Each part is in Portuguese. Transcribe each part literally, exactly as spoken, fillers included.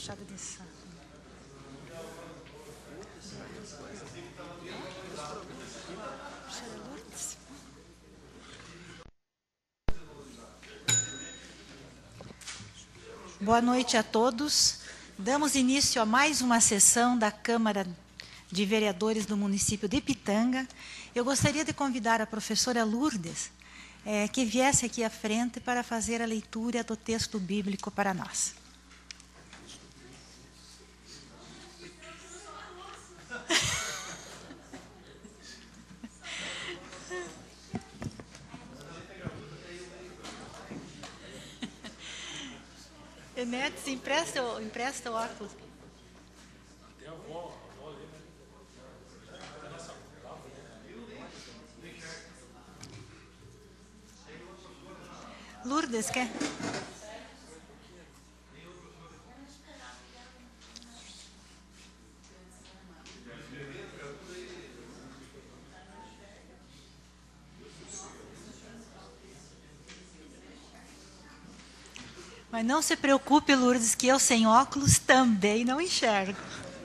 Machado de Sá. Boa noite a todos. Damos início a mais uma sessão da Câmara de Vereadores do município de Pitanga. Eu gostaria de convidar a professora Lourdes, é, que viesse aqui à frente para fazer a leitura do texto bíblico para nós. Enetes, empresta, empresta o óculos. Até a avó, a avó ali, né? Lourdes, quer? Mas não se preocupe, Lourdes, que eu sem óculos também não enxergo.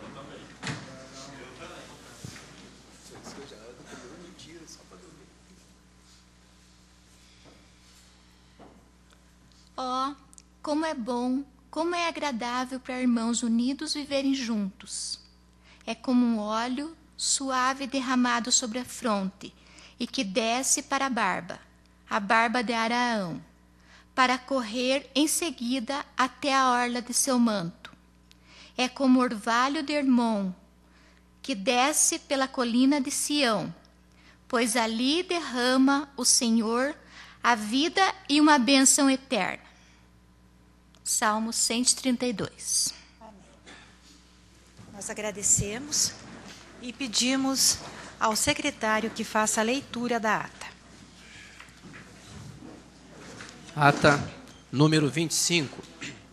Ó, oh, como é bom, como é agradável para irmãos unidos viverem juntos. É como um óleo suave derramado sobre a fronte e que desce para a barba, a barba de Araão, para correr em seguida até a orla de seu manto. É como o orvalho de Hermon, que desce pela colina de Sião, pois ali derrama o Senhor a vida e uma bênção eterna. Salmo cento e trinta e dois. Amém. Nós agradecemos e pedimos ao secretário que faça a leitura da ata. Ata número vinte e cinco.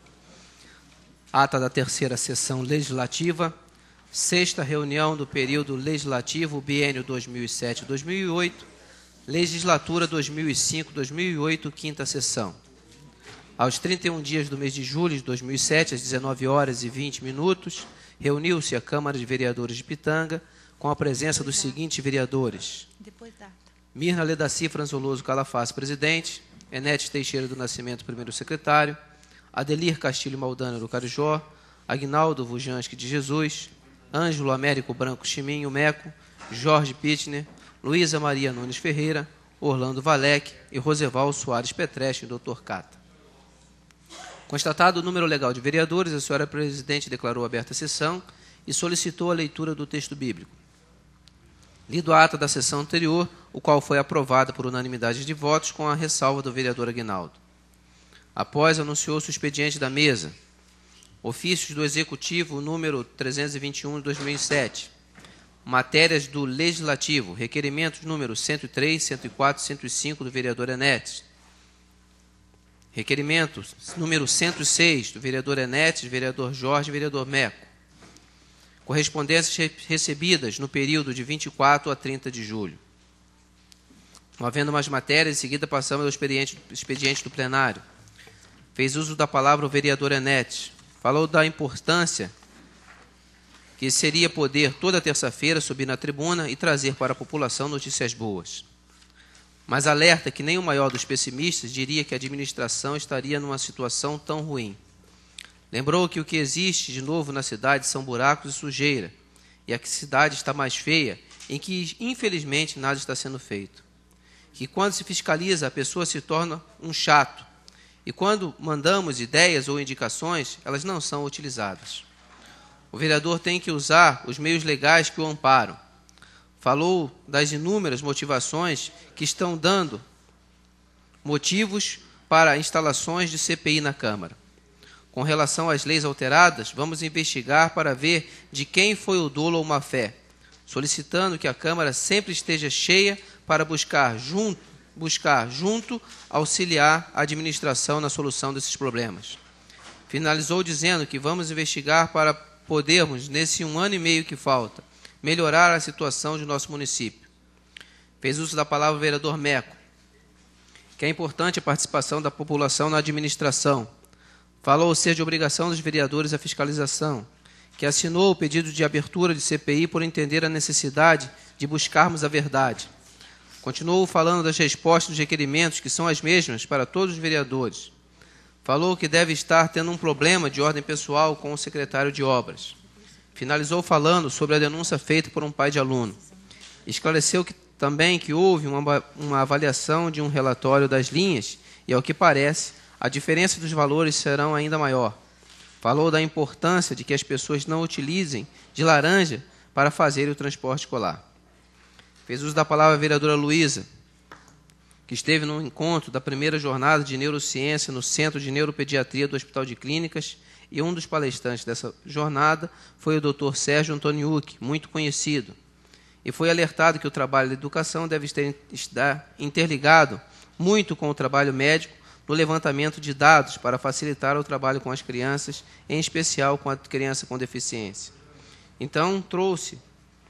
Ata da terceira sessão legislativa, sexta reunião do período legislativo, biênio dois mil e sete a dois mil e oito, legislatura dois mil e cinco a dois mil e oito, quinta sessão. Aos trinta e um dias do mês de julho de dois mil e sete, às dezenove horas e vinte minutos, reuniu-se a Câmara de Vereadores de Pitanga, com a presença dos seguintes vereadores: Mirna Ledaci Franzoloso Calafaz, presidente; Enetes Teixeira do Nascimento, primeiro secretário; Adelir Castilho Maldana do Carijó; Aguinaldo Vujansky de Jesus; Ângelo Américo Branco Chiminho Meco; Jorge Pitner; Luísa Maria Nunes Ferreira; Orlando Valec e Roseval Soares Petreschi, doutor Cata. Constatado o número legal de vereadores, a senhora presidente declarou aberta a sessão e solicitou a leitura do texto bíblico. Lido a ata da sessão anterior, o qual foi aprovado por unanimidade de votos, com a ressalva do vereador Aguinaldo. Após, anunciou-se o expediente da mesa. Ofícios do Executivo, número trezentos e vinte e um de dois mil e sete. Matérias do Legislativo, requerimentos número cento e três, cento e quatro e cento e cinco do vereador Enetes. Requerimentos número cento e seis do vereador Enetes, vereador Jorge e vereador Meco. Correspondências recebidas no período de vinte e quatro a trinta de julho. Não havendo mais matérias, em seguida passamos ao expediente, expediente do plenário. Fez uso da palavra o vereador Enetes. Falou da importância que seria poder, toda terça-feira, subir na tribuna e trazer para a população notícias boas. Mas alerta que nem o maior dos pessimistas diria que a administração estaria numa situação tão ruim. Lembrou que o que existe de novo na cidade são buracos e sujeira, e a cidade está mais feia, em que, infelizmente, nada está sendo feito. Que quando se fiscaliza, a pessoa se torna um chato, e quando mandamos ideias ou indicações, elas não são utilizadas. O vereador tem que usar os meios legais que o amparam. Falou das inúmeras motivações que estão dando motivos para instalações de C P I na Câmara. Com relação às leis alteradas, vamos investigar para ver de quem foi o dolo ou má-fé, solicitando que a Câmara sempre esteja cheia para buscar junto, buscar junto auxiliar a administração na solução desses problemas. Finalizou dizendo que vamos investigar para podermos, nesse um ano e meio que falta, melhorar a situação de nosso município. Fez uso da palavra o vereador Meco, que é importante a participação da população na administração. Falou ser de obrigação dos vereadores a fiscalização, que assinou o pedido de abertura de C P I por entender a necessidade de buscarmos a verdade. Continuou falando das respostas dos requerimentos, que são as mesmas para todos os vereadores. Falou que deve estar tendo um problema de ordem pessoal com o secretário de obras. Finalizou falando sobre a denúncia feita por um pai de aluno. Esclareceu que, também que houve uma, uma avaliação de um relatório das linhas e, ao que parece, a diferença dos valores serão ainda maior. Falou da importância de que as pessoas não utilizem de laranja para fazer o transporte escolar. Fez uso da palavra a vereadora Luísa, que esteve no encontro da primeira jornada de neurociência no Centro de Neuropediatria do Hospital de Clínicas, e um dos palestrantes dessa jornada foi o doutor Sérgio Antoniuk, muito conhecido. E foi alertado que o trabalho da educação deve estar interligado muito com o trabalho médico no levantamento de dados para facilitar o trabalho com as crianças, em especial com a criança com deficiência. Então, trouxe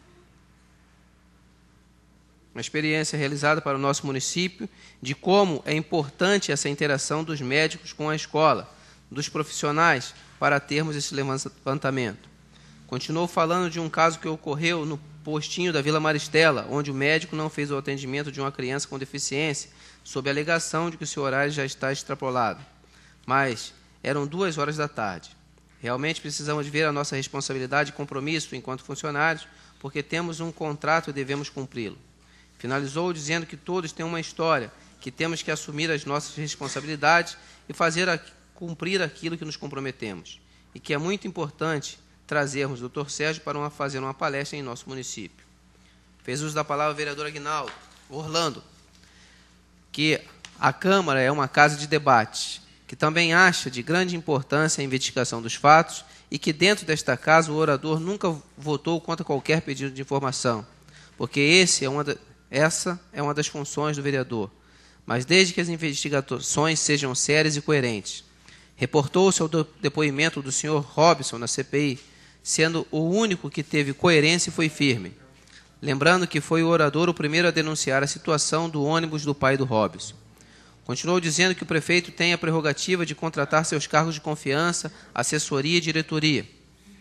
uma experiência realizada para o nosso município de como é importante essa interação dos médicos com a escola, dos profissionais, para termos esse levantamento. Continuou falando de um caso que ocorreu no postinho da Vila Maristela, onde o médico não fez o atendimento de uma criança com deficiência, sob a alegação de que o seu horário já está extrapolado. Mas eram duas horas da tarde. Realmente precisamos ver a nossa responsabilidade e compromisso enquanto funcionários, porque temos um contrato e devemos cumpri-lo. Finalizou dizendo que todos têm uma história, que temos que assumir as nossas responsabilidades e fazer a, cumprir aquilo que nos comprometemos. E que é muito importante trazermos o doutor Sérgio para uma, fazer uma palestra em nosso município. Fez uso da palavra o vereador Aguinaldo Orlando, que a Câmara é uma casa de debate, que também acha de grande importância a investigação dos fatos e que dentro desta casa o orador nunca votou contra qualquer pedido de informação, porque esse é uma da, essa é uma das funções do vereador, mas desde que as investigações sejam sérias e coerentes. Reportou-se ao depoimento do senhor Robson na C P I, sendo o único que teve coerência e foi firme. Lembrando que foi o orador o primeiro a denunciar a situação do ônibus do pai do Robson. Continuou dizendo que o prefeito tem a prerrogativa de contratar seus cargos de confiança, assessoria e diretoria.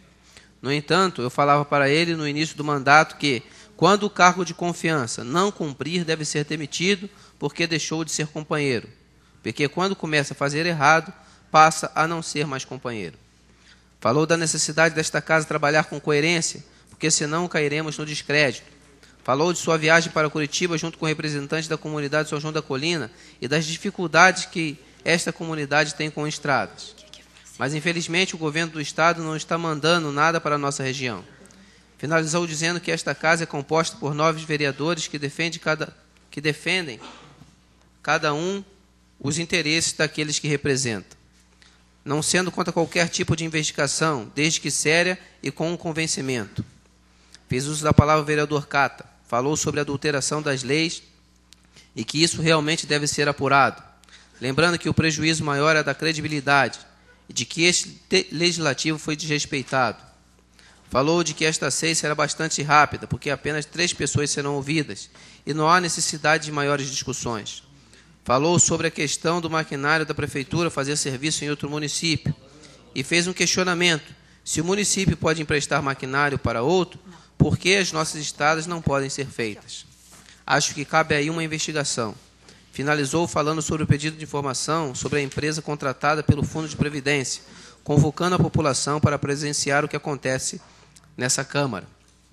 No entanto, eu falava para ele no início do mandato que, quando o cargo de confiança não cumprir, deve ser demitido porque deixou de ser companheiro. Porque quando começa a fazer errado, passa a não ser mais companheiro. Falou da necessidade desta casa trabalhar com coerência, porque senão cairemos no descrédito. Falou de sua viagem para Curitiba junto com representantes da comunidade São João da Colina e das dificuldades que esta comunidade tem com estradas. Mas, infelizmente, o governo do Estado não está mandando nada para a nossa região. Finalizou dizendo que esta casa é composta por nove vereadores que, defende cada, que defendem, cada um, os interesses daqueles que representam, não sendo contra qualquer tipo de investigação, desde que séria e com um convencimento. Fez uso da palavra o vereador Cata, falou sobre a adulteração das leis e que isso realmente deve ser apurado, lembrando que o prejuízo maior é da credibilidade e de que este legislativo foi desrespeitado. Falou de que esta C E I será bastante rápida, porque apenas três pessoas serão ouvidas e não há necessidade de maiores discussões. Falou sobre a questão do maquinário da prefeitura fazer serviço em outro município e fez um questionamento. Se o município pode emprestar maquinário para outro, por que as nossas estradas não podem ser feitas? Acho que cabe aí uma investigação. Finalizou falando sobre o pedido de informação sobre a empresa contratada pelo Fundo de Previdência, convocando a população para presenciar o que acontece nessa Câmara.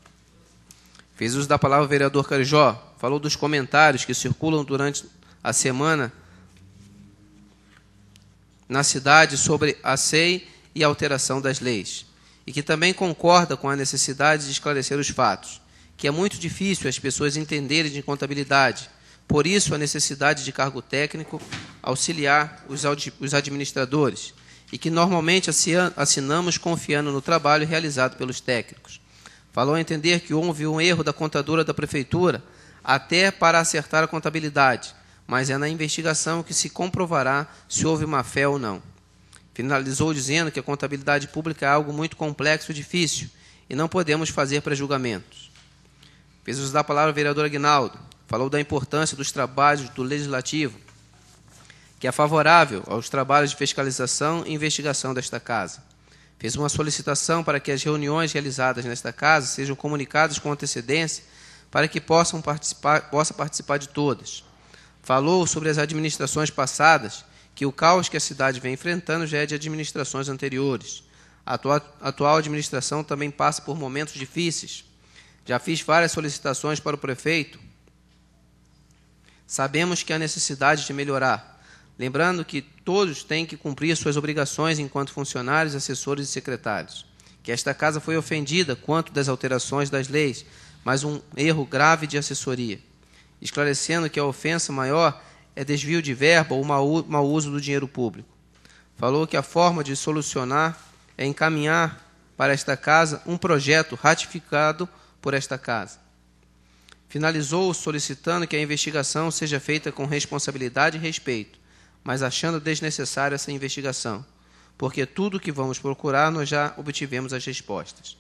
Fez uso da palavra o vereador Carijó, falou dos comentários que circulam durante a semana na cidade sobre a C E I e a alteração das leis, e que também concorda com a necessidade de esclarecer os fatos, que é muito difícil as pessoas entenderem de contabilidade, por isso a necessidade de cargo técnico auxiliar os administradores, e que normalmente assinamos confiando no trabalho realizado pelos técnicos. Falou a entender que houve um erro da contadora da prefeitura até para acertar a contabilidade, mas é na investigação que se comprovará se houve má-fé ou não. Finalizou dizendo que a contabilidade pública é algo muito complexo e difícil e não podemos fazer pré-julgamentos. Fez uso da palavra o vereador Aguinaldo, falou da importância dos trabalhos do Legislativo que é favorável aos trabalhos de fiscalização e investigação desta Casa. Fez uma solicitação para que as reuniões realizadas nesta Casa sejam comunicadas com antecedência para que possam participar, possa participar de todas. Falou sobre as administrações passadas, que o caos que a cidade vem enfrentando já é de administrações anteriores. A atual, a atual administração também passa por momentos difíceis. Já fiz várias solicitações para o prefeito. Sabemos que há necessidade de melhorar. Lembrando que todos têm que cumprir suas obrigações enquanto funcionários, assessores e secretários. Que esta Casa foi ofendida quanto das alterações das leis, mas um erro grave de assessoria. Esclarecendo que a ofensa maior é desvio de verba ou mau uso do dinheiro público. Falou que a forma de solucionar é encaminhar para esta Casa um projeto ratificado por esta Casa. Finalizou solicitando que a investigação seja feita com responsabilidade e respeito, mas achando desnecessária essa investigação, porque tudo o que vamos procurar nós já obtivemos as respostas.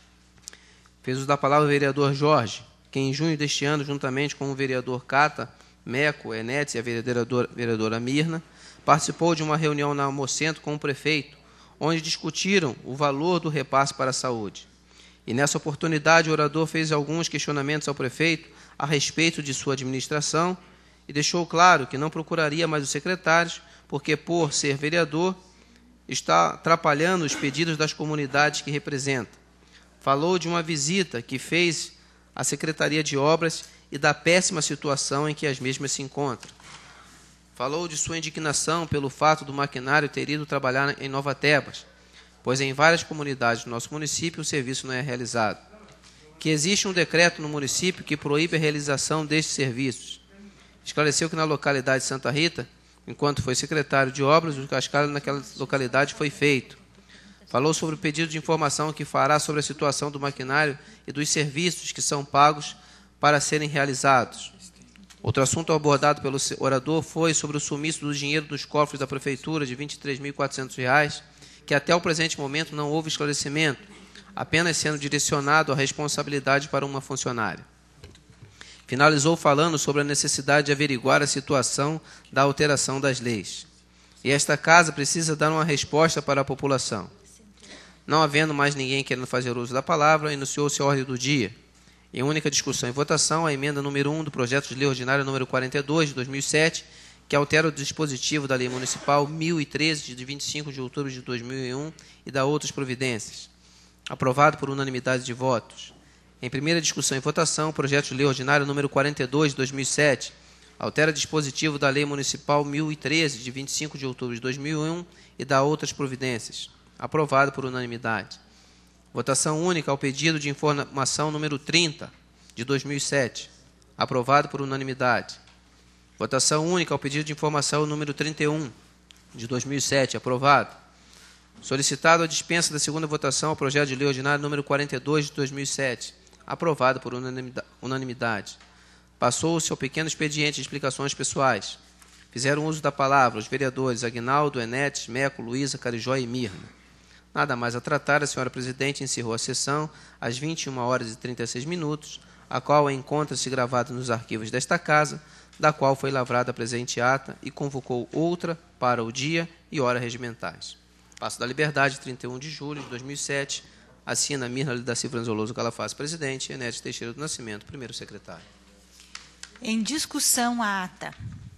Fez uso da palavra o vereador Jorge, que em junho deste ano, juntamente com o vereador Cata, Meco, Enetes e a vereadora, vereadora Mirna, participou de uma reunião na Almocentro com o prefeito, onde discutiram o valor do repasse para a saúde. E nessa oportunidade o orador fez alguns questionamentos ao prefeito a respeito de sua administração e deixou claro que não procuraria mais os secretários, porque, por ser vereador, está atrapalhando os pedidos das comunidades que representa. Falou de uma visita que fez à Secretaria de Obras e da péssima situação em que as mesmas se encontram. Falou de sua indignação pelo fato do maquinário ter ido trabalhar em Nova Tebas, pois em várias comunidades do nosso município o serviço não é realizado. Que existe um decreto no município que proíbe a realização destes serviços. Esclareceu que na localidade de Santa Rita, enquanto foi secretário de obras, o cascalho naquela localidade foi feito. Falou sobre o pedido de informação que fará sobre a situação do maquinário e dos serviços que são pagos para serem realizados. Outro assunto abordado pelo orador foi sobre o sumiço do dinheiro dos cofres da Prefeitura de vinte e três mil e quatrocentos reais, que até o presente momento não houve esclarecimento, apenas sendo direcionado a responsabilidade para uma funcionária. Finalizou falando sobre a necessidade de averiguar a situação da alteração das leis. E esta Casa precisa dar uma resposta para a população. Não havendo mais ninguém querendo fazer uso da palavra, iniciou-se a ordem do dia. Em única discussão e votação, a emenda número um do projeto de lei ordinária número quarenta e dois, de dois mil e sete, que altera o dispositivo da Lei Municipal mil e treze, de vinte e cinco de outubro de dois mil e um, e da outras providências. Aprovado por unanimidade de votos. Em primeira discussão e votação, o projeto de lei ordinária número quarenta e dois, de dois mil e sete, altera o dispositivo da Lei Municipal mil e treze, de vinte e cinco de outubro de dois mil e um, e da outras providências. Aprovado por unanimidade. Votação única ao pedido de informação número trinta, de dois mil e sete. Aprovado por unanimidade. Votação única ao pedido de informação número trinta e um, de dois mil e sete. Aprovado. Solicitado a dispensa da segunda votação ao projeto de lei ordinário número quarenta e dois, de dois mil e sete. Aprovado por unanimidade. Passou-se ao pequeno expediente de explicações pessoais. Fizeram uso da palavra os vereadores Aguinaldo, Enetes, Meco, Luísa, Carijó e Mirna. Nada mais a tratar, a senhora presidente encerrou a sessão às vinte e uma horas e trinta e seis minutos, a qual encontra-se gravada nos arquivos desta Casa, da qual foi lavrada a presente ata e convocou outra para o dia e hora regimentais. Passo da Liberdade, trinta e um de julho de dois mil e sete, assina Mirna da Silva Anzoloso Calafaz, presidente, e Enéas Teixeira do Nascimento, primeiro secretário. Em discussão a ata.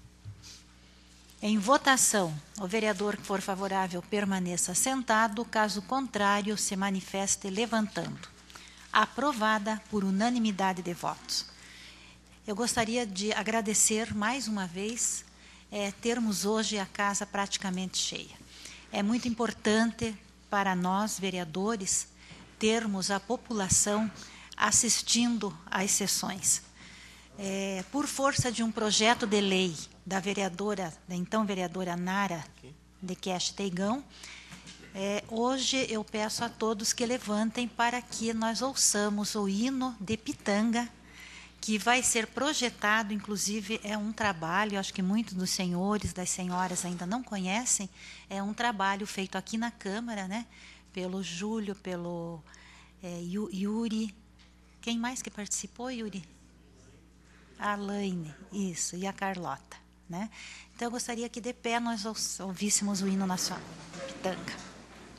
Em votação, o vereador que for favorável permaneça sentado, caso contrário, se manifeste levantando. Aprovada por unanimidade de votos. Eu gostaria de agradecer mais uma vez é, termos hoje a casa praticamente cheia. É muito importante para nós, vereadores, termos a população assistindo às sessões. É, por força de um projeto de lei da vereadora, da então vereadora Nara de Cash Teigão, é, hoje eu peço a todos que levantem para que nós ouçamos o hino de Pitanga, que vai ser projetado, inclusive é um trabalho, acho que muitos dos senhores, das senhoras ainda não conhecem, é um trabalho feito aqui na Câmara, né, pelo Júlio, pelo é, Yuri, quem mais que participou, Yuri? A Alaine, isso, e a Carlota, né? Então, eu gostaria que, de pé, nós ouvíssemos o hino nacional de Pitanga.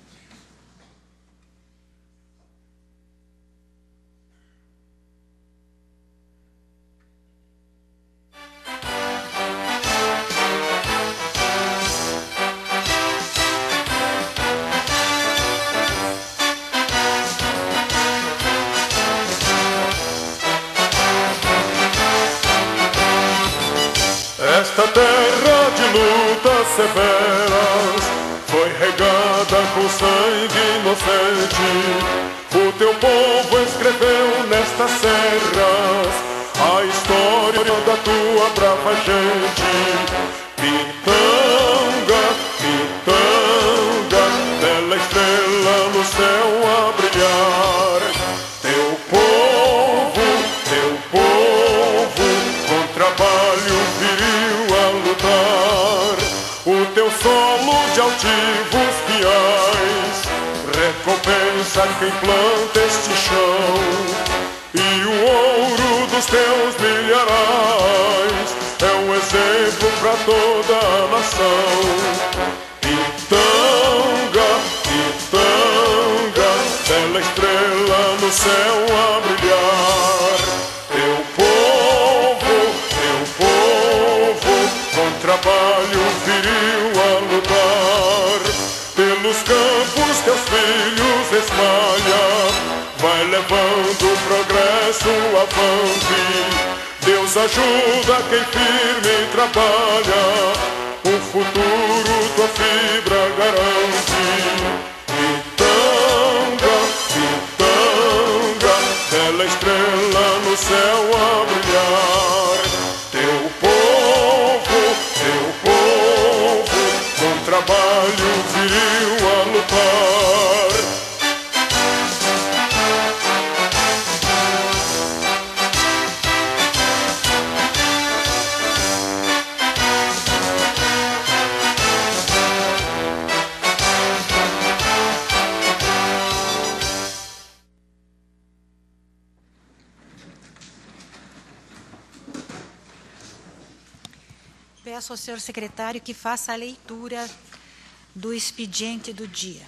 Esta terra de lutas severas foi regada com sangue inocente. O teu povo escreveu nestas serras a história da tua brava gente. Pitanga, Pitanga, bela estrela no céu a brilhar. Teu povo, teu povo, com trabalho viril a lutar. O teu solo de altivos piais recompensa quem planta este chão. E o ouro dos teus milharais é um exemplo para toda a nação. Pitanga, Pitanga, bela estrela no céu a brilhar. Teu povo, teu povo, com trabalho viril a lutar. Pelos campos teus filhos espalha, vai levando o progresso avante. Deus ajuda quem firme trabalha, o futuro tua fibra garante. Pitanga, Pitanga, bela estrela no céu a brilhar. Teu povo, teu povo, com trabalho viril a lutar. Peço ao senhor secretário que faça a leitura do expediente do dia.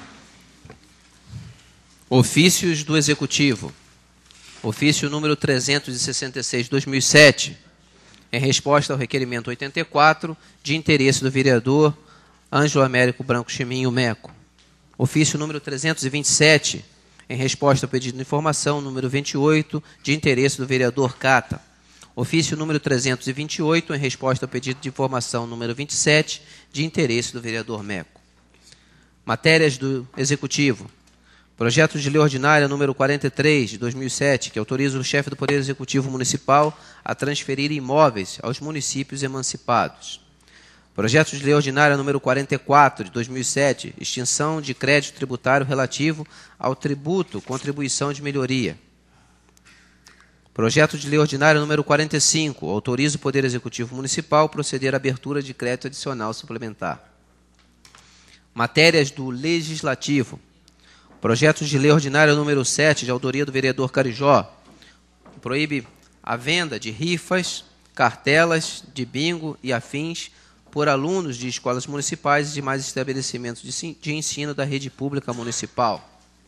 Ofícios do Executivo. Ofício número trezentos e sessenta e seis, dois mil e sete, em resposta ao requerimento oitenta e quatro, de interesse do vereador Ângelo Américo Branco Chiminho Meco. Ofício número trezentos e vinte e sete, em resposta ao pedido de informação número vinte e oito, de interesse do vereador Cata. Ofício número trezentos e vinte e oito, em resposta ao pedido de informação número vinte e sete, de interesse do vereador Meco. Matérias do Executivo. Projeto de Lei Ordinária número quarenta e três, de dois mil e sete, que autoriza o chefe do Poder Executivo Municipal a transferir imóveis aos municípios emancipados. Projeto de Lei Ordinária número quarenta e quatro, de dois mil e sete, extinção de crédito tributário relativo ao tributo contribuição de melhoria. Projeto de Lei Ordinária número quarenta e cinco, autoriza o Poder Executivo Municipal a proceder à abertura de crédito adicional suplementar. Matérias do Legislativo. Projeto de Lei Ordinária número sete, de autoria do vereador Carijó, proíbe a venda de rifas, cartelas de bingo e afins por alunos de escolas municipais e demais estabelecimentos de ensino da rede pública municipal.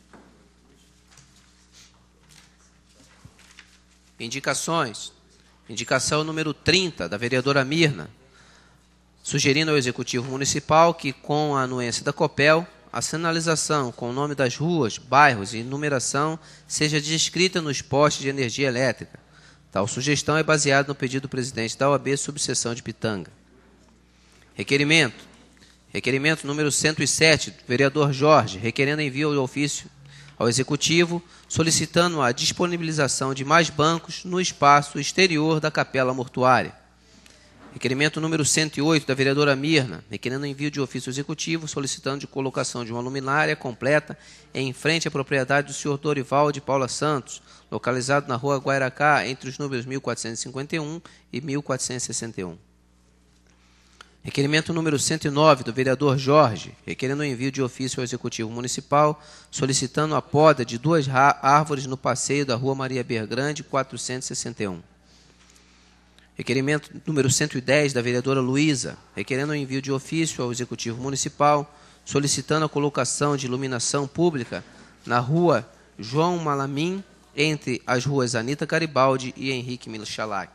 Indicações. Indicação número trinta, da vereadora Mirna, sugerindo ao Executivo Municipal que, com a anuência da Copel, a sinalização com o nome das ruas, bairros e numeração seja descrita nos postes de energia elétrica. Tal sugestão é baseada no pedido do presidente da O A B, subseção de Pitanga. Requerimento. Requerimento número cento e sete, do vereador Jorge, requerendo envio ao ofício ao Executivo, solicitando a disponibilização de mais bancos no espaço exterior da capela mortuária. Requerimento número cento e oito, da vereadora Mirna, requerendo envio de ofício ao Executivo, solicitando de colocação de uma luminária completa em frente à propriedade do senhor Dorival de Paula Santos, localizado na rua Guairacá, entre os números mil quatrocentos e cinquenta e um e mil quatrocentos e sessenta e um. Requerimento número cento e nove, do vereador Jorge, requerendo o envio de ofício ao Executivo Municipal, solicitando a poda de duas árvores no passeio da rua Maria Bergrande, quatrocentos e sessenta e um. Requerimento número cento e dez, da vereadora Luísa, requerendo o envio de ofício ao Executivo Municipal, solicitando a colocação de iluminação pública na rua João Malamim, entre as ruas Anita Garibaldi e Henrique Michalak.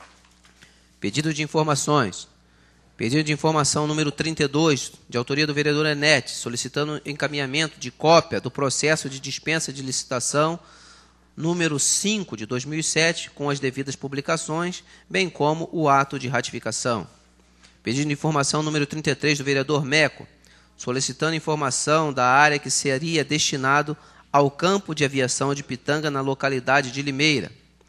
Pedido de informações. Pedido de informação número trinta e dois, de autoria do vereador Enete, solicitando encaminhamento de cópia do processo de dispensa de licitação número cinco de dois mil e sete, com as devidas publicações, bem como o ato de ratificação. Pedido de informação número trinta e três, do vereador Meco, solicitando informação da área que seria destinado ao campo de aviação de Pitanga na localidade de Limeira.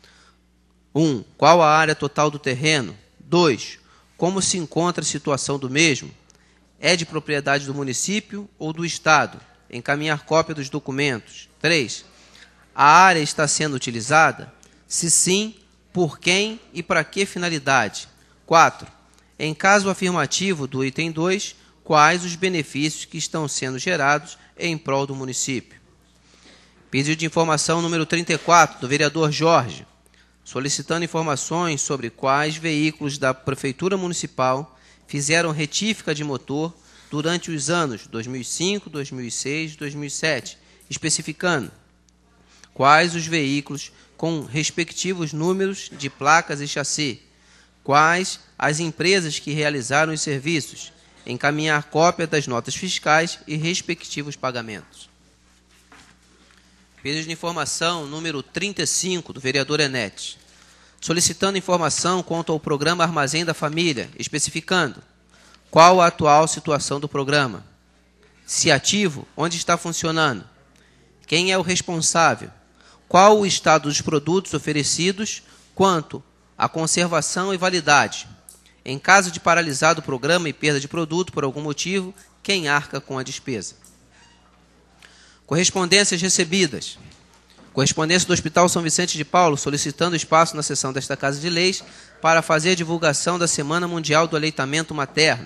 um. Qual a área total do terreno? dois. Como se encontra a situação do mesmo? É de propriedade do município ou do Estado? Encaminhar cópia dos documentos. três. A área está sendo utilizada? Se sim, por quem e para que finalidade? quatro. Em caso afirmativo do item dois, quais os benefícios que estão sendo gerados em prol do município? Pedido de informação número trinta e quatro, do vereador Jorge, solicitando informações sobre quais veículos da Prefeitura Municipal fizeram retífica de motor durante os anos dois mil e cinco, dois mil e seis e dois mil e sete, especificando quais os veículos com respectivos números de placas e chassi, quais as empresas que realizaram os serviços, encaminhar cópia das notas fiscais e respectivos pagamentos. Pedido de informação número trinta e cinco, do vereador Enete, solicitando informação quanto ao programa Armazém da Família, especificando qual a atual situação do programa, se ativo, onde está funcionando, quem é o responsável, qual o estado dos produtos oferecidos quanto à conservação e validade. Em caso de paralisado o programa e perda de produto por algum motivo, quem arca com a despesa. Correspondências recebidas. Correspondência do Hospital São Vicente de Paulo, solicitando espaço na sessão desta Casa de Leis para fazer a divulgação da Semana Mundial do Aleitamento Materno.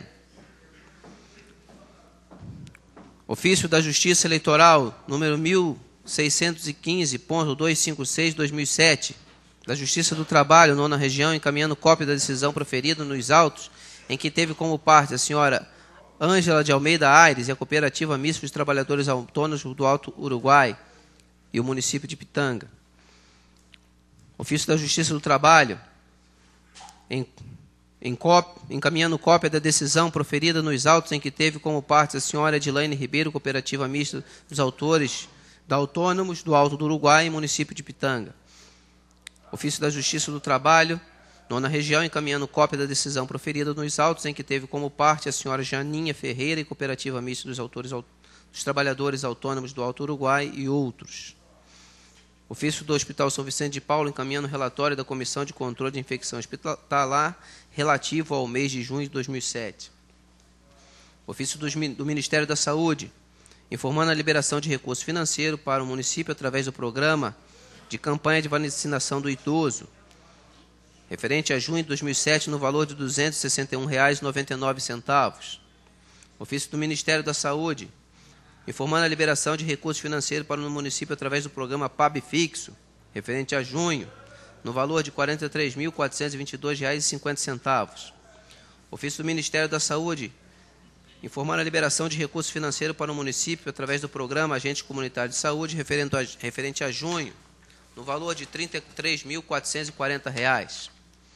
Ofício da Justiça Eleitoral, número mil seiscentos e quinze ponto duzentos e cinquenta e seis, dois mil e sete, da Justiça do Trabalho, nona região, encaminhando cópia da decisão proferida nos autos, em que teve como parte a senhora Ângela de Almeida Aires e a Cooperativa Mista de Trabalhadores Autônomos do Alto Uruguai e o município de Pitanga. Ofício da Justiça do Trabalho, em, em cópia, encaminhando cópia da decisão proferida nos autos, em que teve como parte a senhora Edilaine Ribeiro, Cooperativa Mista dos Autores da Autônomos do Alto do Uruguai e município de Pitanga. Ofício da Justiça do Trabalho, nona região, encaminhando cópia da decisão proferida nos autos, em que teve como parte a senhora Janinha Ferreira e Cooperativa Mista dos, autores, dos Trabalhadores Autônomos do Alto Uruguai e outros. Ofício do Hospital São Vicente de Paulo, encaminhando relatório da Comissão de Controle de Infecção Hospitalar relativo ao mês de junho de dois mil e sete. Ofício dos, do Ministério da Saúde, informando a liberação de recurso financeiro para o município através do programa de campanha de vacinação do idoso, referente a junho de dois mil e sete, no valor de duzentos e sessenta e um reais e noventa e nove centavos. Ofício do Ministério da Saúde, informando a liberação de recurso financeiro para o município através do programa P A B Fixo, referente a junho, no valor de quarenta e três mil quatrocentos e vinte e dois reais e cinquenta centavos. Ofício do Ministério da Saúde, informando a liberação de recurso financeiro para o município através do programa Agente Comunitário de Saúde, referente a, referente a junho, no valor de trinta e três mil quatrocentos e quarenta reais.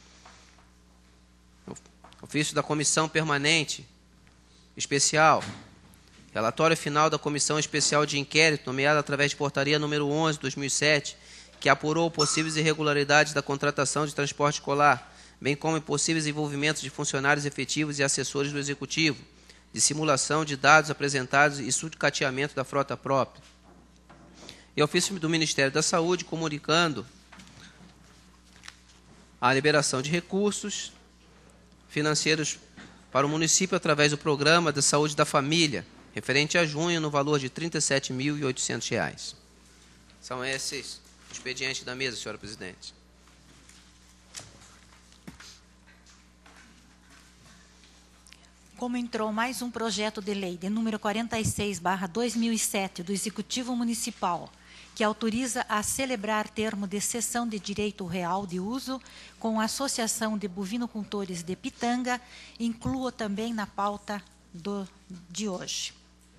Ofício da Comissão Permanente Especial, relatório final da Comissão Especial de Inquérito, nomeada através de portaria número onze, dois mil e sete, que apurou possíveis irregularidades da contratação de transporte escolar, bem como possíveis envolvimentos de funcionários efetivos e assessores do Executivo, de simulação de dados apresentados e sucateamento da frota própria. E ofício do Ministério da Saúde, comunicando a liberação de recursos financeiros para o município através do Programa da Saúde da Família, referente a junho, no valor de trinta e sete mil e oitocentos reais. São esses os expedientes da mesa, senhora presidente. Como entrou mais um projeto de lei de número quarenta e seis barra dois mil e sete do Executivo Municipal, que autoriza a celebrar termo de cessão de direito real de uso com a Associação de Bovinocultores de Pitanga, inclua também na pauta do, de hoje.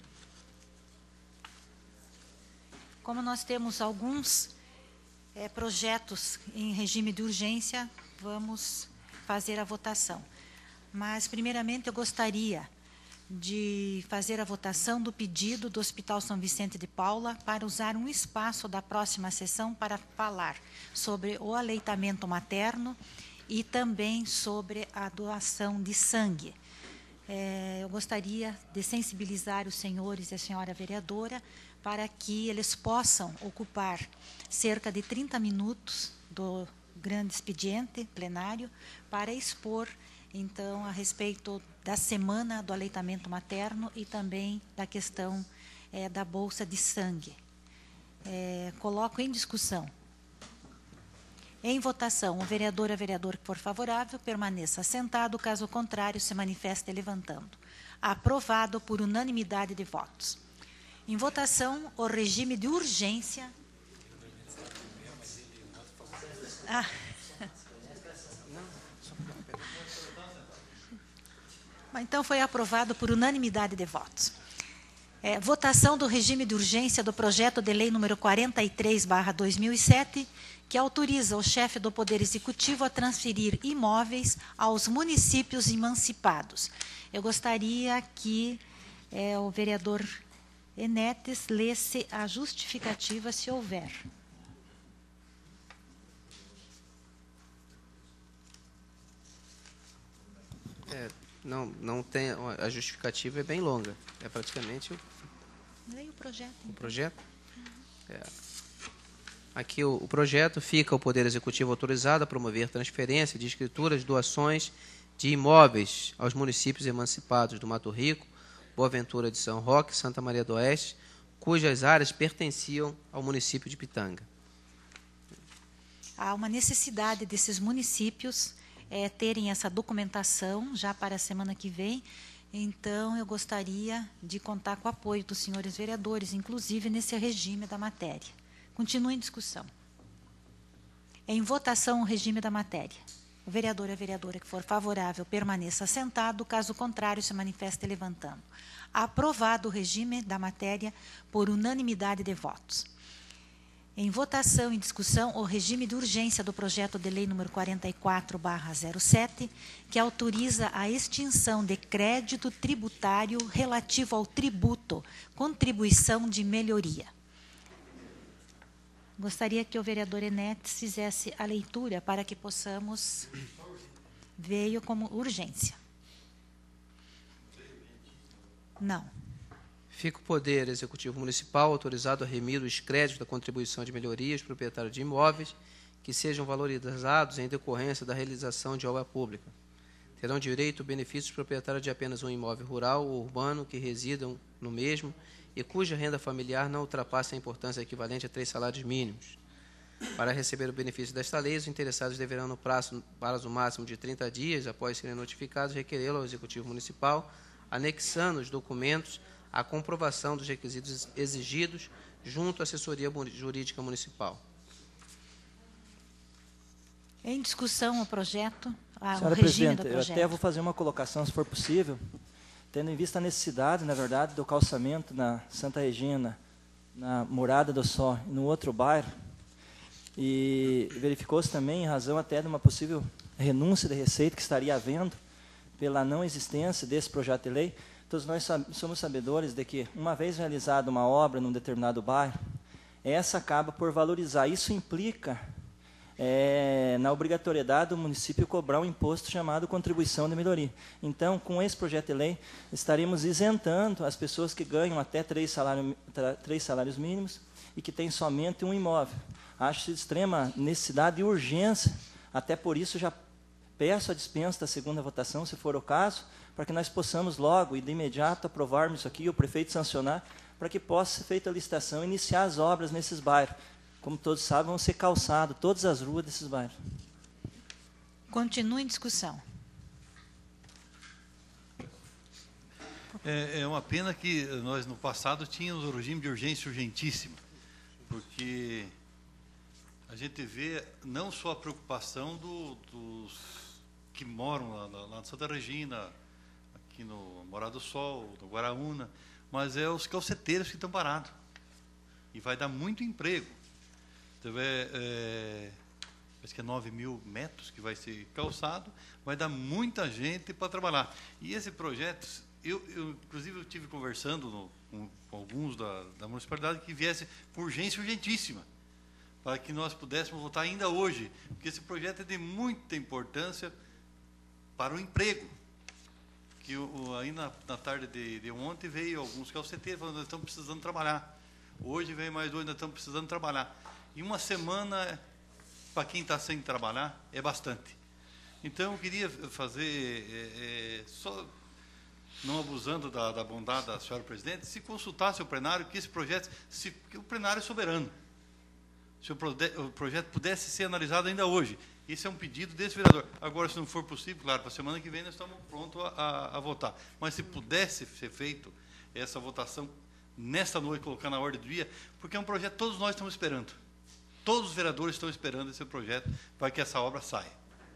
Como nós temos alguns é, projetos em regime de urgência, vamos fazer a votação. Mas, primeiramente, eu gostaria de fazer a votação do pedido do Hospital São Vicente de Paula para usar um espaço da próxima sessão para falar sobre o aleitamento materno e também sobre a doação de sangue. É, eu gostaria de sensibilizar os senhores e a senhora vereadora para que eles possam ocupar cerca de trinta minutos do grande expediente plenário para expor, então, a respeito da semana do aleitamento materno e também da questão é, da bolsa de sangue. É, coloco em discussão. Em votação, o vereador ou a vereadora que for favorável permaneça sentado, caso contrário, se manifeste levantando. Aprovado por unanimidade de votos. Em votação, o regime de urgência. Ah. Então, foi aprovado por unanimidade de votos. É, votação do regime de urgência do projeto de lei número quarenta e três barra dois mil e sete, que autoriza o chefe do Poder Executivo a transferir imóveis aos municípios emancipados. Eu gostaria que é, o vereador Enetes lesse a justificativa, se houver. É, não, não tem, a justificativa é bem longa. É praticamente o, Leia o projeto. o projeto. É. Aqui o, o projeto fica o Poder Executivo autorizado a promover transferência de escrituras, doações de imóveis aos municípios emancipados do Mato Rico, Boa Ventura de São Roque, Santa Maria do Oeste, cujas áreas pertenciam ao município de Pitanga. Há uma necessidade desses municípios é, terem essa documentação já para a semana que vem, então eu gostaria de contar com o apoio dos senhores vereadores, inclusive nesse regime da matéria. Continue em discussão. Em votação, o regime da matéria. O vereador ou a vereadora que for favorável permaneça sentado, caso contrário, se manifeste levantando. Aprovado o regime da matéria por unanimidade de votos. Em votação e discussão, o regime de urgência do projeto de lei número quarenta e quatro barra zero sete, que autoriza a extinção de crédito tributário relativo ao tributo, contribuição de melhoria. Gostaria que o vereador Enetes fizesse a leitura para que possamos... Veio como urgência. Não. Fica o Poder Executivo Municipal autorizado a remir os créditos da contribuição de melhoria aos proprietários de imóveis que sejam valorizados em decorrência da realização de obra pública. Terão direito ao benefício os proprietários de apenas um imóvel rural ou urbano que residam no mesmo e cuja renda familiar não ultrapasse a importância equivalente a três salários mínimos. Para receber o benefício desta lei, os interessados deverão, no prazo, prazo máximo de trinta dias, após serem notificados, requerê-lo ao Executivo Municipal, anexando os documentos à comprovação dos requisitos exigidos junto à Assessoria Jurídica Municipal. Em discussão o projeto, ah, Senhora o regime Presidente, do eu projeto. até vou fazer uma colocação, se for possível, tendo em vista a necessidade, na verdade, do calçamento na Santa Regina, na Morada do Sol e no outro bairro, e verificou-se também, em razão até de uma possível renúncia de receita que estaria havendo pela não existência desse projeto de lei. Todos nós somos sabedores de que, uma vez realizada uma obra num determinado bairro, essa acaba por valorizar. Isso implica é, na obrigatoriedade do município cobrar um imposto chamado contribuição de melhoria. Então, com esse projeto de lei, estaremos isentando as pessoas que ganham até três salários, três salários mínimos e que têm somente um imóvel. Acho de extrema necessidade e urgência, até por isso já peço a dispensa da segunda votação, se for o caso, para que nós possamos logo e de imediato aprovarmos isso aqui, o prefeito sancionar, para que possa ser feita a licitação e iniciar as obras nesses bairros. Como todos sabem, vão ser calçados todas as ruas desses bairros. Continue em discussão. É, é uma pena que nós, no passado, tínhamos o regime de urgência urgentíssima. porque a gente vê não só a preocupação do, dos que moram lá, lá na Santa Regina, aqui no Morada do Sol, no Guaraúna, mas é os calceteiros que estão parados. E vai dar muito emprego. Então, é, é, acho que é nove mil metros que vai ser calçado, vai dar muita gente para trabalhar. E esse projeto, eu, eu inclusive, eu estive conversando no, com, com alguns da, da municipalidade que viesse por urgência urgentíssima, para que nós pudéssemos votar ainda hoje, porque esse projeto é de muita importância para o emprego. Que o, aí na, na tarde de, de ontem veio alguns calceteiros falando que nós estamos precisando trabalhar. Hoje vem mais dois, nós estamos precisando trabalhar. E uma semana, para quem está sem trabalhar, é bastante. Então, eu queria fazer, é, é, só não abusando da, da bondade da senhora presidente, se consultasse o plenário, que esse projeto, se, que o plenário é soberano. Se o, prode, o projeto pudesse ser analisado ainda hoje. Esse é um pedido desse vereador. Agora, se não for possível, claro, para a semana que vem nós estamos prontos a, a, a votar. Mas se pudesse ser feito essa votação nesta noite, colocar na ordem do dia, porque é um projeto que todos nós estamos esperando. Todos os vereadores estão esperando esse projeto para que essa obra saia.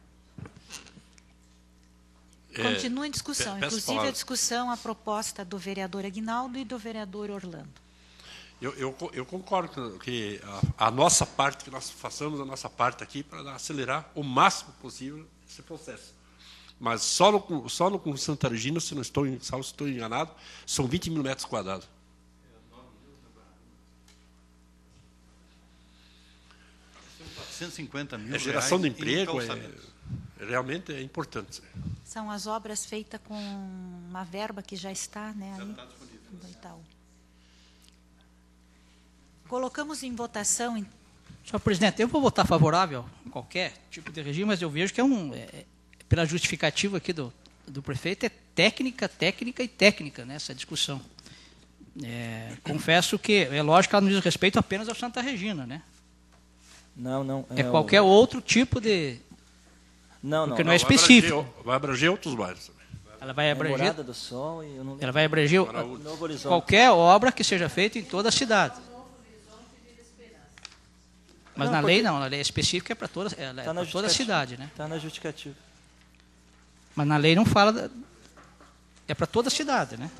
Continua em discussão, Peço inclusive palavra. a discussão, a proposta do vereador Aguinaldo e do vereador Orlando. Eu, eu, eu concordo que a, a nossa parte, que nós façamos a nossa parte aqui para acelerar o máximo possível esse processo. Mas só no, só no Santa Regina, se não estou, se não estou enganado, são vinte mil metros quadrados. cento e cinquenta mil A geração de reais em emprego é, calçamento. realmente é importante. São as obras feitas com uma verba que já está, né, Já aí, está disponível. do Itaú. Colocamos em votação. em- Senhor presidente, eu vou votar favorável a qualquer tipo de regime, mas eu vejo que é um, é, é, pela justificativa aqui do, do prefeito, é técnica, técnica e técnica nessa discussão. É, confesso que, é lógico que ela não diz respeito apenas ao Santa Regina, né? Não, não. É o- qualquer outro tipo de... Não, não. porque não é Vai específico. abranger- Vai abranger outros bairros também. Ela vai É abranger, Morada do Sol e eu não ela vai abranger o- Novo Horizonte. qualquer obra que seja feita em toda a cidade. Mas Não, na porque- lei não, a lei específica é para toda, ela é Tá na para toda a justificativa. cidade, né? Está na justificativa. Mas na lei não fala, da- é para toda a cidade, né?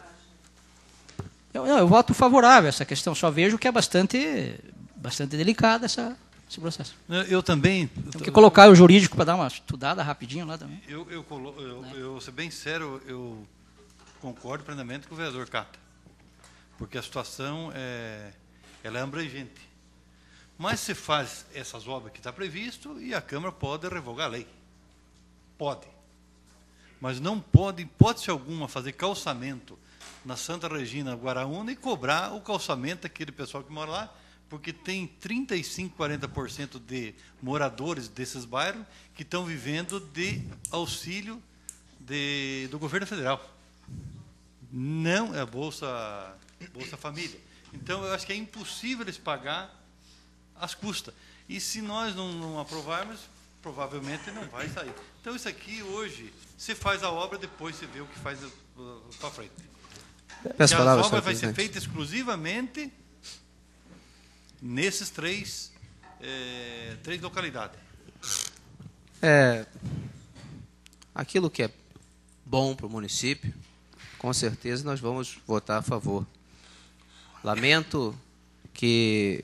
Eu, eu, eu voto favorável a essa questão, só vejo que é bastante, bastante delicada essa, esse processo. Eu, eu também... Tem que colocar o jurídico para dar uma estudada rapidinho lá também. Eu, eu, colo- eu, eu vou ser bem sério, eu concordo plenamente com o vereador Cata, porque a situação é, ela é abrangente. Mas se faz essas obras que está previsto e a Câmara pode revogar a lei. Pode. Mas não pode, em hipótese alguma, fazer calçamento na Santa Regina, Guaraúna, e cobrar o calçamento daquele pessoal que mora lá, porque tem trinta e cinco, quarenta por cento de moradores desses bairros que estão vivendo de auxílio de, do governo federal. Não é a Bolsa, Bolsa Família. Então, eu acho que é impossível eles pagar as custas. E se nós não, não aprovarmos, provavelmente não vai sair. Então, isso aqui, hoje, você faz a obra, depois você vê o que faz para frente. Peço Que palavra, a senhor obra vai ser presidente. feita exclusivamente nesses três, eh, três localidades. É, aquilo que é bom para o município, com certeza nós vamos votar a favor. Lamento que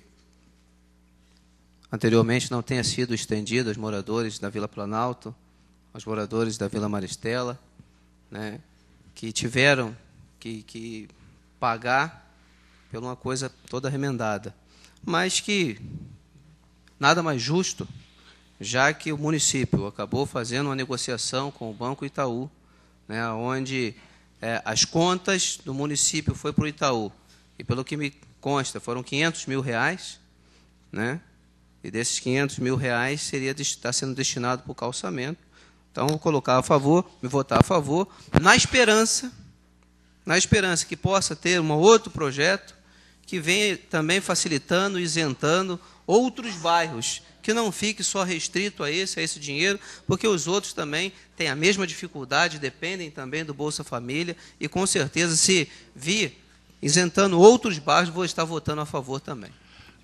anteriormente não tenha sido estendido aos moradores da Vila Planalto, aos moradores da Vila Maristela, né, que tiveram que, que pagar por uma coisa toda remendada. Mas que nada mais justo, já que o município acabou fazendo uma negociação com o Banco Itaú, né, onde é, as contas do município foi para o Itaú, e pelo que me consta, foram quinhentos mil reais, né, e desses quinhentos mil reais seria, está sendo destinado para o calçamento. Então, vou colocar a favor, me votar a favor, na esperança, na esperança que possa ter um outro projeto que venha também facilitando, isentando outros bairros, que não fique só restrito a esse, a esse dinheiro, porque os outros também têm a mesma dificuldade, dependem também do Bolsa Família, e com certeza, se vir isentando outros bairros, vou estar votando a favor também.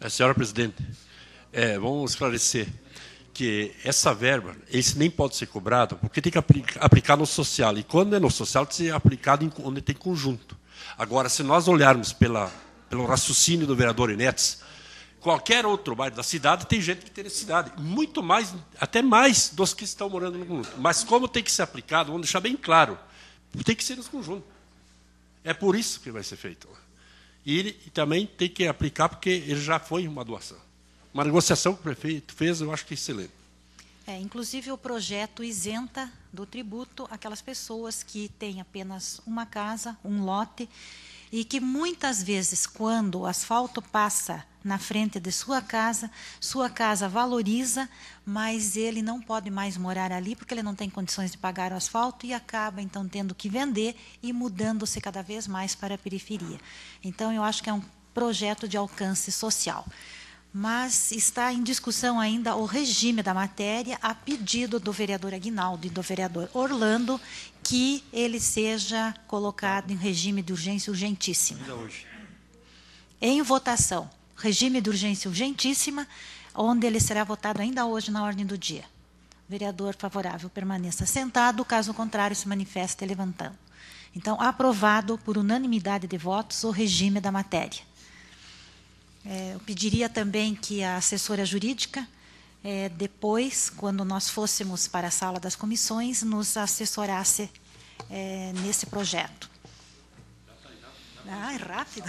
Senhora presidente, é, vamos esclarecer que essa verba, esse nem pode ser cobrado, porque tem que aplicar, aplicar no social. E quando é no social, tem que ser aplicado em, onde tem conjunto. Agora, se nós olharmos pela, pelo raciocínio do vereador Inetes, qualquer outro bairro da cidade tem gente que tem necessidade, muito mais, até mais dos que estão morando no conjunto. Mas como tem que ser aplicado, vamos deixar bem claro, tem que ser nos conjuntos. É por isso que vai ser feito. E, ele, e também tem que aplicar porque ele já foi uma doação. Uma negociação que o prefeito fez, eu acho que é excelente. É, inclusive, o projeto isenta do tributo aquelas pessoas que têm apenas uma casa, um lote, e que muitas vezes, quando o asfalto passa na frente de sua casa, sua casa valoriza, mas ele não pode mais morar ali porque ele não tem condições de pagar o asfalto e acaba, então, tendo que vender e mudando-se cada vez mais para a periferia. Então, eu acho que é um projeto de alcance social. Mas está em discussão ainda o regime da matéria, a pedido do vereador Aguinaldo e do vereador Orlando, que ele seja colocado em regime de urgência urgentíssima. Ainda hoje. Em votação, regime de urgência urgentíssima, onde ele será votado ainda hoje na ordem do dia. Vereador favorável permaneça sentado, caso contrário se manifeste levantando. Então, aprovado por unanimidade de votos o regime da matéria. É, eu pediria também que a assessora jurídica, é, depois, quando nós fôssemos para a sala das comissões, nos assessorasse é, nesse projeto. Ah, é rápido.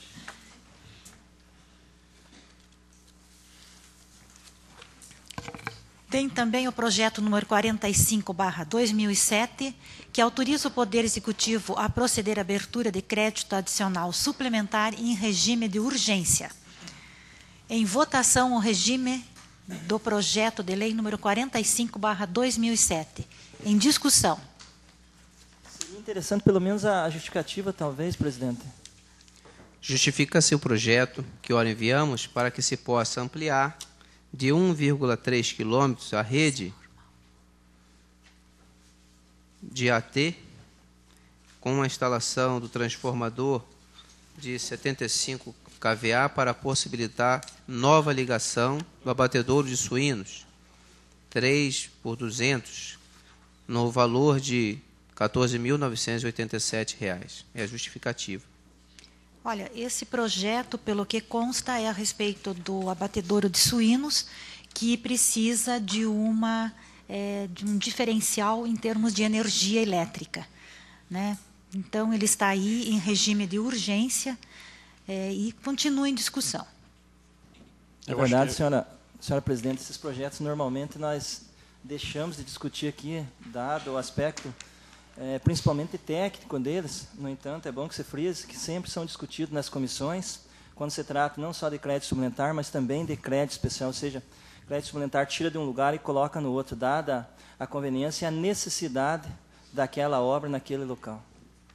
Tem também o projeto número quarenta e cinco barra dois mil e sete, que autoriza o Poder Executivo a proceder à abertura de crédito adicional suplementar em regime de urgência. Em votação, o regime do projeto de lei número quarenta e cinco barra dois mil e sete. Em discussão. Seria interessante, pelo menos, a justificativa, talvez, presidente. Justifica-se o projeto que ora enviamos para que se possa ampliar de um vírgula três quilômetros a rede de A T, com a instalação do transformador de setenta e cinco K V A para possibilitar nova ligação do abatedouro de suínos, três por duzentos, no valor de quatorze mil novecentos e oitenta e sete reais. É a justificativa. Olha, esse projeto, pelo que consta, é a respeito do abatedouro de suínos, que precisa de, uma, é, de um diferencial em termos de energia elétrica, né? Então, ele está aí em regime de urgência é, e continua em discussão. É verdade, senhora, senhora presidente, esses projetos normalmente nós deixamos de discutir aqui, dado o aspecto É, principalmente técnico deles. No entanto, é bom que se frise que sempre são discutidos nas comissões, quando se trata não só de crédito suplementar, mas também de crédito especial, ou seja, crédito suplementar tira de um lugar e coloca no outro, dada a conveniência e a necessidade daquela obra naquele local.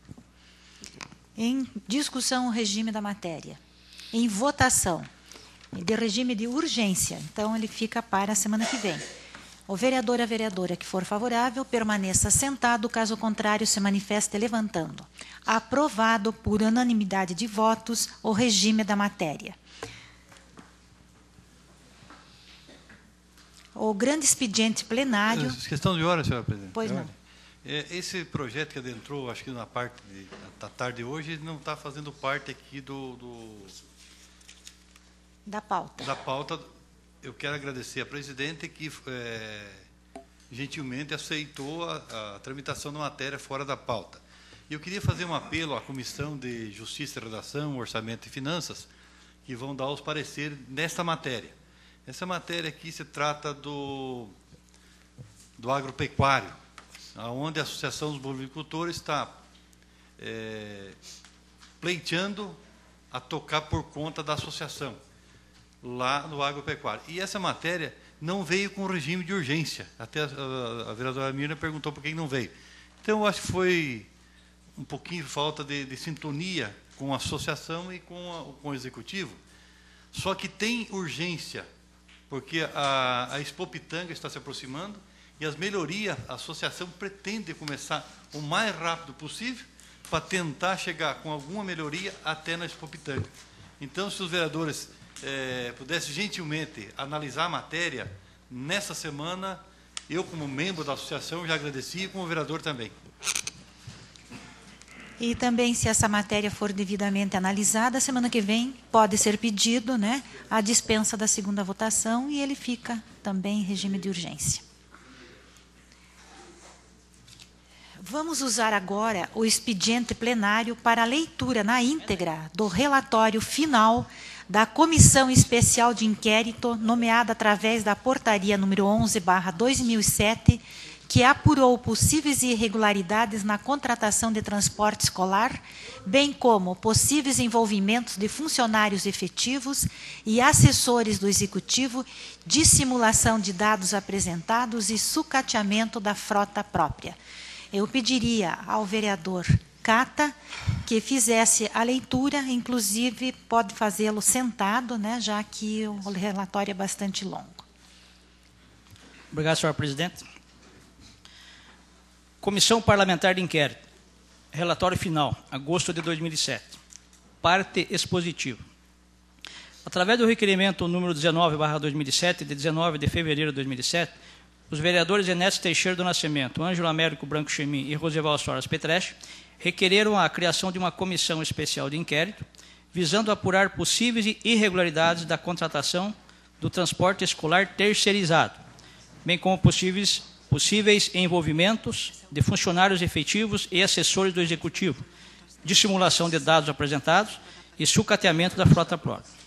Em discussão, o regime da matéria. Em votação, de regime de urgência, então ele fica para a semana que vem. O vereador e a vereadora que for favorável permaneça sentado, caso contrário se manifeste levantando. Aprovado por unanimidade de votos o regime da matéria. O grande expediente plenário... Questão de hora, senhora presidente. Pois não. Esse projeto que adentrou, acho que na parte de, da tarde de hoje, não está fazendo parte aqui do, do... Da pauta. Da pauta. Eu quero agradecer à presidente que é, gentilmente aceitou a, a tramitação da matéria fora da pauta. E eu queria fazer um apelo à Comissão de Justiça e Redação, Orçamento e Finanças, que vão dar os pareceres nesta matéria. Essa matéria aqui se trata do, do agropecuário, onde a Associação dos Bovinocultores está é, pleiteando a tocar por conta da associação, lá no agropecuário. E essa matéria não veio com regime de urgência. Até a, a, a vereadora Mirna perguntou por que não veio. Então, eu acho que foi um pouquinho de falta de, de sintonia com a associação e com, a, com o executivo. Só que tem urgência, porque a, a Expo Pitanga está se aproximando e as melhorias, a associação pretende começar o mais rápido possível para tentar chegar com alguma melhoria até na Expo Pitanga. Então, se os vereadores é, pudesse gentilmente analisar a matéria nessa semana, eu, como membro da associação, já agradeci, e como vereador também. E também, se essa matéria for devidamente analisada, semana que vem pode ser pedido, né, a dispensa da segunda votação e ele fica também em regime de urgência. Vamos usar agora o expediente plenário para a leitura na íntegra do relatório final da Comissão Especial de Inquérito, nomeada através da Portaria número onze barra dois mil e sete, que apurou possíveis irregularidades na contratação de transporte escolar, bem como possíveis envolvimentos de funcionários efetivos e assessores do Executivo, dissimulação de dados apresentados e sucateamento da frota própria. Eu pediria ao vereador Cata que fizesse a leitura, inclusive pode fazê-lo sentado, né, já que o relatório é bastante longo. Obrigado, senhor presidente. Comissão Parlamentar de Inquérito. Relatório final, agosto de dois mil e sete. Parte expositiva. Através do requerimento número dezenove barra dois mil e sete, de dezenove de fevereiro de dois mil e sete, os vereadores Enéas Teixeira do Nascimento, Ângelo Américo Branco Chemin e Rosival Soares Petreche requereram a criação de uma comissão especial de inquérito, visando apurar possíveis irregularidades da contratação do transporte escolar terceirizado, bem como possíveis, possíveis envolvimentos de funcionários efetivos e assessores do Executivo, dissimulação de dados apresentados e sucateamento da frota própria.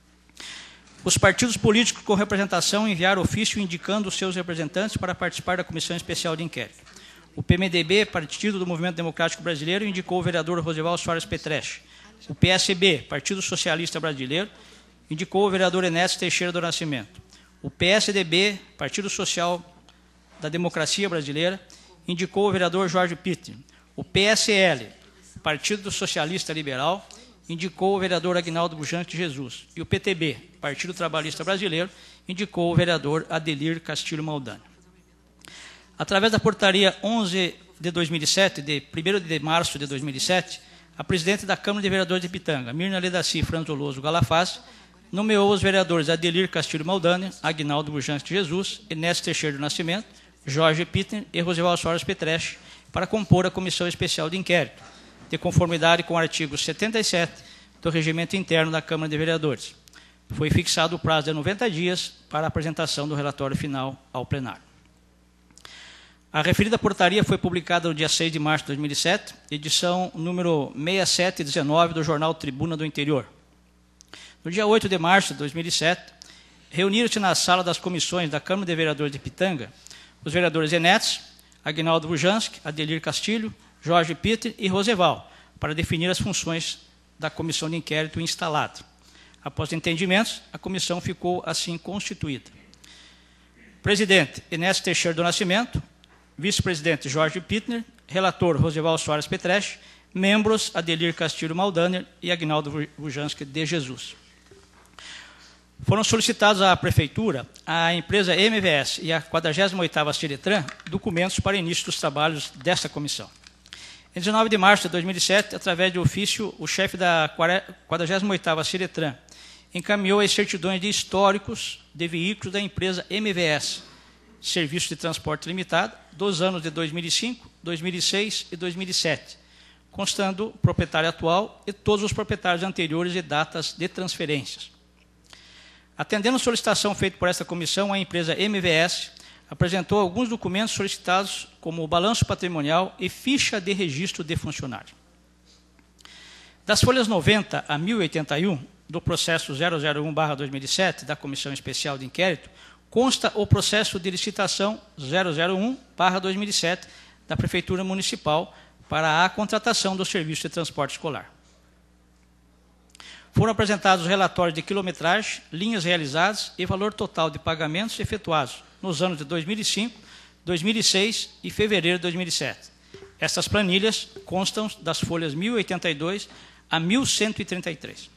Os partidos políticos com representação enviaram ofício indicando os seus representantes para participar da Comissão Especial de Inquérito. O P M D B, Partido do Movimento Democrático Brasileiro, indicou o vereador Rosival Soares Petreche. O P S B, Partido Socialista Brasileiro, indicou o vereador Enéas Teixeira do Nascimento. O P S D B, Partido Social da Democracia Brasileira, indicou o vereador Jorge Pittner. O P S L, Partido Socialista Liberal, indicou o vereador Aguinaldo Bujanque de Jesus. E o P T B, Partido Trabalhista Brasileiro, indicou o vereador Adelir Castilho Maldani. Através da portaria onze de dois mil e sete, de primeiro de março de dois mil e sete, a presidente da Câmara de Vereadores de Pitanga, Mirna Ledaci Franzoloso Galafaz, nomeou os vereadores Adelir Castilho Maldani, Aguinaldo Bujanque de Jesus, Enéas Teixeira do Nascimento, Jorge Pittner e Rosival Soares Petreche para compor a Comissão Especial de Inquérito, de conformidade com o artigo setenta e sete do Regimento Interno da Câmara de Vereadores. Foi fixado o prazo de noventa dias para a apresentação do relatório final ao plenário. A referida portaria foi publicada no dia seis de março de dois mil e sete, edição número seis mil setecentos e dezenove do Jornal Tribuna do Interior. No dia oito de março de dois mil e sete, reuniram-se na sala das comissões da Câmara de Vereadores de Pitanga os vereadores Enéas, Aguinaldo Bujanque, Adelir Castilho, Jorge Pittner e Rosival, para definir as funções da comissão de inquérito instalada. Após entendimentos, a comissão ficou assim constituída. Presidente, Enéas Teixeira do Nascimento. Vice-presidente, Jorge Pittner. Relator, Rosival Soares Petreche. Membros, Adelir Castilho Maldani e Aguinaldo Bujanque de Jesus. Foram solicitados à Prefeitura, à empresa M V S e à quadragésima oitava Ciretran documentos para início dos trabalhos desta comissão. Em dezenove de março de dois mil e sete, através de ofício, o chefe da quadragésima oitava Ciretran encaminhou as certidões de históricos de veículos da empresa M V S, Serviço de Transporte Limitado, dos anos de dois mil e cinco, dois mil e seis e dois mil e sete, constando o proprietário atual e todos os proprietários anteriores e datas de transferências. Atendendo a solicitação feita por esta comissão, a empresa M V S apresentou alguns documentos solicitados, como o balanço patrimonial e ficha de registro de funcionário. Das folhas noventa a mil e oitenta e um do processo zero zero um barra dois mil e sete da Comissão Especial de Inquérito, consta o processo de licitação zero zero um barra dois mil e sete da Prefeitura Municipal para a contratação do serviço de transporte escolar. Foram apresentados os relatórios de quilometragem, linhas realizadas e valor total de pagamentos efetuados nos anos de dois mil e cinco, dois mil e seis e fevereiro de dois mil e sete. Estas planilhas constam das folhas mil e oitenta e dois a mil cento e trinta e três.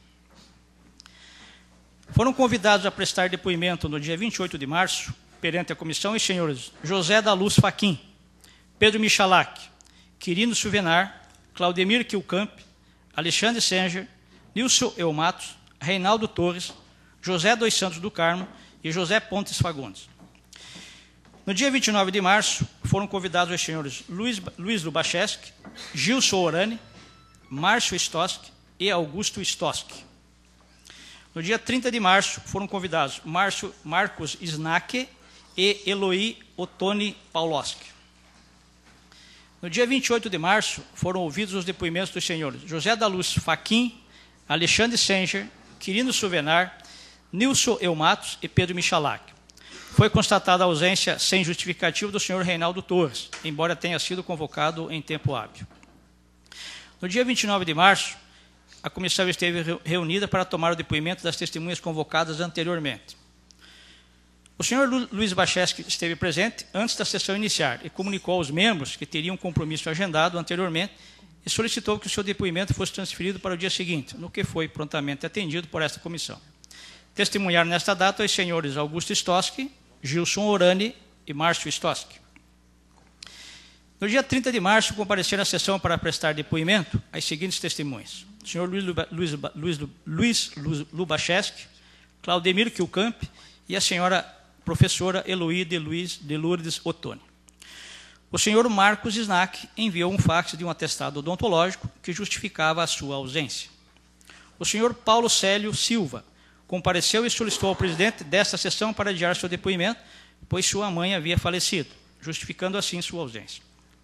Foram convidados a prestar depoimento no dia vinte e oito de março, perante a comissão, os senhores José da Luz Faquim, Pedro Michalak, Quirino Silvenar, Claudemir Kilcamp, Alexandre Senger, Nilson Elmatos, Reinaldo Torres, José dos Santos do Carmo e José Pontes Fagundes. No dia vinte e nove de março, foram convidados os senhores Luiz, Luiz Lubacheski, Gilson Orani, Márcio Stoski e Augusto Stoski. No dia trinta de março, foram convidados Márcio, Marcos Snaque e Eloy Ottoni Pauloski. No dia vinte e oito de março, foram ouvidos os depoimentos dos senhores José da Luz Faquim, Alexandre Senger, Quirino Suvenar, Nilson Elmatos e Pedro Michalak. Foi constatada a ausência sem justificativo do senhor Reinaldo Torres, embora tenha sido convocado em tempo hábil. No dia vinte e nove de março, a comissão esteve reunida para tomar o depoimento das testemunhas convocadas anteriormente. O senhor Luiz Bacheski esteve presente antes da sessão iniciar e comunicou aos membros que teriam um compromisso agendado anteriormente e solicitou que o seu depoimento fosse transferido para o dia seguinte, no que foi prontamente atendido por esta comissão. Testemunharam nesta data os senhores Augusto Stoski, Gilson Orani e Márcio Stoski. No dia trinta de março, compareceram à sessão para prestar depoimento as seguintes testemunhas: o senhor Luiz, Luiz, Luiz, Luiz, Luiz Lubacheski, Claudemir Kilcamp e a senhora professora Eloy de, Luiz, de Lourdes Ottoni. O senhor Marcos Snack enviou um fax de um atestado odontológico que justificava a sua ausência. O senhor Paulo Célio Silva compareceu e solicitou ao presidente desta sessão para adiar seu depoimento, pois sua mãe havia falecido, justificando assim sua ausência.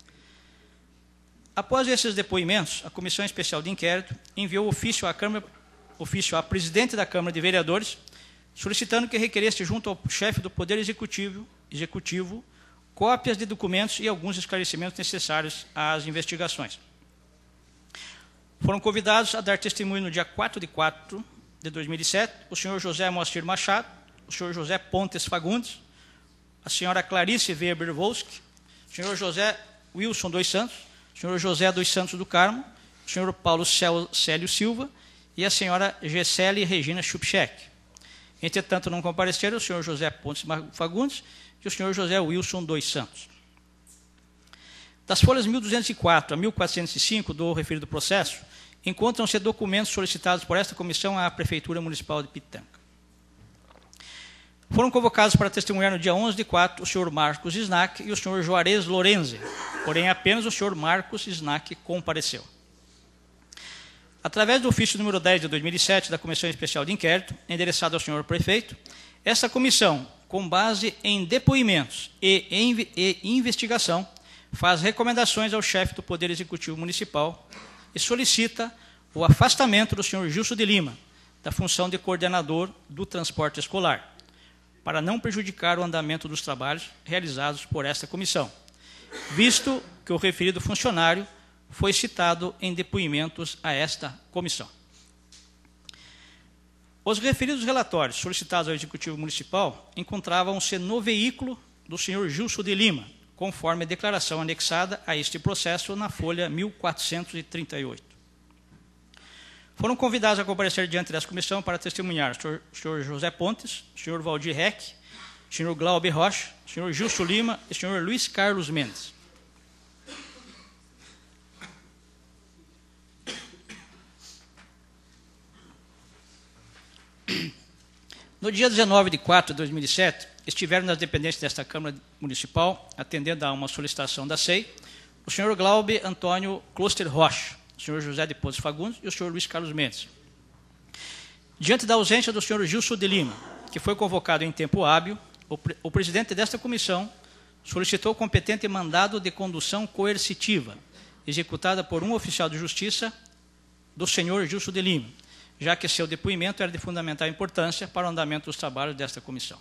Após esses depoimentos, a Comissão Especial de Inquérito enviou ofício à, Câmara, ofício à presidente da Câmara de Vereadores, solicitando que requeresse junto ao chefe do Poder Executivo, Executivo cópias de documentos e alguns esclarecimentos necessários às investigações. Foram convidados a dar testemunho no dia quatro de quatro de dois mil e sete, o senhor José Moacir Machado, o senhor José Pontes Fagundes, a senhora Clarice Weber Volsky, o senhor José Wilson dos Santos, o senhor José dos Santos do Carmo, o senhor Paulo Célio Silva e a senhora Gessele Regina Schupchek. Entretanto, não compareceram o senhor José Pontes Fagundes e o senhor José Wilson dos Santos. Das folhas mil duzentos e quatro a mil quatrocentos e cinco do referido processo, encontram-se documentos solicitados por esta comissão à Prefeitura Municipal de Pitanga. Foram convocados para testemunhar no dia onze de quatro o senhor Marcos Snack e o senhor Juarez Lorenzi, porém apenas o senhor Marcos Snack compareceu. Através do ofício número dez de dois mil e sete da Comissão Especial de Inquérito, endereçado ao senhor Prefeito, essa comissão, com base em depoimentos e em e investigação, faz recomendações ao chefe do Poder Executivo Municipal e solicita o afastamento do senhor Gilson de Lima da função de coordenador do transporte escolar, para não prejudicar o andamento dos trabalhos realizados por esta comissão, visto que o referido funcionário foi citado em depoimentos a esta comissão. Os referidos relatórios solicitados ao Executivo Municipal encontravam-se no veículo do senhor Gilson de Lima, conforme a declaração anexada a este processo na folha mil quatrocentos e trinta e oito. Foram convidados a comparecer diante dessa comissão para testemunhar o senhor, o senhor José Pontes, o senhor Valdir Reck, o senhor Glauber Rocha, o senhor Gilson Lima e o senhor Luiz Carlos Mendes. No dia dezenove de quatro de dois mil e sete, estiveram nas dependências desta Câmara Municipal, atendendo a uma solicitação da S E I, o senhor Glauber Antônio Kloster Rocha, o senhor José de Pontes Fagundes e o senhor Luiz Carlos Mendes. Diante da ausência do senhor Gilson de Lima, que foi convocado em tempo hábil, o, pre o presidente desta comissão solicitou o competente mandado de condução coercitiva, executada por um oficial de justiça do senhor Gilson de Lima, já que seu depoimento era de fundamental importância para o andamento dos trabalhos desta comissão.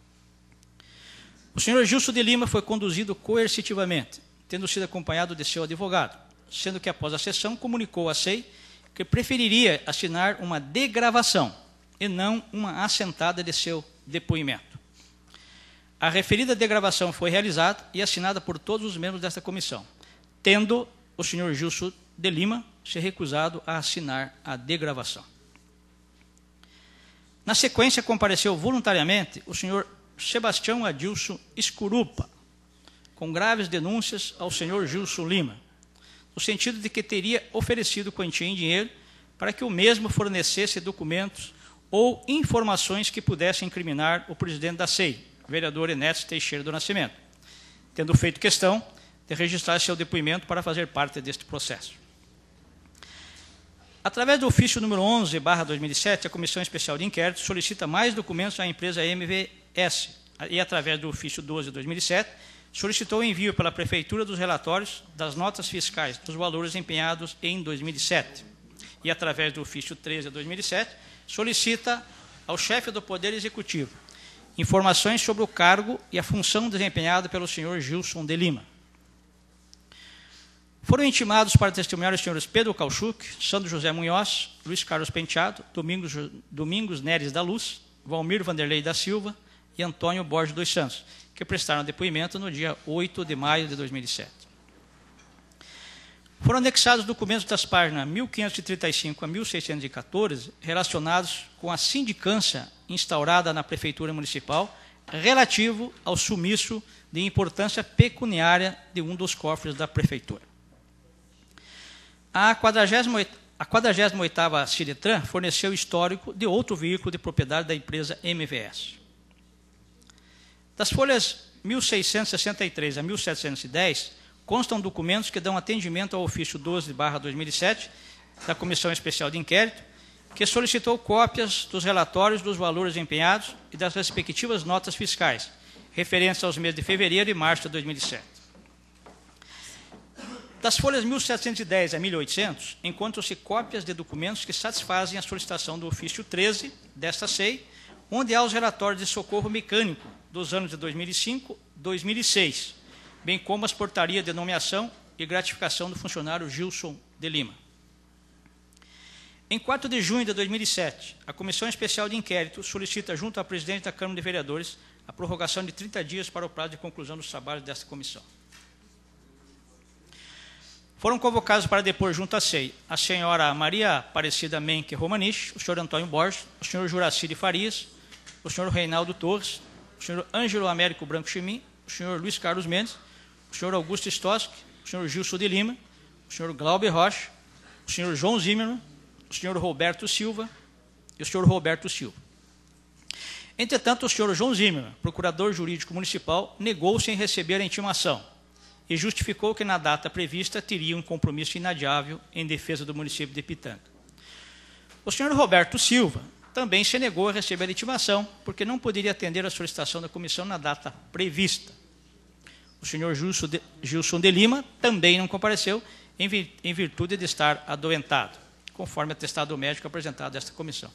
O senhor Gilson de Lima foi conduzido coercitivamente, tendo sido acompanhado de seu advogado, sendo que após a sessão comunicou à S E I que preferiria assinar uma degravação e não uma assentada de seu depoimento. A referida degravação foi realizada e assinada por todos os membros desta comissão, tendo o senhor Gilson de Lima se recusado a assinar a degravação. Na sequência, compareceu voluntariamente o senhor Sebastião Adilson Escurupa, com graves denúncias ao senhor Gilson Lima, no sentido de que teria oferecido quantia em dinheiro para que o mesmo fornecesse documentos ou informações que pudessem incriminar o presidente da S E I, vereador Enéas Teixeira do Nascimento, tendo feito questão de registrar seu depoimento para fazer parte deste processo. Através do ofício número onze barra dois mil e sete, a Comissão Especial de Inquérito solicita mais documentos à empresa M V S e, através do ofício doze barra dois mil e sete, solicitou o envio pela Prefeitura dos relatórios das notas fiscais dos valores empenhados em dois mil e sete. E, através do ofício treze barra dois mil e sete, solicita ao chefe do Poder Executivo informações sobre o cargo e a função desempenhada pelo senhor Gilson de Lima. Foram intimados para testemunhar os senhores Pedro Kauchuk, Sandro José Munhoz, Luiz Carlos Penteado, Domingos, Domingos Neres da Luz, Valmir Vanderlei da Silva e Antônio Borges dos Santos, que prestaram depoimento no dia oito de maio de dois mil e sete. Foram anexados documentos das páginas mil quinhentos e trinta e cinco a mil seiscentos e quatorze relacionados com a sindicância instaurada na Prefeitura Municipal relativo ao sumiço de importância pecuniária de um dos cofres da Prefeitura. A quadragésima oitava Ciretran forneceu histórico de outro veículo de propriedade da empresa M V S. Das folhas mil seiscentos e sessenta e três a mil setecentos e dez, constam documentos que dão atendimento ao ofício doze barra dois mil e sete da Comissão Especial de Inquérito, que solicitou cópias dos relatórios dos valores empenhados e das respectivas notas fiscais, referentes aos meses de fevereiro e março de dois mil e sete. Das folhas mil setecentos e dez a mil e oitocentos, encontram-se cópias de documentos que satisfazem a solicitação do ofício treze desta S E I, onde há os relatórios de socorro mecânico dos anos de dois mil e cinco e dois mil e seis, bem como as portarias de nomeação e gratificação do funcionário Gilson de Lima. Em quatro de junho de dois mil e sete, a Comissão Especial de Inquérito solicita, junto ao presidente da Câmara de Vereadores, a prorrogação de trinta dias para o prazo de conclusão dos trabalhos desta comissão. Foram convocados para depor junto à S E I a senhora Maria Aparecida Menck Romanich, o senhor Antônio Borges, o senhor Juraci de Farias, o senhor Reinaldo Torres, o senhor Ângelo Américo Branco Chimin, o senhor Luiz Carlos Mendes, o senhor Augusto Stosk, o senhor Gilson de Lima, o senhor Glauber Rocha, o senhor João Zimmermann, o senhor Roberto Silva e o senhor Roberto Silva. Entretanto, o senhor João Zimmermann, procurador jurídico municipal, negou-se em receber a intimação e justificou que na data prevista teria um compromisso inadiável em defesa do município de Pitanga. O senhor Roberto Silva também se negou a receber a intimação, porque não poderia atender a solicitação da comissão na data prevista. O senhor Gilson de, Gilson de Lima também não compareceu, em, vir, em virtude de estar adoentado, conforme atestado médico apresentado a esta comissão.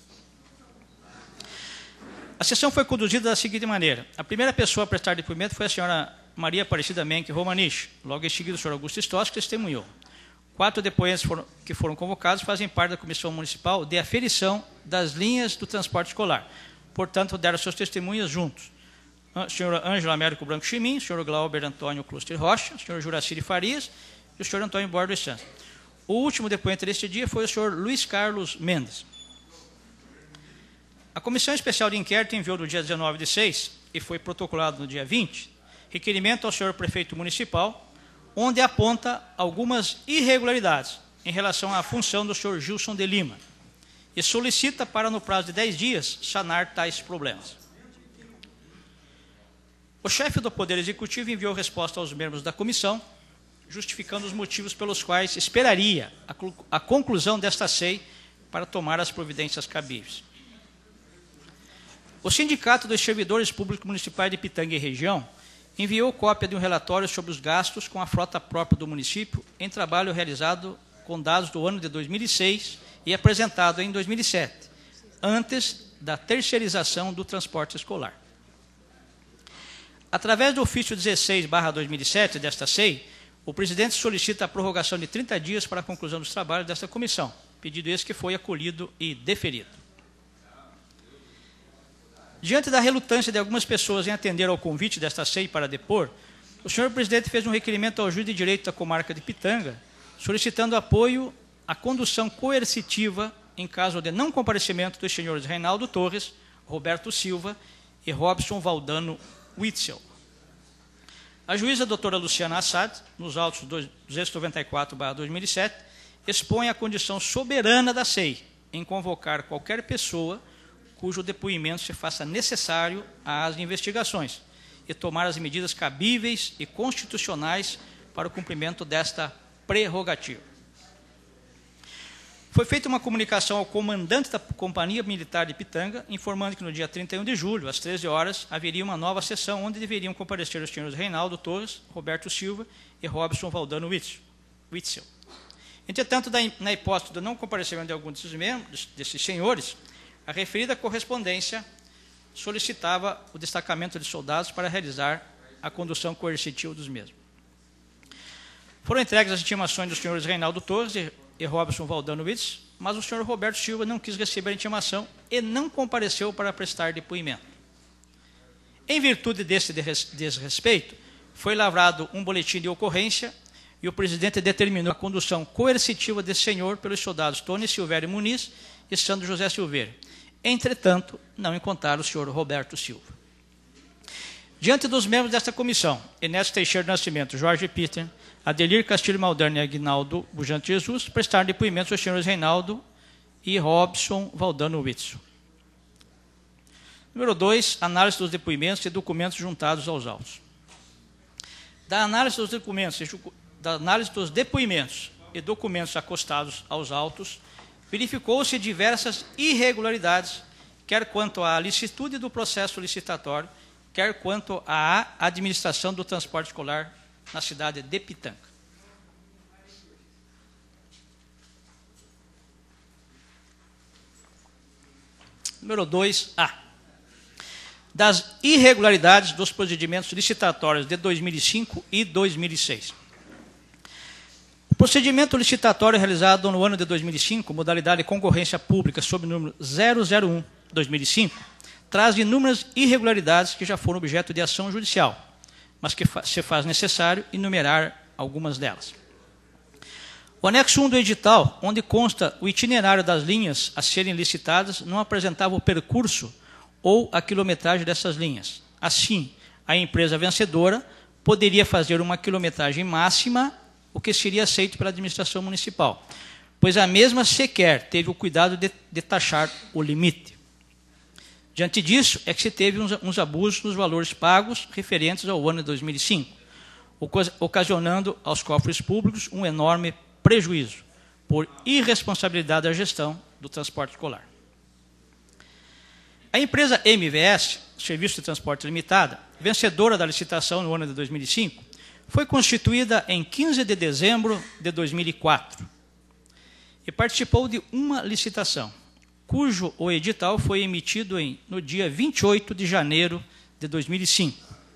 A sessão foi conduzida da seguinte maneira. A primeira pessoa a prestar depoimento foi a senhora Maria Aparecida Menck Romanich. Logo em seguida, o senhor Augusto Stosk testemunhou. Quatro depoentes foram, que foram convocados fazem parte da Comissão Municipal de Aferição das Linhas do Transporte Escolar. Portanto, deram seus testemunhos juntos. O senhor Ângelo Américo Branco Chimin, o senhor Glauber Antônio Cluster Rocha, o senhor Juraci de Farias e o senhor Antônio Borges dos Santos. O último depoente deste dia foi o senhor Luiz Carlos Mendes. A Comissão Especial de Inquérito enviou no dia dezenove de seis, e foi protocolado no dia vinte, requerimento ao senhor prefeito municipal, onde aponta algumas irregularidades em relação à função do senhor Gilson de Lima e solicita para, no prazo de dez dias, sanar tais problemas. O chefe do Poder Executivo enviou resposta aos membros da comissão, justificando os motivos pelos quais esperaria a, a conclusão desta S E I para tomar as providências cabíveis. O Sindicato dos Servidores Públicos Municipais de Pitanga e Região enviou cópia de um relatório sobre os gastos com a frota própria do município em trabalho realizado com dados do ano de dois mil e seis e apresentado em dois mil e sete, antes da terceirização do transporte escolar. Através do ofício dezesseis barra dois mil e sete desta S E I, o presidente solicita a prorrogação de trinta dias para a conclusão dos trabalhos desta comissão, pedido esse que foi acolhido e deferido. Diante da relutância de algumas pessoas em atender ao convite desta S E I para depor, o senhor presidente fez um requerimento ao juiz de direito da comarca de Pitanga, solicitando apoio à condução coercitiva em caso de não comparecimento dos senhores Reinaldo Torres, Roberto Silva e Robson Valdano Witzel. A juíza doutora Luciana Assad, nos autos duzentos e noventa e quatro barra dois mil e sete, expõe a condição soberana da S E I em convocar qualquer pessoa cujo depoimento se faça necessário às investigações e tomar as medidas cabíveis e constitucionais para o cumprimento desta prerrogativa. Foi feita uma comunicação ao comandante da Companhia Militar de Pitanga, informando que no dia trinta e um de julho, às treze horas, haveria uma nova sessão onde deveriam comparecer os senhores Reinaldo Torres, Roberto Silva e Robson Valdano Witzel. Entretanto, na hipótese do não comparecimento de algum desses membros, desses senhores, a referida correspondência solicitava o destacamento de soldados para realizar a condução coercitiva dos mesmos. Foram entregues as intimações dos senhores Reinaldo Torres e, e Robson Valdano Witzel, mas o senhor Roberto Silva não quis receber a intimação e não compareceu para prestar depoimento. Em virtude desse desrespeito, foi lavrado um boletim de ocorrência e o presidente determinou a condução coercitiva desse senhor pelos soldados Tony Silvério Muniz e Sandro José Silveira. Entretanto, não encontraram o senhor Roberto Silva. Diante dos membros desta comissão, Ernesto Teixeira do Nascimento, Jorge Peter, Adelir Castilho Maldani e Aguinaldo Bujante Jesus prestaram depoimentos aos senhores Reinaldo e Robson Valdano Witzel. Número dois, análise dos depoimentos e documentos juntados aos autos. Da análise dos documentos, da análise dos depoimentos e documentos acostados aos autos, verificou-se diversas irregularidades, quer quanto à licitude do processo licitatório, quer quanto à administração do transporte escolar na cidade de Pitanga. Número dois A. Das irregularidades dos procedimentos licitatórios de dois mil e cinco e dois mil e seis. O procedimento licitatório realizado no ano de dois mil e cinco, modalidade de concorrência pública sob o número zero zero um barra dois mil e cinco, traz inúmeras irregularidades que já foram objeto de ação judicial, mas que se faz necessário enumerar algumas delas. O anexo um do edital, onde consta o itinerário das linhas a serem licitadas, não apresentava o percurso ou a quilometragem dessas linhas. Assim, a empresa vencedora poderia fazer uma quilometragem máxima, o que seria aceito pela administração municipal, pois a mesma sequer teve o cuidado de, de taxar o limite. Diante disso, é que se teve uns, uns abusos nos valores pagos referentes ao ano de dois mil e cinco, ocasionando aos cofres públicos um enorme prejuízo por irresponsabilidade da gestão do transporte escolar. A empresa M V S, Serviço de Transporte Limitada, vencedora da licitação no ano de dois mil e cinco, foi constituída em quinze de dezembro de dois mil e quatro e participou de uma licitação, cujo o edital foi emitido em, no dia vinte e oito de janeiro de dois mil e cinco.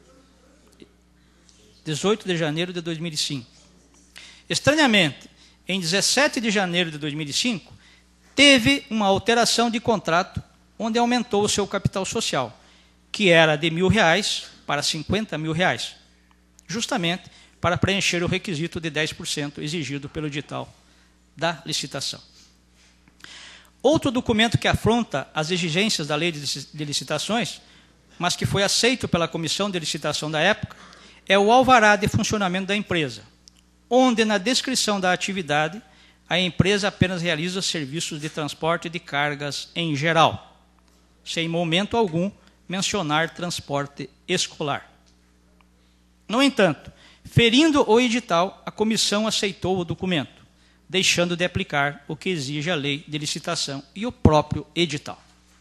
dezoito de janeiro de dois mil e cinco. Estranhamente, em dezessete de janeiro de dois mil e cinco, teve uma alteração de contrato onde aumentou o seu capital social, que era de mil reais para cinquenta mil reais, justamente para preencher o requisito de dez por cento exigido pelo edital da licitação. Outro documento que afronta as exigências da lei de licitações, mas que foi aceito pela comissão de licitação da época, é o alvará de funcionamento da empresa, onde na descrição da atividade a empresa apenas realiza serviços de transporte de cargas em geral, sem momento algum mencionar transporte escolar. No entanto, ferindo o edital, a comissão aceitou o documento, deixando de aplicar o que exige a lei de licitação e o próprio edital.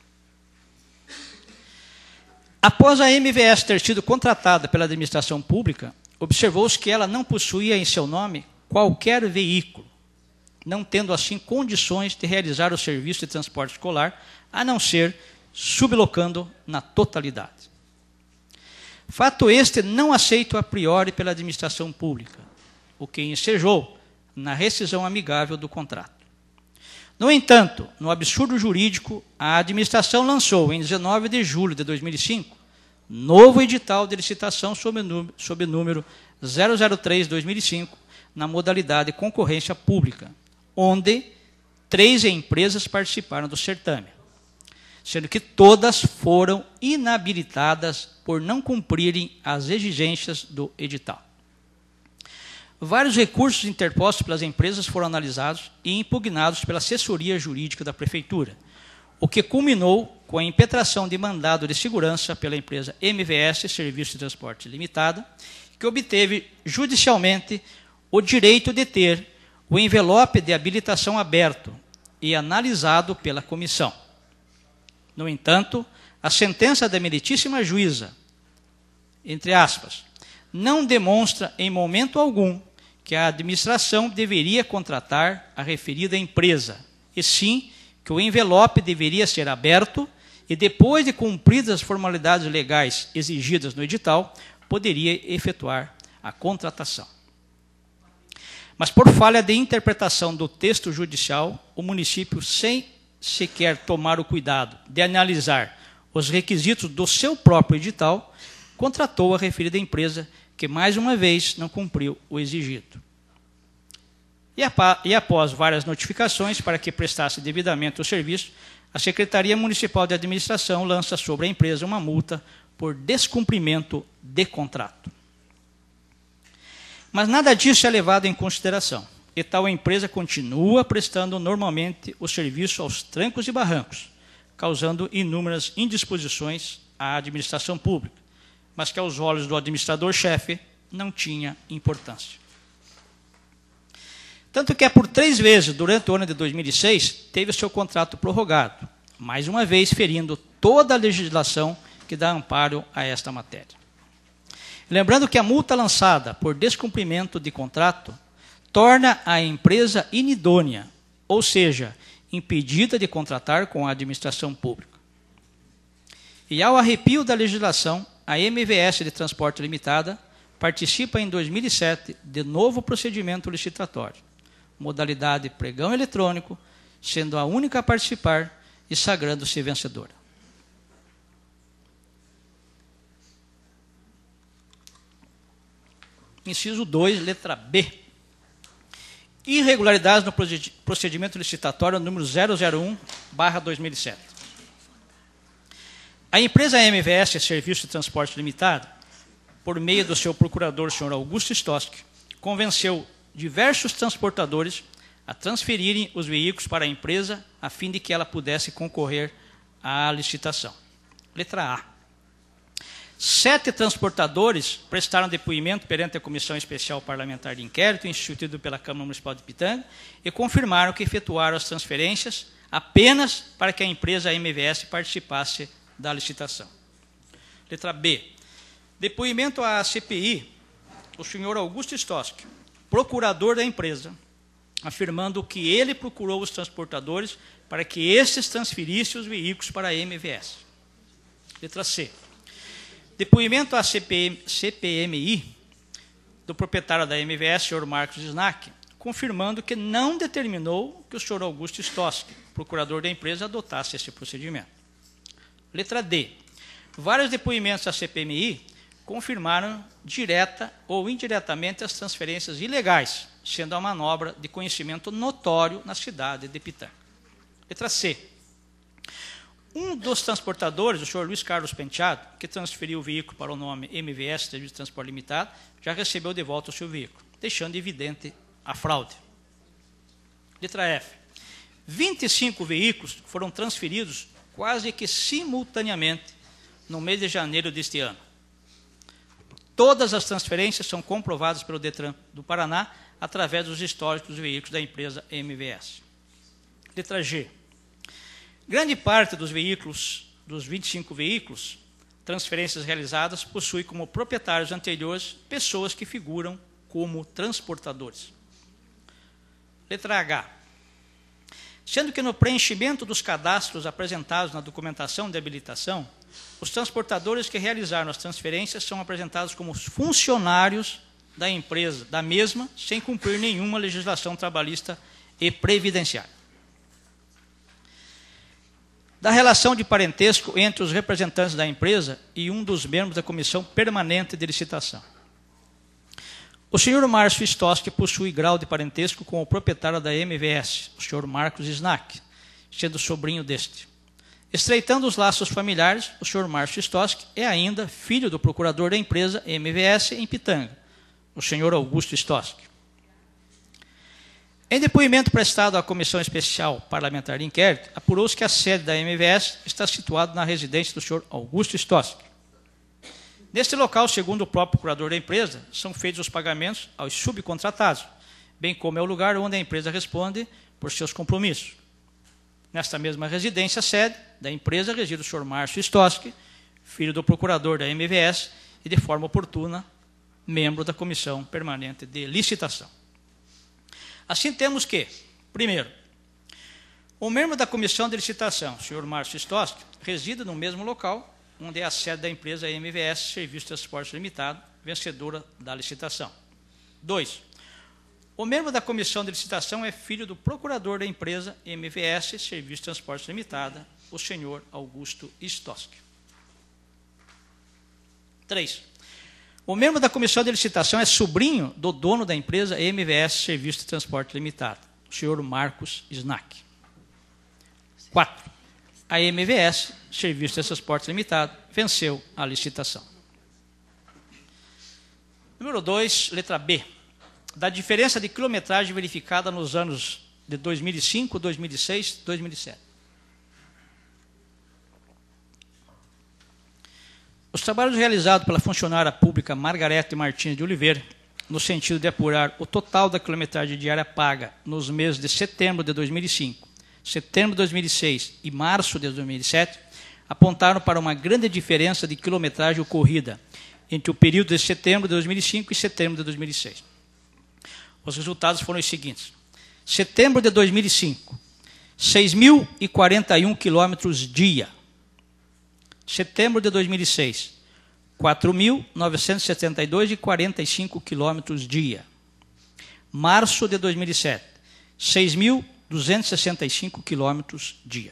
Após a M V S ter sido contratada pela administração pública, observou-se que ela não possuía em seu nome qualquer veículo, não tendo assim condições de realizar o serviço de transporte escolar, a não ser sublocando na totalidade. Fato este não aceito a priori pela administração pública, o que ensejou na rescisão amigável do contrato. No entanto, no absurdo jurídico, a administração lançou, em dezenove de julho de dois mil e cinco, novo edital de licitação sob o número, sob o número zero zero três barra dois mil e cinco, na modalidade de concorrência pública, onde três empresas participaram do certame, sendo que todas foram inabilitadas por não cumprirem as exigências do edital. Vários recursos interpostos pelas empresas foram analisados e impugnados pela assessoria jurídica da Prefeitura, o que culminou com a impetração de mandado de segurança pela empresa M V S Serviços de Transporte Limitada, que obteve judicialmente o direito de ter o envelope de habilitação aberto e analisado pela comissão. No entanto, a sentença da meritíssima juíza, entre aspas, não demonstra em momento algum que a administração deveria contratar a referida empresa, e sim que o envelope deveria ser aberto e, depois de cumpridas as formalidades legais exigidas no edital, poderia efetuar a contratação. Mas, por falha de interpretação do texto judicial, o município, sem sequer tomar o cuidado de analisar os requisitos do seu próprio edital, contratou a referida empresa, que, mais uma vez, não cumpriu o exigido. E, e após várias notificações para que prestasse devidamente o serviço, a Secretaria Municipal de Administração lança sobre a empresa uma multa por descumprimento de contrato. Mas nada disso é levado em consideração, e tal empresa continua prestando normalmente o serviço aos trancos e barrancos, causando inúmeras indisposições à administração pública, mas que aos olhos do administrador-chefe não tinha importância. Tanto que é por três vezes, durante o ano de dois mil e seis, teve seu contrato prorrogado, mais uma vez ferindo toda a legislação que dá amparo a esta matéria. Lembrando que a multa lançada por descumprimento de contrato torna a empresa inidônea, ou seja, impedida de contratar com a administração pública. E ao arrepio da legislação, a M V S de Transporte Limitada participa em dois mil e sete de novo procedimento licitatório, modalidade pregão eletrônico, sendo a única a participar e sagrando-se vencedora. Inciso dois, letra B. Irregularidades no procedimento licitatório número zero zero um barra dois mil e sete. A empresa M V S Serviços de Transporte Limitada, por meio do seu procurador, senhor Augusto Stoski, convenceu diversos transportadores a transferirem os veículos para a empresa a fim de que ela pudesse concorrer à licitação. Letra A. Sete transportadores prestaram depoimento perante a Comissão Especial Parlamentar de Inquérito, instituída pela Câmara Municipal de Pitanga, e confirmaram que efetuaram as transferências apenas para que a empresa M V S participasse da licitação. Letra B. Depoimento à C P I, o senhor Augusto Stoski, procurador da empresa, afirmando que ele procurou os transportadores para que estes transferissem os veículos para a M V S. Letra C. Depoimento à C P M I, do proprietário da M V S, senhor Marcos Snack, confirmando que não determinou que o senhor Augusto Stoski, procurador da empresa, adotasse esse procedimento. Letra D. Vários depoimentos à C P M I confirmaram direta ou indiretamente as transferências ilegais, sendo a manobra de conhecimento notório na cidade de Pitanga. Letra C. Um dos transportadores, o senhor Luiz Carlos Penteado, que transferiu o veículo para o nome M V S Serviço de Transporte Limitado, já recebeu de volta o seu veículo, deixando evidente a fraude. Letra F. vinte e cinco veículos foram transferidos quase que simultaneamente no mês de janeiro deste ano. Todas as transferências são comprovadas pelo Detran do Paraná através dos históricos dos veículos da empresa M V S. Letra G. Grande parte dos veículos, dos vinte e cinco veículos, transferências realizadas, possui como proprietários anteriores pessoas que figuram como transportadores. Letra H. Sendo que no preenchimento dos cadastros apresentados na documentação de habilitação, os transportadores que realizaram as transferências são apresentados como funcionários da empresa, da mesma, sem cumprir nenhuma legislação trabalhista e previdenciária. Da relação de parentesco entre os representantes da empresa e um dos membros da Comissão Permanente de Licitação. O senhor Márcio Stoski possui grau de parentesco com o proprietário da M V S, o senhor Marcos Snack, sendo sobrinho deste. Estreitando os laços familiares, o senhor Márcio Stoski é ainda filho do procurador da empresa M V S em Pitanga, o senhor Augusto Stoski. Em depoimento prestado à Comissão Especial Parlamentar de Inquérito, apurou-se que a sede da M V S está situada na residência do senhor Augusto Stoski. Neste local, segundo o próprio procurador da empresa, são feitos os pagamentos aos subcontratados, bem como é o lugar onde a empresa responde por seus compromissos. Nesta mesma residência, sede da empresa, reside o senhor Márcio Stoski, filho do procurador da M V S e, de forma oportuna, membro da Comissão Permanente de Licitação. Assim, temos que, primeiro, o membro da Comissão de Licitação, o senhor Márcio Stoski, reside no mesmo local onde é a sede da empresa M V S Serviços de Transporte Limitado, vencedora da licitação. Dois, o membro da Comissão de Licitação é filho do procurador da empresa M V S Serviços de Transporte Limitada, o senhor Augusto Stoski. Três, o membro da Comissão de Licitação é sobrinho do dono da empresa M V S Serviços de Transporte Limitada, o senhor Marcos Snack. Quatro, a M V S Serviços de Transporte Limitado venceu a licitação. Número dois, letra B. Da diferença de quilometragem verificada nos anos de dois mil e cinco, dois mil e seis, dois mil e sete. Os trabalhos realizados pela funcionária pública Margarete Martins de Oliveira, no sentido de apurar o total da quilometragem diária paga nos meses de setembro de dois mil e cinco, setembro de dois mil e seis e março de dois mil e sete, apontaram para uma grande diferença de quilometragem ocorrida entre o período de setembro de dois mil e cinco e setembro de dois mil e seis. Os resultados foram os seguintes. Setembro de dois mil e cinco, seis mil e quarenta e um quilômetros dia. Setembro de dois mil e seis, quatro mil novecentos e setenta e dois vírgula quarenta e cinco quilômetros dia. Março de dois mil e sete, seis mil duzentos e sessenta e cinco quilômetros dia.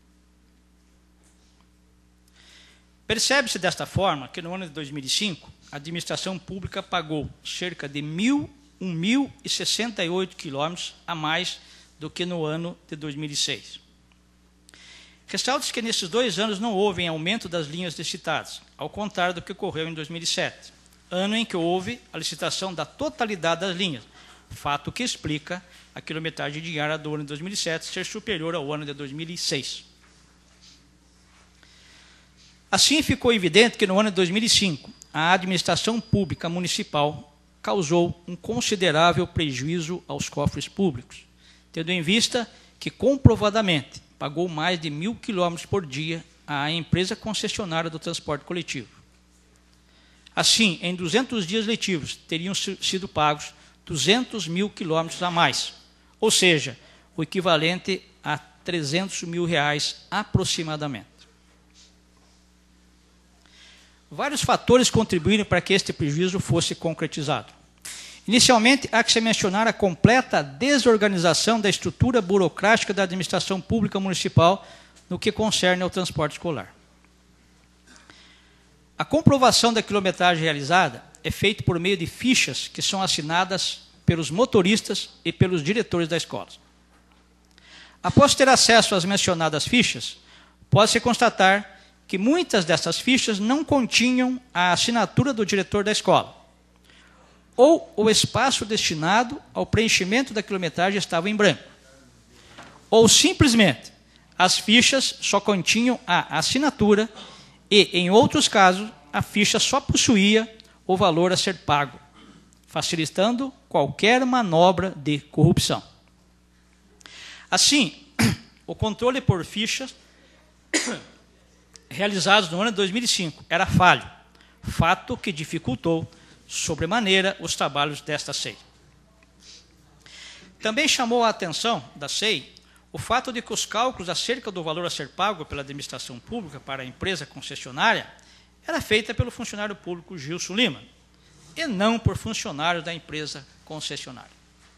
Percebe-se desta forma que no ano de dois mil e cinco, a administração pública pagou cerca de um mil e sessenta e oito quilômetros a mais do que no ano de dois mil e seis. Ressalta-se que nesses dois anos não houve aumento das linhas licitadas, ao contrário do que ocorreu em dois mil e sete, ano em que houve a licitação da totalidade das linhas, fato que explica a quilometragem diária do ano de dois mil e sete ser superior ao ano de dois mil e seis. Assim, ficou evidente que no ano de dois mil e cinco, a administração pública municipal causou um considerável prejuízo aos cofres públicos, tendo em vista que, comprovadamente, pagou mais de mil quilômetros por dia à empresa concessionária do transporte coletivo. Assim, em duzentos dias letivos, teriam sido pagos duzentos mil quilômetros a mais, ou seja, o equivalente a trezentos mil reais aproximadamente. Vários fatores contribuíram para que este prejuízo fosse concretizado. Inicialmente, há que se mencionar a completa desorganização da estrutura burocrática da administração pública municipal no que concerne ao transporte escolar. A comprovação da quilometragem realizada é feita por meio de fichas que são assinadas pelos motoristas e pelos diretores da escola. Após ter acesso às mencionadas fichas, pode-se constatar que muitas dessas fichas não continham a assinatura do diretor da escola, ou o espaço destinado ao preenchimento da quilometragem estava em branco, ou simplesmente as fichas só continham a assinatura e, em outros casos, a ficha só possuía o valor a ser pago, facilitando qualquer manobra de corrupção. Assim, o controle por fichas realizados no ano de dois mil e cinco era falho, fato que dificultou sobremaneira os trabalhos desta S E I. Também chamou a atenção da S E I o fato de que os cálculos acerca do valor a ser pago pela administração pública para a empresa concessionária era feita pelo funcionário público Gilson Lima, e não por funcionários da empresa concessionária.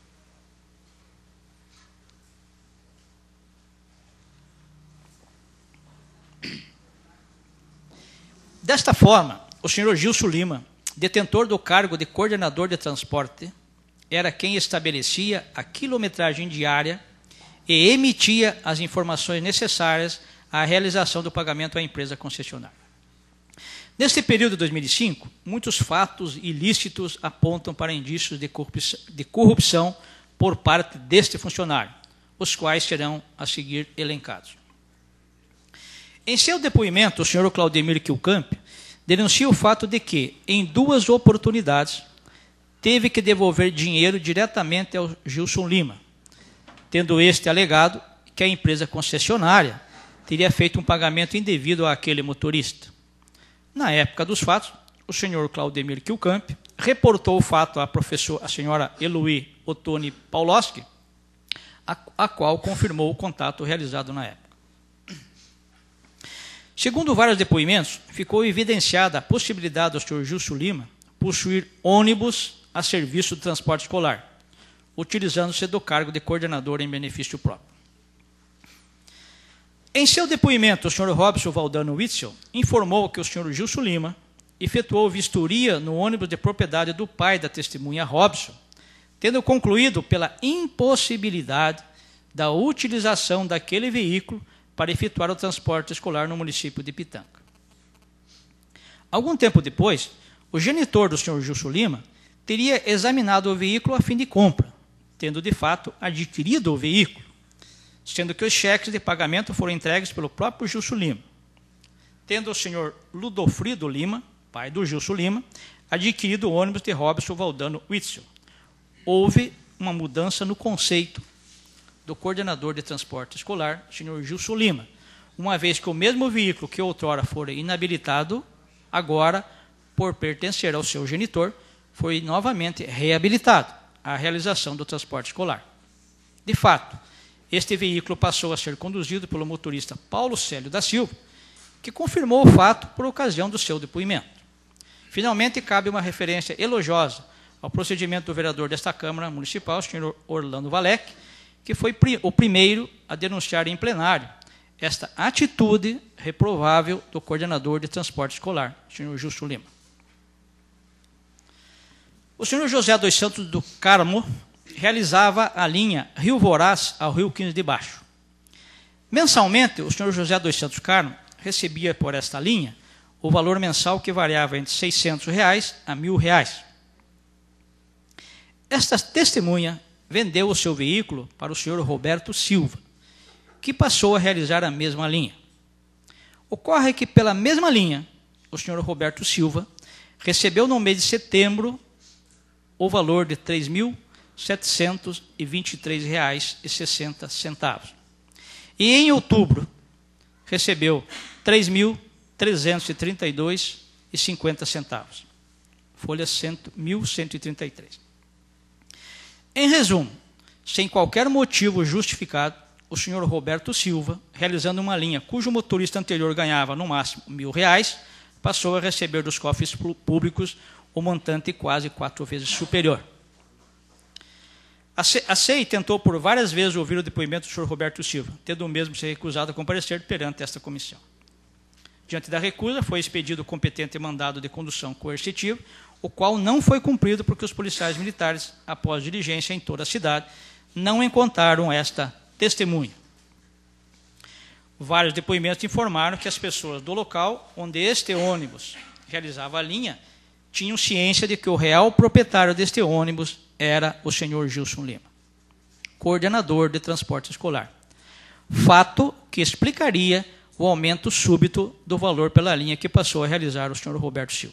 Desta forma, o senhor Gilson Lima, detentor do cargo de coordenador de transporte, era quem estabelecia a quilometragem diária e emitia as informações necessárias à realização do pagamento à empresa concessionária. Neste período de dois mil e cinco, muitos fatos ilícitos apontam para indícios de corrupção por parte deste funcionário, os quais serão a seguir elencados. Em seu depoimento, o senhor Claudemir Kilcamp denuncia o fato de que, em duas oportunidades, teve que devolver dinheiro diretamente ao Gilson Lima, tendo este alegado que a empresa concessionária teria feito um pagamento indevido àquele motorista. Na época dos fatos, o senhor Claudemir Kilcamp reportou o fato à professora, a senhora Eloy Ottoni Pauloski, a, a qual confirmou o contato realizado na época. Segundo vários depoimentos, ficou evidenciada a possibilidade do senhor Gilson Lima possuir ônibus a serviço de transporte escolar, utilizando-se do cargo de coordenador em benefício próprio. Em seu depoimento, o senhor Robson Valdano Witzel informou que o senhor Gilson Lima efetuou vistoria no ônibus de propriedade do pai da testemunha Robson, tendo concluído pela impossibilidade da utilização daquele veículo para efetuar o transporte escolar no município de Pitanga. Algum tempo depois, o genitor do senhor Gilson Lima teria examinado o veículo a fim de compra, tendo de fato adquirido o veículo, sendo que os cheques de pagamento foram entregues pelo próprio Gilson Lima. Tendo o senhor Ludofrido Lima, pai do Gilson Lima, adquirido o ônibus de Robson Valdano Witzel. Houve uma mudança no conceito do coordenador de transporte escolar, senhor Gilson Lima, uma vez que o mesmo veículo que outrora fora inabilitado, agora, por pertencer ao seu genitor, foi novamente reabilitado à realização do transporte escolar. De fato, este veículo passou a ser conduzido pelo motorista Paulo Célio da Silva, que confirmou o fato por ocasião do seu depoimento. Finalmente, cabe uma referência elogiosa ao procedimento do vereador desta Câmara Municipal, senhor Orlando Valec, que foi o primeiro a denunciar em plenário esta atitude reprovável do coordenador de transporte escolar, senhor Gilson Lima. O senhor José dos Santos do Carmo realizava a linha Rio Voraz ao Rio quinze de Baixo. Mensalmente, o senhor José dos Santos Carmo recebia por esta linha o valor mensal que variava entre seiscentos reais a mil reais. Esta testemunha vendeu o seu veículo para o senhor Roberto Silva, que passou a realizar a mesma linha. Ocorre que, pela mesma linha, o senhor Roberto Silva recebeu no mês de setembro o valor de três mil setecentos e vinte e três reais e sessenta centavos. E em outubro recebeu três mil trezentos e trinta e dois reais e cinquenta centavos. Folha mil cento e trinta e três. Em resumo, sem qualquer motivo justificado, o senhor Roberto Silva, realizando uma linha cujo motorista anterior ganhava no máximo mil reais, passou a receber dos cofres públicos o montante quase quatro vezes superior. A C E I tentou por várias vezes ouvir o depoimento do senhor Roberto Silva, tendo o mesmo se recusado a comparecer perante esta comissão. Diante da recusa, foi expedido o competente mandado de condução coercitiva, o qual não foi cumprido porque os policiais militares, após diligência em toda a cidade, não encontraram esta testemunha. Vários depoimentos informaram que as pessoas do local onde este ônibus realizava a linha tinham ciência de que o real proprietário deste ônibus era o senhor Gilson Lima, coordenador de transporte escolar. Fato que explicaria o aumento súbito do valor pela linha que passou a realizar o senhor Roberto Silva.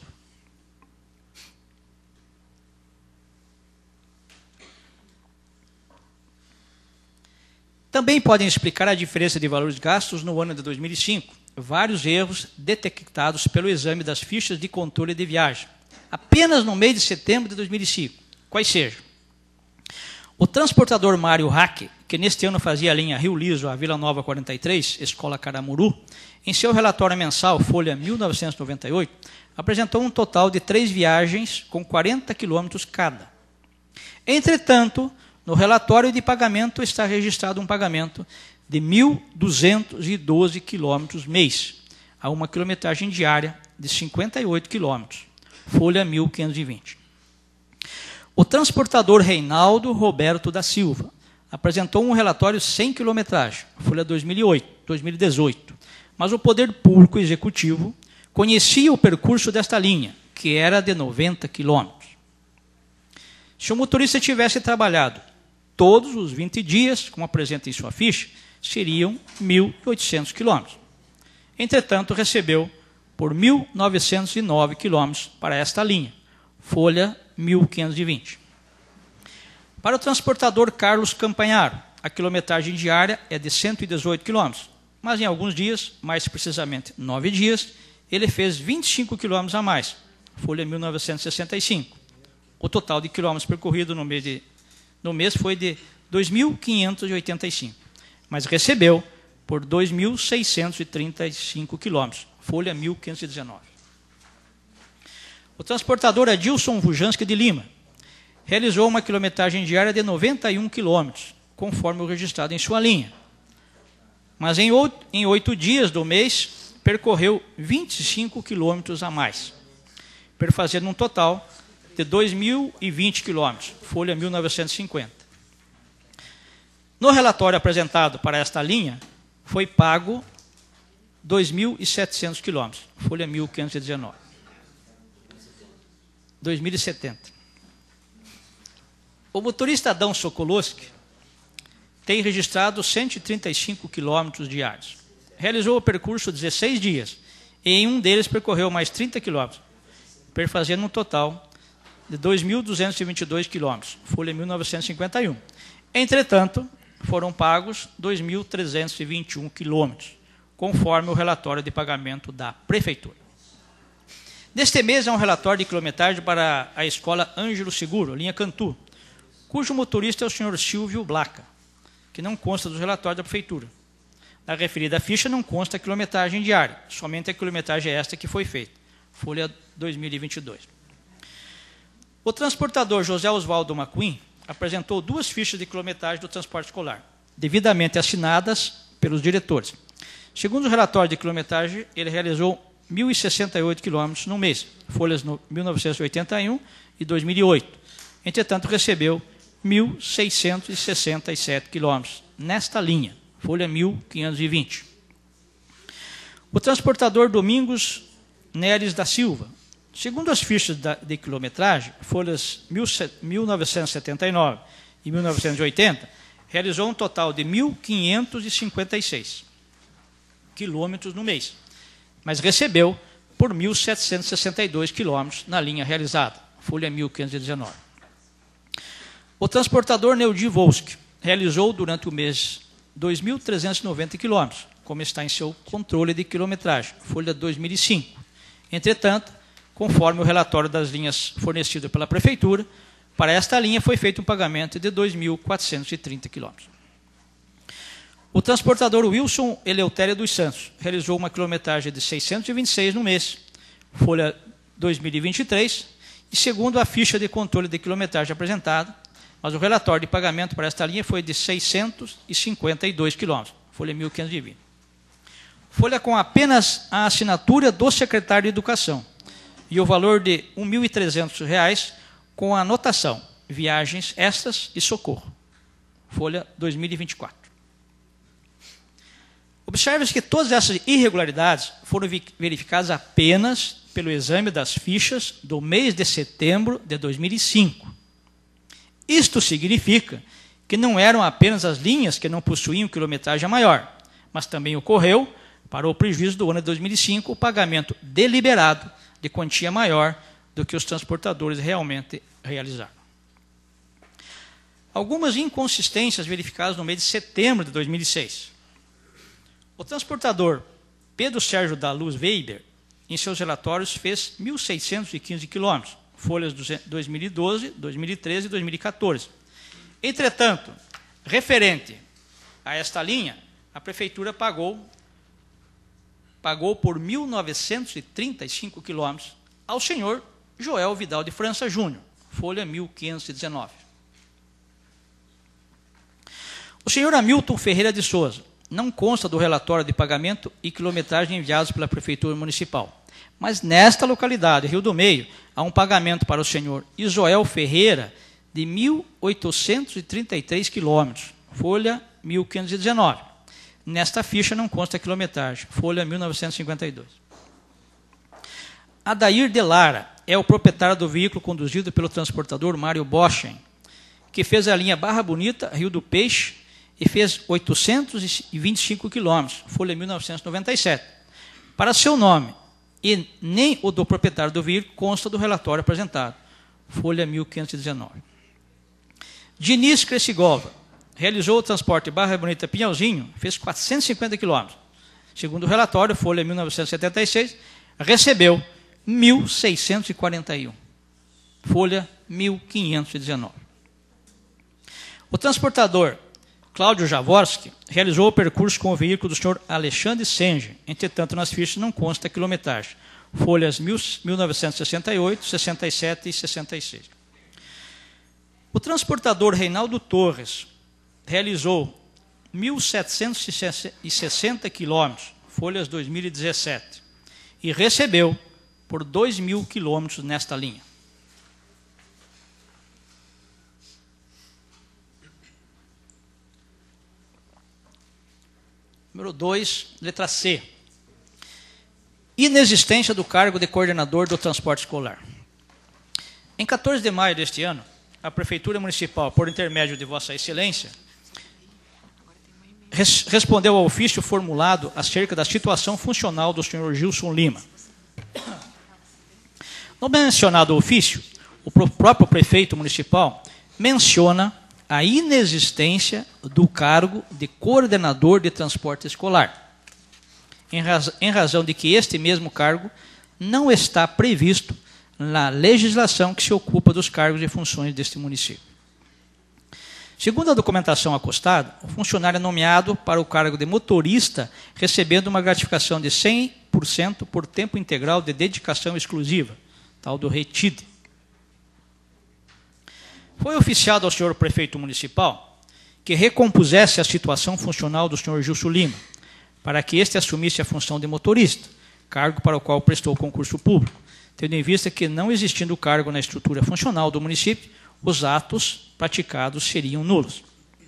Também podem explicar a diferença de valores gastos no ano de dois mil e cinco, vários erros detectados pelo exame das fichas de controle de viagem, apenas no mês de setembro de dois mil e cinco, quais sejam: o transportador Mário Hack, que neste ano fazia a linha Rio Liso a Vila Nova quarenta e três, Escola Caramuru, em seu relatório mensal, folha mil novecentos e noventa e oito, apresentou um total de três viagens com quarenta quilômetros cada. Entretanto, no relatório de pagamento está registrado um pagamento de mil duzentos e doze quilômetros mês, a uma quilometragem diária de cinquenta e oito quilômetros, folha mil quinhentos e vinte. O transportador Reinaldo Roberto da Silva apresentou um relatório sem quilometragem, folha dois mil e oito, dois mil e dezoito, mas o Poder Público Executivo conhecia o percurso desta linha, que era de noventa quilômetros. Se o motorista tivesse trabalhado todos os vinte dias, como apresenta em sua ficha, seriam mil e oitocentos quilômetros. Entretanto, recebeu por mil novecentos e nove quilômetros para esta linha, folha mil quinhentos e vinte. Para o transportador Carlos Campanharo, a quilometragem diária é de cento e dezoito quilômetros, mas em alguns dias, mais precisamente nove dias, ele fez vinte e cinco quilômetros a mais, folha mil novecentos e sessenta e cinco. O total de quilômetros percorridos no mês, de, no mês foi de dois mil quinhentos e oitenta e cinco, mas recebeu por dois mil seiscentos e trinta e cinco quilômetros, folha mil quinhentos e dezenove. O transportador Adilson Vujanski de Lima realizou uma quilometragem diária de noventa e um quilômetros, conforme o registrado em sua linha. Mas em oito dias do mês, percorreu vinte e cinco quilômetros a mais, perfazendo um total de dois mil e vinte quilômetros, folha mil novecentos e cinquenta. No relatório apresentado para esta linha, foi pago dois mil e setecentos quilômetros, folha mil quinhentos e dezenove. dois mil e setenta. O motorista Adão Sokolowski tem registrado cento e trinta e cinco quilômetros diários. Realizou o percurso dezesseis dias e em um deles percorreu mais trinta quilômetros, perfazendo um total de dois mil duzentos e vinte e dois quilômetros, folha mil novecentos e cinquenta e um. Entretanto, foram pagos dois mil trezentos e vinte e um quilômetros, conforme o relatório de pagamento da Prefeitura. Neste mês, há um relatório de quilometragem para a escola Ângelo Seguro, linha Cantu, cujo motorista é o senhor Silvio Blaca, que não consta do relatório da Prefeitura. Na referida ficha não consta a quilometragem diária, somente a quilometragem esta que foi feita, folha dois mil e vinte e dois. O transportador José Oswaldo Macuim apresentou duas fichas de quilometragem do transporte escolar, devidamente assinadas pelos diretores. Segundo o relatório de quilometragem, ele realizou mil e sessenta e oito quilômetros no mês, folhas no mil novecentos e oitenta e um e dois mil e oito. Entretanto, recebeu mil seiscentos e sessenta e sete quilômetros nesta linha, folha mil quinhentos e vinte. O transportador Domingos Neres da Silva, segundo as fichas da, de quilometragem, folhas mil novecentos e setenta e nove e mil novecentos e oitenta, realizou um total de mil quinhentos e cinquenta e seis quilômetros no mês, mas recebeu por mil setecentos e sessenta e dois quilômetros na linha realizada, folha mil quinhentos e dezenove. O transportador Neudi Volski realizou durante o mês dois mil trezentos e noventa quilômetros, como está em seu controle de quilometragem, folha dois mil e cinco. Entretanto, conforme o relatório das linhas fornecido pela Prefeitura, para esta linha foi feito um pagamento de dois mil quatrocentos e trinta quilômetros. O transportador Wilson Eleutério dos Santos realizou uma quilometragem de seiscentos e vinte e seis no mês, folha dois mil e vinte e três, e segundo a ficha de controle de quilometragem apresentada, mas o relatório de pagamento para esta linha foi de seiscentos e cinquenta e dois quilômetros, folha mil quinhentos e vinte. Folha com apenas a assinatura do secretário de Educação e o valor de um mil e trezentos reais com a anotação viagens extras e socorro, folha dois mil e vinte e quatro. Observe-se que todas essas irregularidades foram verificadas apenas pelo exame das fichas do mês de setembro de dois mil e cinco. Isto significa que não eram apenas as linhas que não possuíam quilometragem maior, mas também ocorreu, para o prejuízo do ano de dois mil e cinco, o pagamento deliberado de quantia maior do que os transportadores realmente realizaram. Algumas inconsistências verificadas no mês de setembro de dois mil e seis. O transportador Pedro Sérgio da Luz Weber, em seus relatórios, fez mil seiscentos e quinze quilômetros, folhas dois mil e doze, dois mil e treze e dois mil e quatorze. Entretanto, referente a esta linha, a Prefeitura pagou, pagou por mil novecentos e trinta e cinco quilômetros ao senhor Joel Vidal de França Júnior, folha mil quinhentos e dezenove. O senhor Hamilton Ferreira de Souza não consta do relatório de pagamento e quilometragem enviados pela Prefeitura Municipal, mas nesta localidade, Rio do Meio, há um pagamento para o senhor Isoel Ferreira de mil oitocentos e trinta e três quilômetros, folha mil quinhentos e dezenove. Nesta ficha não consta a quilometragem, folha mil novecentos e cinquenta e dois. Adair de Lara é o proprietário do veículo conduzido pelo transportador Mário Boschen, que fez a linha Barra Bonita, Rio do Peixe, e fez oitocentos e vinte e cinco quilômetros, folha mil novecentos e noventa e sete. Para seu nome, e nem o do proprietário do veículo consta do relatório apresentado, folha mil quinhentos e dezenove. Diniz Crescigova realizou o transporte Barra Bonita Pinhalzinho, fez quatrocentos e cinquenta quilômetros. Segundo o relatório, folha mil novecentos e setenta e seis, recebeu mil seiscentos e quarenta e um, folha mil quinhentos e dezenove. O transportador Cláudio Jaworski realizou o percurso com o veículo do senhor Alexandre Senge, entretanto, nas fichas não consta a quilometragem, folhas mil novecentos e sessenta e oito, sessenta e sete e sessenta e seis. O transportador Reinaldo Torres realizou mil setecentos e sessenta quilômetros, folhas dois mil e dezessete, e recebeu por dois mil quilômetros nesta linha. Número dois, letra C. Inexistência do cargo de coordenador do transporte escolar. Em quatorze de maio deste ano, a Prefeitura Municipal, por intermédio de Vossa Excelência, res respondeu ao ofício formulado acerca da situação funcional do senhor Gilson Lima. No mencionado ofício, o próprio prefeito municipal menciona a inexistência do cargo de coordenador de transporte escolar, em, raz em razão de que este mesmo cargo não está previsto na legislação que se ocupa dos cargos e funções deste município. Segundo a documentação acostada, o funcionário é nomeado para o cargo de motorista, recebendo uma gratificação de cem por cento por tempo integral de dedicação exclusiva, tal do retide. Foi oficiado ao senhor prefeito municipal que recompusesse a situação funcional do senhor Gilson Lima, para que este assumisse a função de motorista, cargo para o qual prestou concurso público, tendo em vista que, não existindo cargo na estrutura funcional do município, os atos praticados seriam nulos.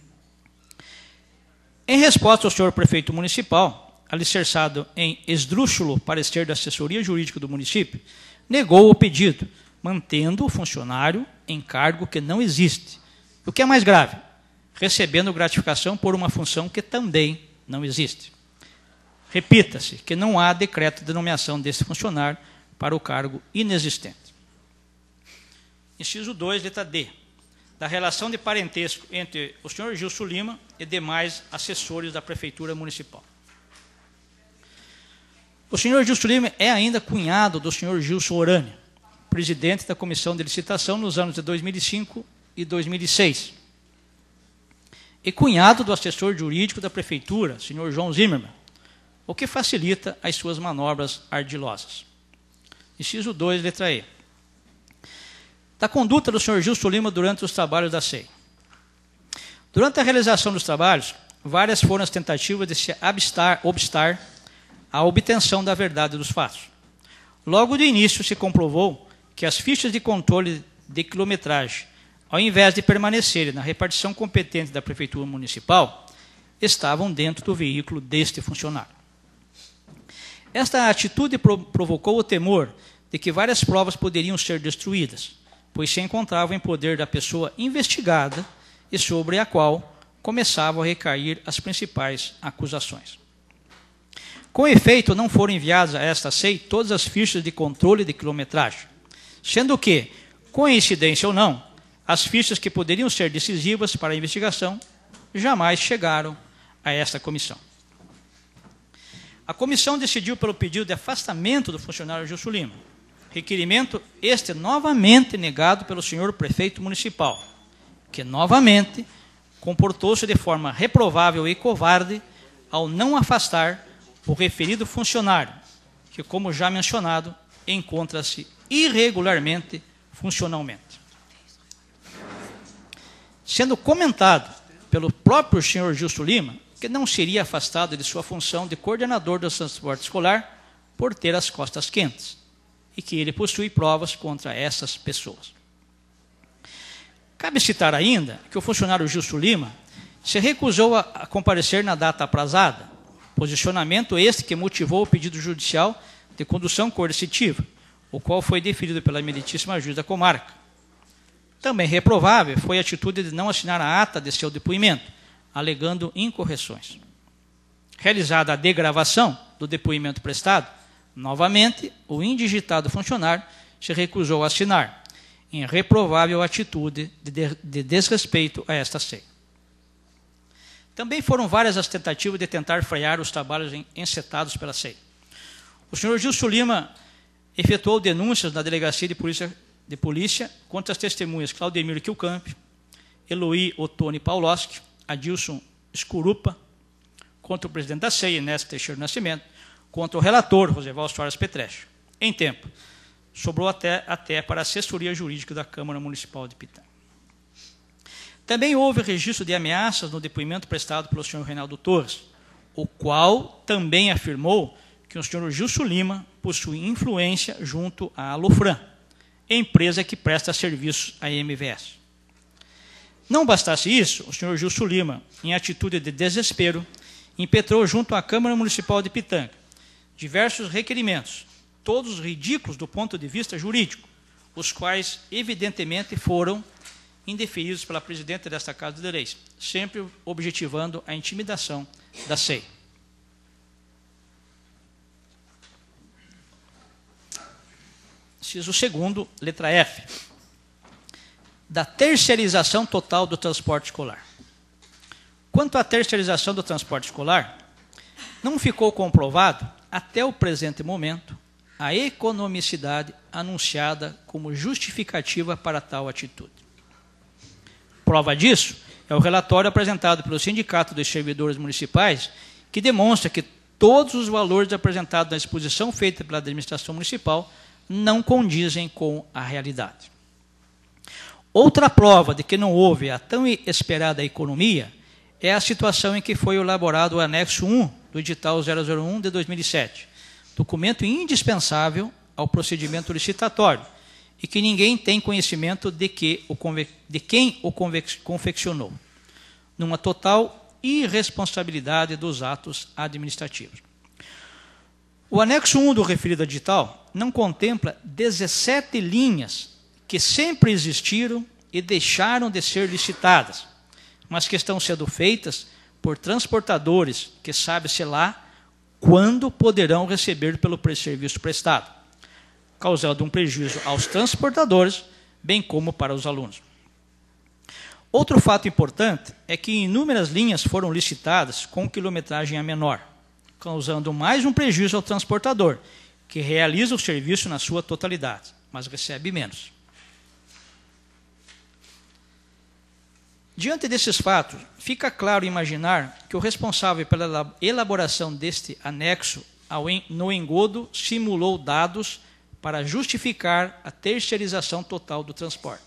Em resposta ao senhor prefeito municipal, alicerçado em esdrúxulo parecer da assessoria jurídica do município, negou o pedido, mantendo o funcionário em cargo que não existe. O que é mais grave, recebendo gratificação por uma função que também não existe. Repita-se que não há decreto de nomeação desse funcionário para o cargo inexistente. Inciso dois, letra D. Da relação de parentesco entre o senhor Gilson Lima e demais assessores da Prefeitura Municipal. O senhor Gilson Lima é ainda cunhado do senhor Gilson Orânia, presidente da Comissão de Licitação nos anos de dois mil e cinco e dois mil e seis. E cunhado do assessor jurídico da Prefeitura, senhor João Zimmermann, o que facilita as suas manobras ardilosas. Inciso dois, letra E. Da conduta do senhor Gilson Lima durante os trabalhos da S E I. Durante a realização dos trabalhos, várias foram as tentativas de se obstar, obstar à obtenção da verdade dos fatos. Logo de início se comprovou que as fichas de controle de quilometragem, ao invés de permanecerem na repartição competente da Prefeitura Municipal, estavam dentro do veículo deste funcionário. Esta atitude provocou o temor de que várias provas poderiam ser destruídas, pois se encontravam em poder da pessoa investigada e sobre a qual começavam a recair as principais acusações. Com efeito, não foram enviadas a esta S E I todas as fichas de controle de quilometragem, sendo que, coincidência ou não, as fichas que poderiam ser decisivas para a investigação jamais chegaram a esta comissão. A comissão decidiu pelo pedido de afastamento do funcionário Gilson Lima, requerimento este novamente negado pelo senhor prefeito municipal, que novamente comportou-se de forma reprovável e covarde ao não afastar o referido funcionário, que, como já mencionado, encontra-se irregularmente funcionalmente. Sendo comentado pelo próprio senhor Gilson Lima que não seria afastado de sua função de coordenador do transporte escolar por ter as costas quentes, e que ele possui provas contra essas pessoas. Cabe citar ainda que o funcionário Gilson Lima se recusou a, a comparecer na data aprazada, posicionamento este que motivou o pedido judicial de condução coercitiva, o qual foi deferido pela meritíssima juiz da comarca. Também reprovável foi a atitude de não assinar a ata de seu depoimento, alegando incorreções. Realizada a degravação do depoimento prestado, novamente, o indigitado funcionário se recusou a assinar, em reprovável atitude de, de, de desrespeito a esta C E I. Também foram várias as tentativas de tentar frear os trabalhos encetados pela C E I. O senhor Gilson Lima efetuou denúncias na Delegacia de Polícia, de Polícia contra as testemunhas Claudemir Kilcamp, Eloí Ottoni Pauloski, Adilson Escurupa, contra o presidente da C E I, Ernesto Teixeira Nascimento, contra o relator, Roseval Soares Petrecho. Em tempo, sobrou até, até para a assessoria jurídica da Câmara Municipal de Pitanga. Também houve registro de ameaças no depoimento prestado pelo senhor Reinaldo Torres, o qual também afirmou que o senhor Gilson Lima possui influência junto à Alufran, empresa que presta serviços à M V S. Não bastasse isso, o senhor Gilson Lima, em atitude de desespero, impetrou junto à Câmara Municipal de Pitanga diversos requerimentos, todos ridículos do ponto de vista jurídico, os quais, evidentemente, foram indeferidos pela presidenta desta Casa de Leis, sempre objetivando a intimidação da C E I. Inciso segundo, letra F, da terceirização total do transporte escolar. Quanto à terceirização do transporte escolar, não ficou comprovado, até o presente momento, a economicidade anunciada como justificativa para tal atitude. Prova disso é o relatório apresentado pelo Sindicato dos Servidores Municipais, que demonstra que todos os valores apresentados na exposição feita pela administração municipal não condizem com a realidade. Outra prova de que não houve a tão esperada economia é a situação em que foi elaborado o anexo um do edital zero zero um de dois mil e sete, documento indispensável ao procedimento licitatório e que ninguém tem conhecimento de, que o de quem o confeccionou, numa total irresponsabilidade dos atos administrativos. O anexo um do referido edital não contempla dezessete linhas que sempre existiram e deixaram de ser licitadas, mas que estão sendo feitas por transportadores que sabe-se lá quando poderão receber pelo serviço prestado, causando um prejuízo aos transportadores, bem como para os alunos. Outro fato importante é que inúmeras linhas foram licitadas com quilometragem a menor, causando mais um prejuízo ao transportador, que realiza o serviço na sua totalidade, mas recebe menos. Diante desses fatos, fica claro imaginar que o responsável pela elaboração deste anexo no engodo simulou dados para justificar a terceirização total do transporte.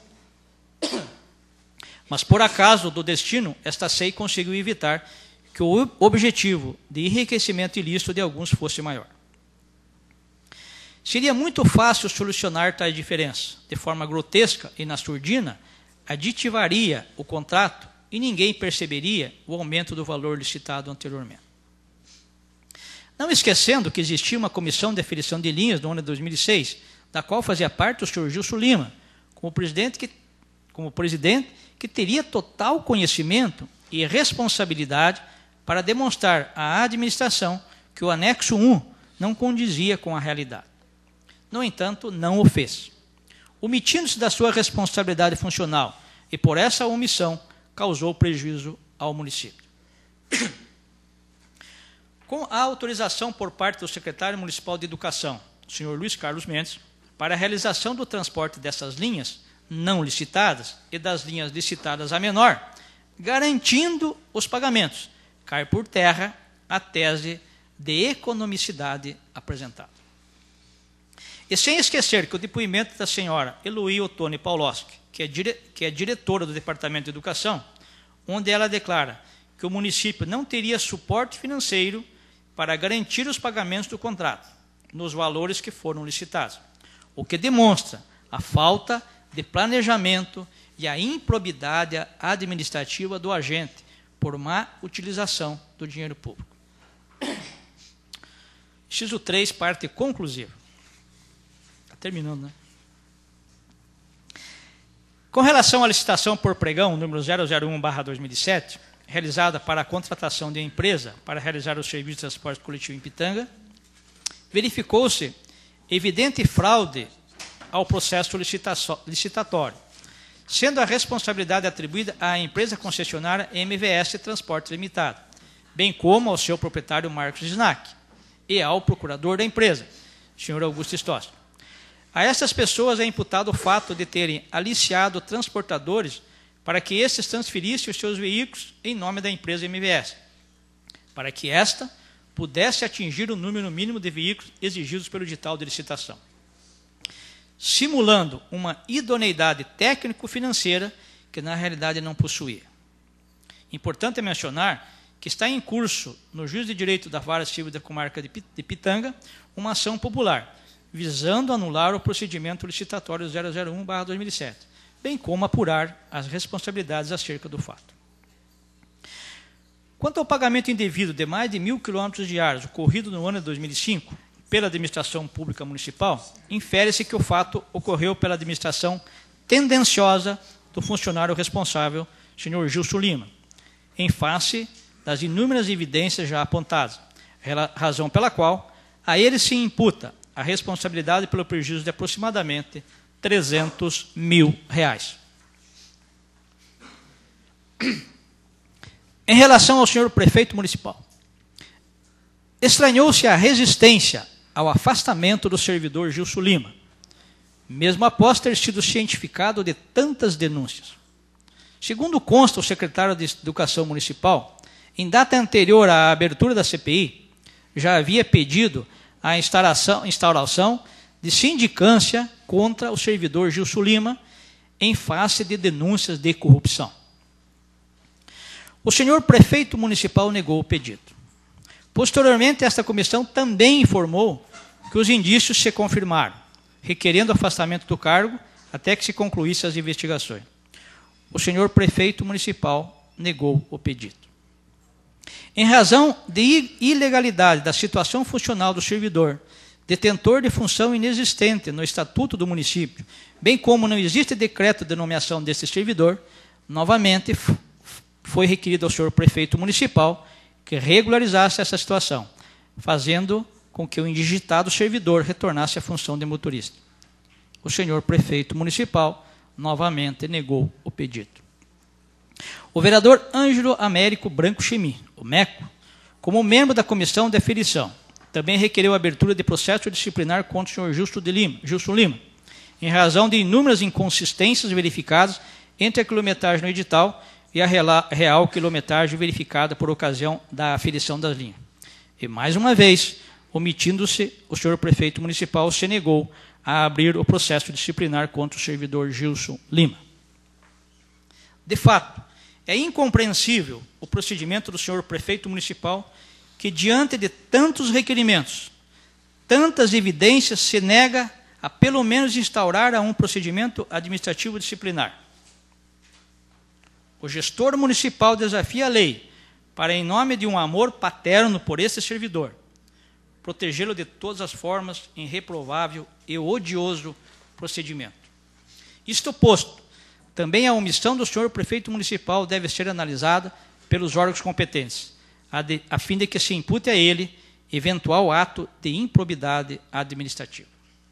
Mas, por acaso do destino, esta C E I conseguiu evitar que o objetivo de enriquecimento ilícito de alguns fosse maior. Seria muito fácil solucionar tais diferenças. De forma grotesca e na surdina, aditivaria o contrato e ninguém perceberia o aumento do valor licitado anteriormente. Não esquecendo que existia uma comissão de aferição de linhas no ano de dois mil e seis, da qual fazia parte o senhor Gilson Lima, como presidente que, como presidente, que teria total conhecimento e responsabilidade para demonstrar à administração que o anexo um não condizia com a realidade. No entanto, não o fez. Omitindo-se da sua responsabilidade funcional e por essa omissão causou prejuízo ao município. Com a autorização por parte do secretário municipal de Educação, o senhor Luiz Carlos Mendes, para a realização do transporte dessas linhas não licitadas e das linhas licitadas a menor, garantindo os pagamentos, cai por terra a tese de economicidade apresentada. E sem esquecer que o depoimento da senhora Eloí Ottoni Pauloski, que é, dire, que é diretora do Departamento de Educação, onde ela declara que o município não teria suporte financeiro para garantir os pagamentos do contrato, nos valores que foram licitados, o que demonstra a falta de planejamento e a improbidade administrativa do agente por má utilização do dinheiro público. Inciso três, parte conclusiva. Está terminando, né? Com relação à licitação por pregão, número zero zero um barra dois mil e sete, realizada para a contratação de empresa para realizar o serviço de transporte coletivo em Pitanga, verificou-se evidente fraude ao processo licitatório, sendo a responsabilidade atribuída à empresa concessionária M V S Transporte Limitada, bem como ao seu proprietário Marcos Snack e ao procurador da empresa, senhor Augusto Estócio. A essas pessoas é imputado o fato de terem aliciado transportadores para que estes transferissem os seus veículos em nome da empresa M V S, para que esta pudesse atingir o número mínimo de veículos exigidos pelo edital de licitação, simulando uma idoneidade técnico-financeira que na realidade não possuía. Importante é mencionar que está em curso, no Juiz de Direito da Vara Civil da Comarca de Pitanga, uma ação popular, visando anular o procedimento licitatório zero zero um barra dois mil e sete, bem como apurar as responsabilidades acerca do fato. Quanto ao pagamento indevido de mais de mil quilômetros diários ocorrido no ano de dois mil e cinco pela administração pública municipal, infere-se que o fato ocorreu pela administração tendenciosa do funcionário responsável, senhor Gilson Lima, em face das inúmeras evidências já apontadas, razão pela qual a ele se imputa a responsabilidade pelo prejuízo de aproximadamente trezentos mil reais. Em relação ao senhor prefeito municipal, estranhou-se a resistência ao afastamento do servidor Gilson Lima, mesmo após ter sido cientificado de tantas denúncias. Segundo consta o secretário de Educação Municipal, em data anterior à abertura da C P I, já havia pedido a instauração, instauração de sindicância contra o servidor Gilson Lima em face de denúncias de corrupção. O senhor prefeito municipal negou o pedido. Posteriormente, esta comissão também informou que os indícios se confirmaram, requerendo afastamento do cargo até que se concluíssem as investigações. O senhor prefeito municipal negou o pedido. Em razão de ilegalidade da situação funcional do servidor, detentor de função inexistente no Estatuto do município, bem como não existe decreto de nomeação desse servidor, novamente foi requerido ao senhor prefeito municipal que regularizasse essa situação, fazendo com que o indigitado servidor retornasse à função de motorista. O senhor prefeito municipal novamente negou o pedido. O vereador Ângelo Américo Branco Chemi, o MECO, como membro da comissão de aferição, também requereu a abertura de processo disciplinar contra o senhor Gilson de Lima, Gilson Lima, em razão de inúmeras inconsistências verificadas entre a quilometragem no edital e a real quilometragem verificada por ocasião da aferição das linhas. E, mais uma vez, omitindo-se, o senhor prefeito municipal se negou a abrir o processo disciplinar contra o servidor Gilson Lima. De fato, é incompreensível o procedimento do senhor prefeito municipal que, diante de tantos requerimentos, tantas evidências, se nega a pelo menos instaurar a um procedimento administrativo disciplinar. O gestor municipal desafia a lei para, em nome de um amor paterno por esse servidor, protegê-lo de todas as formas em reprovável e odioso procedimento. Isto posto, também a omissão do senhor prefeito municipal deve ser analisada pelos órgãos competentes, a, de, a fim de que se impute a ele eventual ato de improbidade administrativa.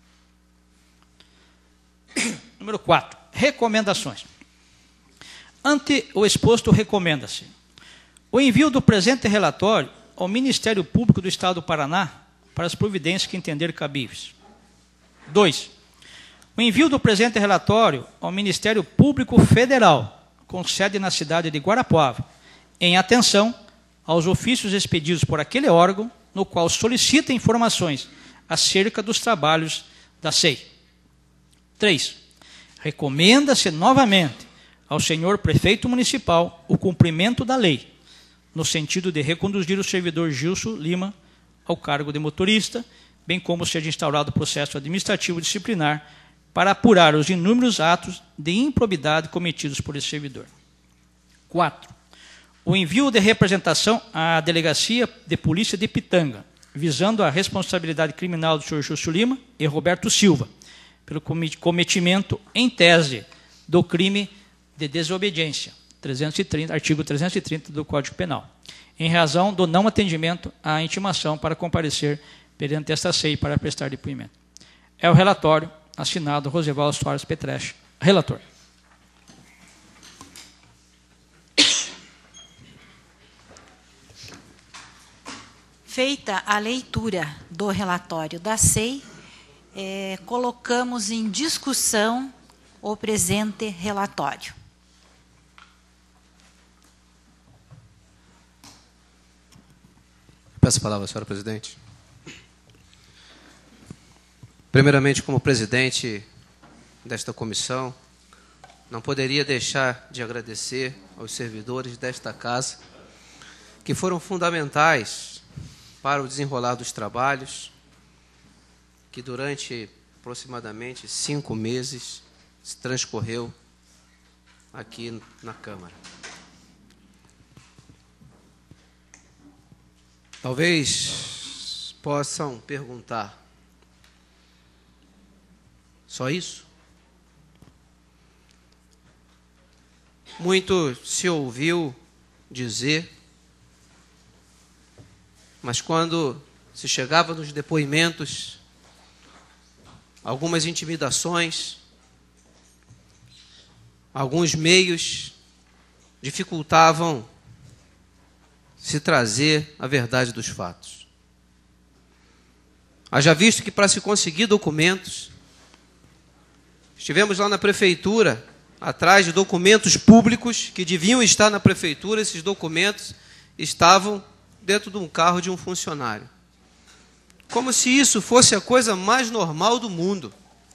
Número quatro. Recomendações. Ante o exposto, recomenda-se o envio do presente relatório ao Ministério Público do Estado do Paraná para as providências que entender cabíveis. dois. O envio do presente relatório ao Ministério Público Federal, com sede na cidade de Guarapuava, em atenção aos ofícios expedidos por aquele órgão, no qual solicita informações acerca dos trabalhos da S E I. três. Recomenda-se novamente ao senhor prefeito municipal o cumprimento da lei, no sentido de reconduzir o servidor Gilson Lima ao cargo de motorista, bem como seja instaurado o processo administrativo disciplinar para apurar os inúmeros atos de improbidade cometidos por esse servidor. quatro. O envio de representação à Delegacia de Polícia de Pitanga, visando a responsabilidade criminal do senhor Gilson Lima e Roberto Silva, pelo cometimento, em tese, do crime de desobediência, trezentos e trinta, artigo trezentos e trinta do Código Penal, em razão do não atendimento à intimação para comparecer perante esta C E I para prestar depoimento. É o relatório assinado Rosivaldo Soares Petreche, relator. Feita a leitura do relatório da C E I, eh, colocamos em discussão o presente relatório. Peço a palavra, senhora presidente. Primeiramente, como presidente desta comissão, não poderia deixar de agradecer aos servidores desta casa, que foram fundamentais para o desenrolar dos trabalhos, que durante aproximadamente cinco meses se transcorreu aqui na Câmara. Talvez possam perguntar, só isso? Muito se ouviu dizer, mas quando se chegava nos depoimentos, algumas intimidações, alguns meios dificultavam se trazer a verdade dos fatos. Haja visto que para se conseguir documentos, estivemos lá na prefeitura, atrás de documentos públicos que deviam estar na prefeitura, esses documentos estavam dentro de um carro de um funcionário. Como se isso fosse a coisa mais normal do mundo.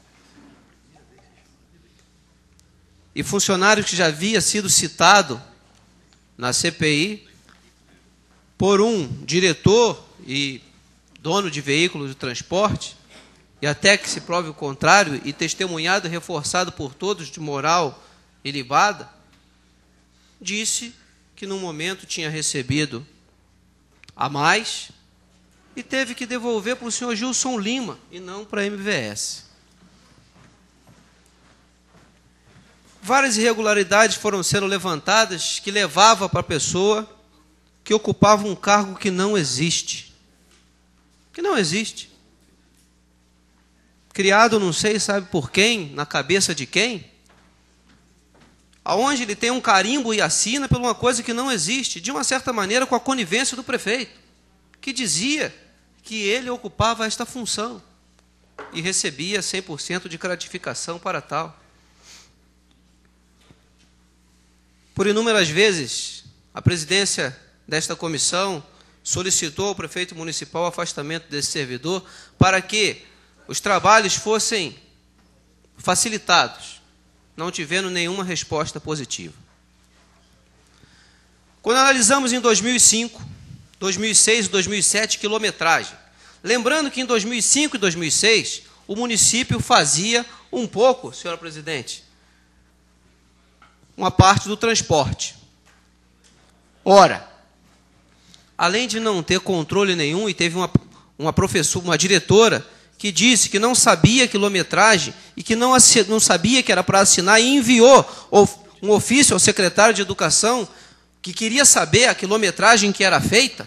E funcionário que já havia sido citado na C P I por um diretor e dono de veículo de transporte, e até que se prove o contrário, e testemunhado e reforçado por todos de moral ilibada, disse que no momento tinha recebido a mais e teve que devolver para o senhor Gilson Lima e não para a M V S. Várias irregularidades foram sendo levantadas que levavam para a pessoa que ocupava um cargo que não existe. Que não existe. Criado, não sei, sabe por quem, na cabeça de quem, aonde ele tem um carimbo e assina por uma coisa que não existe, de uma certa maneira com a conivência do prefeito, que dizia que ele ocupava esta função e recebia cem por cento de gratificação para tal. Por inúmeras vezes, a presidência desta comissão solicitou ao prefeito municipal o afastamento desse servidor para que os trabalhos fossem facilitados, não tivendo nenhuma resposta positiva. Quando analisamos em dois mil e cinco, dois mil e seis e dois mil e sete quilometragem, lembrando que em dois mil e cinco e dois mil e seis o município fazia um pouco, senhora presidente, uma parte do transporte. Ora, além de não ter controle nenhum, e teve uma, uma professora, uma diretora, que disse que não sabia a quilometragem e que não, não sabia que era para assinar, e enviou um ofício ao secretário de Educação que queria saber a quilometragem que era feita,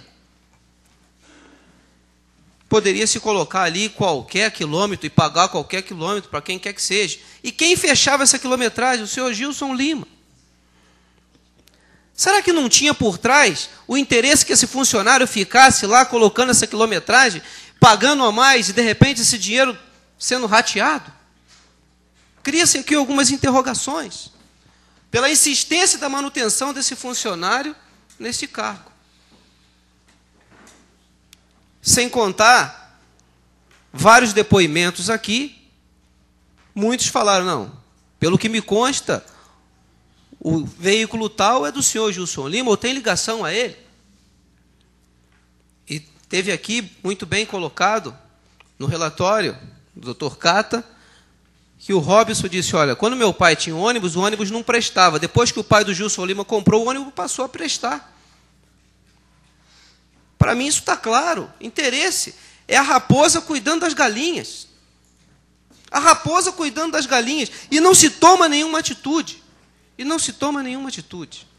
poderia se colocar ali qualquer quilômetro e pagar qualquer quilômetro para quem quer que seja. E quem fechava essa quilometragem? O senhor Gilson Lima. Será que não tinha por trás o interesse que esse funcionário ficasse lá colocando essa quilometragem, pagando a mais e, de repente, esse dinheiro sendo rateado? Cria-se aqui algumas interrogações pela insistência da manutenção desse funcionário nesse cargo. Sem contar vários depoimentos aqui, muitos falaram, não, pelo que me consta, o veículo tal é do senhor Gilson Lima, ou tem ligação a ele. E teve aqui, muito bem colocado, no relatório do doutor Cata, que o Robson disse, olha, quando meu pai tinha um ônibus, o ônibus não prestava. Depois que o pai do Gilson Lima comprou, o ônibus passou a prestar. Para mim isso está claro. Interesse é a raposa cuidando das galinhas. A raposa cuidando das galinhas. E não se toma nenhuma atitude. E não se toma nenhuma atitude.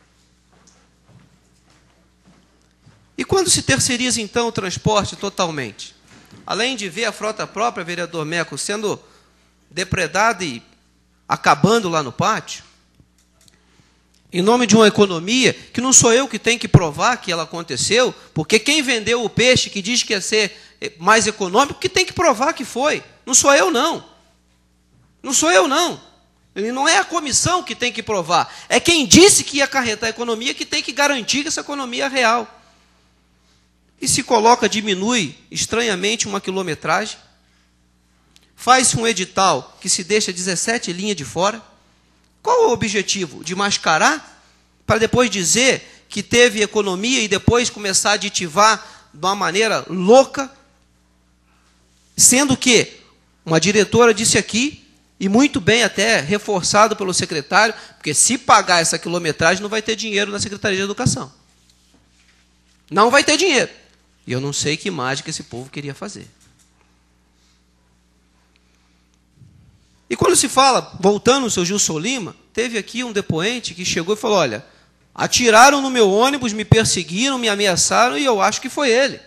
E quando se terceiriza, então, o transporte totalmente? Além de ver a frota própria, vereador Meco, sendo depredada e acabando lá no pátio, em nome de uma economia que não sou eu que tenho que provar que ela aconteceu, porque quem vendeu o peixe, que diz que ia ser mais econômico, que tem que provar que foi. Não sou eu, não. Não sou eu, não. E não é a comissão que tem que provar. É quem disse que ia acarretar a economia que tem que garantir que essa economia é real. E se coloca, diminui estranhamente uma quilometragem, faz-se um edital que se deixa dezessete linhas de fora. Qual é o objetivo? De mascarar? Para depois dizer que teve economia e depois começar a aditivar de uma maneira louca? Sendo que uma diretora disse aqui, e muito bem até reforçado pelo secretário, porque se pagar essa quilometragem não vai ter dinheiro na Secretaria de Educação. Não vai ter dinheiro. E eu não sei que mágica esse povo queria fazer. E quando se fala, voltando ao seu Gilson Lima, teve aqui um depoente que chegou e falou, olha, atiraram no meu ônibus, me perseguiram, me ameaçaram, e eu acho que foi ele.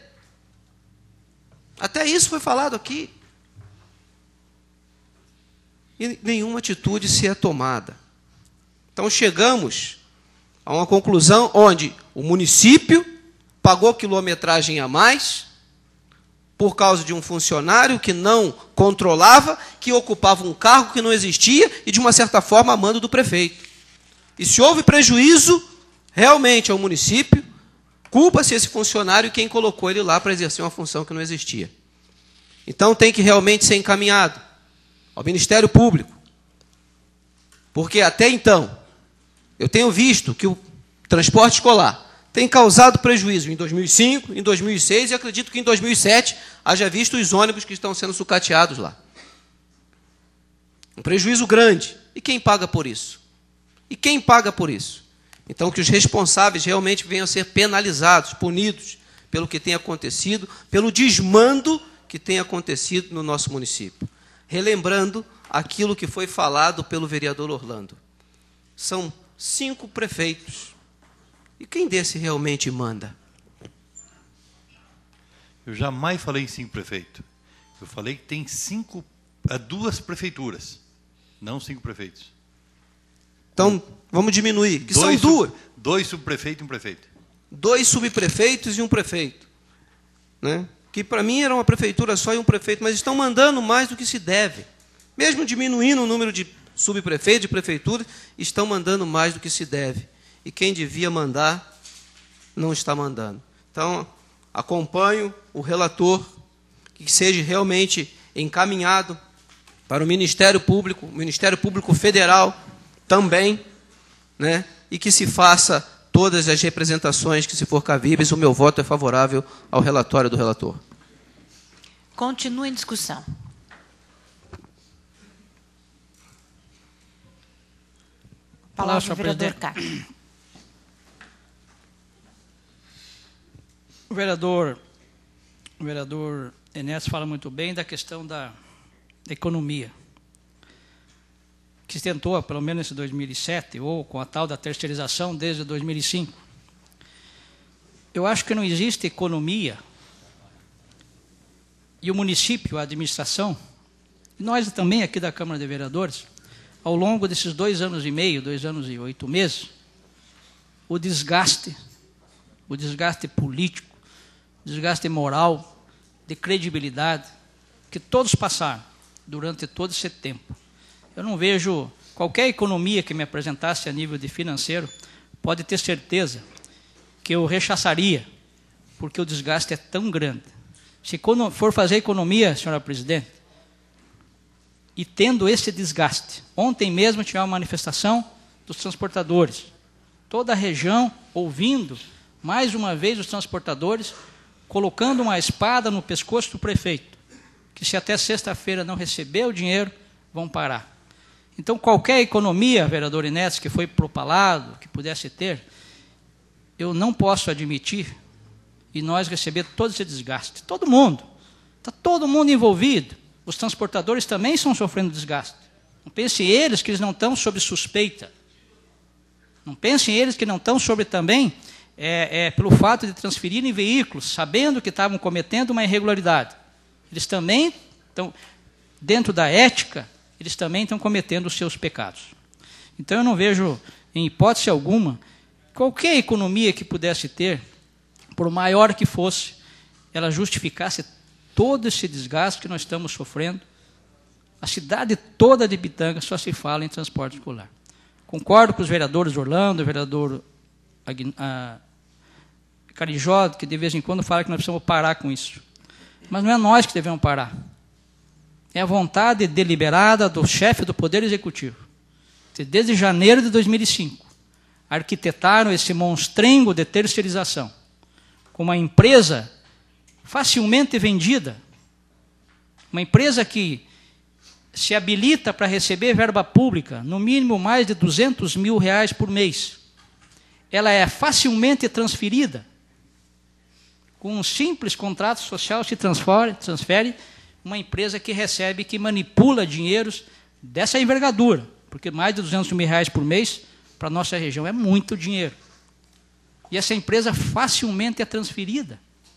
Até isso foi falado aqui. E nenhuma atitude se é tomada. Então chegamos a uma conclusão onde o município pagou quilometragem a mais por causa de um funcionário que não controlava, que ocupava um cargo que não existia e, de uma certa forma, a mando do prefeito. E se houve prejuízo realmente ao município, culpa-se esse funcionário e quem colocou ele lá para exercer uma função que não existia. Então tem que realmente ser encaminhado ao Ministério Público. Porque até então, eu tenho visto que o transporte escolar tem causado prejuízo em dois mil e cinco, em dois mil e seis e acredito que em dois mil e sete haja visto os ônibus que estão sendo sucateados lá. Um prejuízo grande. E quem paga por isso? E quem paga por isso? Então que os responsáveis realmente venham a ser penalizados, punidos pelo que tem acontecido, pelo desmando que tem acontecido no nosso município. Relembrando aquilo que foi falado pelo vereador Orlando. São cinco prefeitos. E quem desse realmente manda? Eu jamais falei em cinco prefeitos. Eu falei que tem cinco, duas prefeituras, não cinco prefeitos. Então, vamos diminuir, que dois são duas. Sub, dois subprefeitos e um prefeito. Dois subprefeitos e um prefeito. Né? Que para mim era uma prefeitura só e um prefeito, mas estão mandando mais do que se deve. Mesmo diminuindo o número de subprefeitos e prefeituras, estão mandando mais do que se deve. E quem devia mandar, não está mandando. Então, acompanho o relator, que seja realmente encaminhado para o Ministério Público, o Ministério Público Federal também, né? E que se faça todas as representações que se for cabíveis. O meu voto é favorável ao relatório do relator. Continua em discussão. Palavra ao vereador Carlos. O vereador, o vereador Enéas fala muito bem da questão da, da economia, que se tentou, pelo menos em dois mil e sete, ou com a tal da terceirização desde dois mil e cinco. Eu acho que não existe economia e o município, a administração, e nós também aqui da Câmara de Vereadores, ao longo desses dois anos e meio, dois anos e oito meses, o desgaste, o desgaste político, desgaste moral, de credibilidade, que todos passaram durante todo esse tempo. Eu não vejo qualquer economia que me apresentasse a nível de financeiro, pode ter certeza que eu rechaçaria, porque o desgaste é tão grande. Se for fazer economia, senhora presidente, e tendo esse desgaste, ontem mesmo tivemos uma manifestação dos transportadores, toda a região ouvindo, mais uma vez, os transportadores, colocando uma espada no pescoço do prefeito, que se até sexta-feira não receber o dinheiro, vão parar. Então, qualquer economia, vereador Inés, que foi propalado, que pudesse ter, eu não posso admitir, e nós receber todo esse desgaste. Todo mundo, está todo mundo envolvido. os transportadores também estão sofrendo desgaste. Não pensem eles que eles não estão sob suspeita. Não pensem eles que não estão sob também, é, é, pelo fato de transferirem veículos, sabendo que estavam cometendo uma irregularidade. Eles também estão, dentro da ética, eles também estão cometendo os seus pecados. Então eu não vejo, em hipótese alguma, qualquer economia que pudesse ter, por maior que fosse, ela justificasse todo esse desgaste que nós estamos sofrendo. A cidade toda de Pitanga só se fala em transporte escolar. Concordo com os vereadores Orlando, o vereador Carijó, que de vez em quando fala que nós precisamos parar com isso. Mas não é nós que devemos parar. É a vontade deliberada do chefe do Poder Executivo. Desde janeiro de dois mil e cinco, arquitetaram esse monstrengo de terceirização, com uma empresa facilmente vendida, uma empresa que se habilita para receber verba pública, no mínimo mais de duzentos mil reais por mês. Ela é facilmente transferida. Com um simples contrato social se transfere, transfere uma empresa que recebe, que manipula dinheiros dessa envergadura, porque mais de duzentos mil reais por mês, para a nossa região, é muito dinheiro. E essa empresa facilmente é transferida.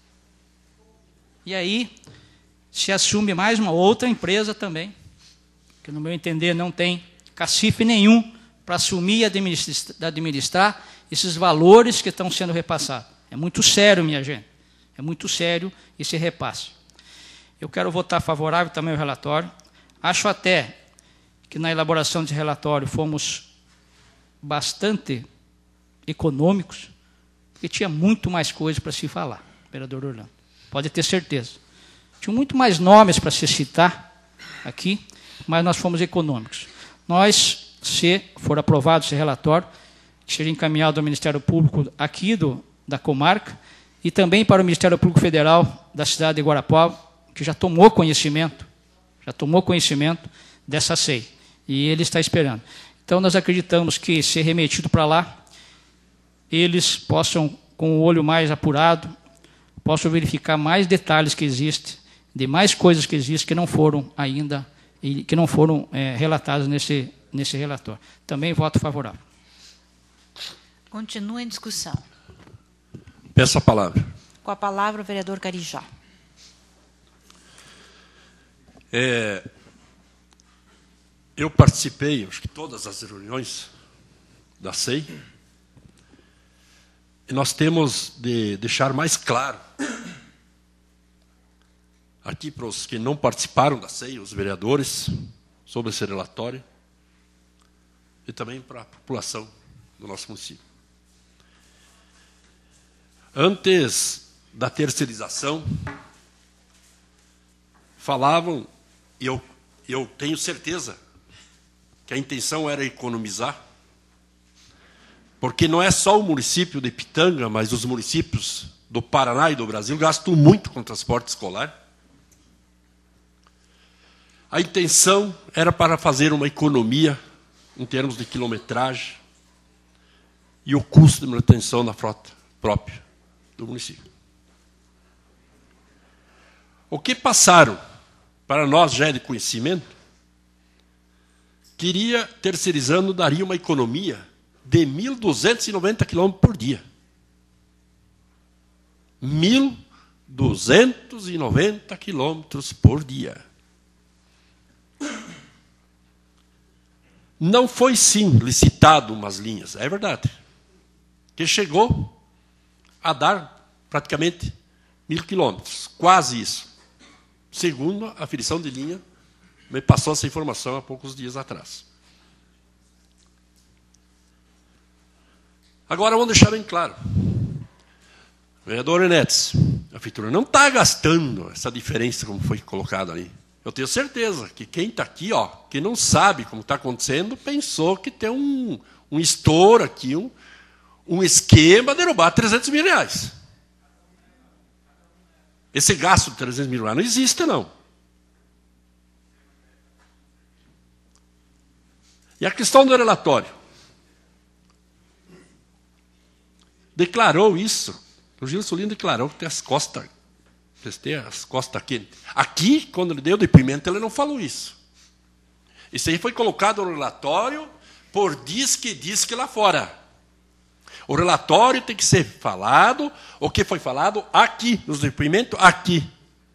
E aí se assume mais uma outra empresa também, que no meu entender não tem cacife nenhum para assumir e administrar, administrar esses valores que estão sendo repassados. É muito sério, minha gente. É muito sério esse repasse. Eu quero votar favorável também ao relatório. Acho até que na elaboração desse relatório fomos bastante econômicos, porque tinha muito mais coisa para se falar, vereador Orlando. Pode ter certeza. Tinha muito mais nomes para se citar aqui, mas nós fomos econômicos. Nós, se for aprovado esse relatório, que seja encaminhado ao Ministério Público aqui do, da comarca e também para o Ministério Público Federal da cidade de Guarapuava, que já tomou conhecimento, já tomou conhecimento dessa S E I, e ele está esperando. Então, nós acreditamos que, se remetido para lá, eles possam, com o olho mais apurado, possam verificar mais detalhes que existem, de mais coisas que existem que não foram ainda, e que não foram é, relatadas nesse, nesse relatório. Também voto favorável. Continua em discussão. Peço a palavra. Com a palavra, o vereador Carijó. É, eu participei, acho que todas as reuniões da S E I, e nós temos de deixar mais claro, aqui para os que não participaram da S E I, os vereadores, sobre esse relatório, e também para a população do nosso município. Antes da terceirização, falavam, e eu, eu tenho certeza que a intenção era economizar, porque não é só o município de Pitanga, mas os municípios do Paraná e do Brasil gastam muito com transporte escolar. A intenção era para fazer uma economia em termos de quilometragem e o custo de manutenção da frota própria do município. O que passaram para nós já é de conhecimento, que iria terceirizando daria uma economia de mil duzentos e noventa quilômetros por dia. mil duzentos e noventa quilômetros por dia. Não foi, sim, licitado umas linhas, é verdade, que chegou a dar praticamente mil quilômetros, quase isso. Segundo a aferição de linha, me passou essa informação há poucos dias atrás. Agora, vamos deixar bem claro. Vereador Enetes, a prefeitura não está gastando essa diferença como foi colocado ali. Eu tenho certeza que quem está aqui, ó, que não sabe como está acontecendo, pensou que tem um, um estouro aqui, um, um esquema de derrubar trezentos mil reais. Esse gasto de trezentos mil reais não existe, não. E a questão do relatório. Declarou isso. O Gilson Lino declarou que tem as costas Vocês têm as costas quentes. Aqui, quando ele deu o depoimento, ele não falou isso. Isso aí foi colocado no relatório por diz que diz que lá fora. O relatório tem que ser falado, o que foi falado aqui, nos depoimentos, aqui.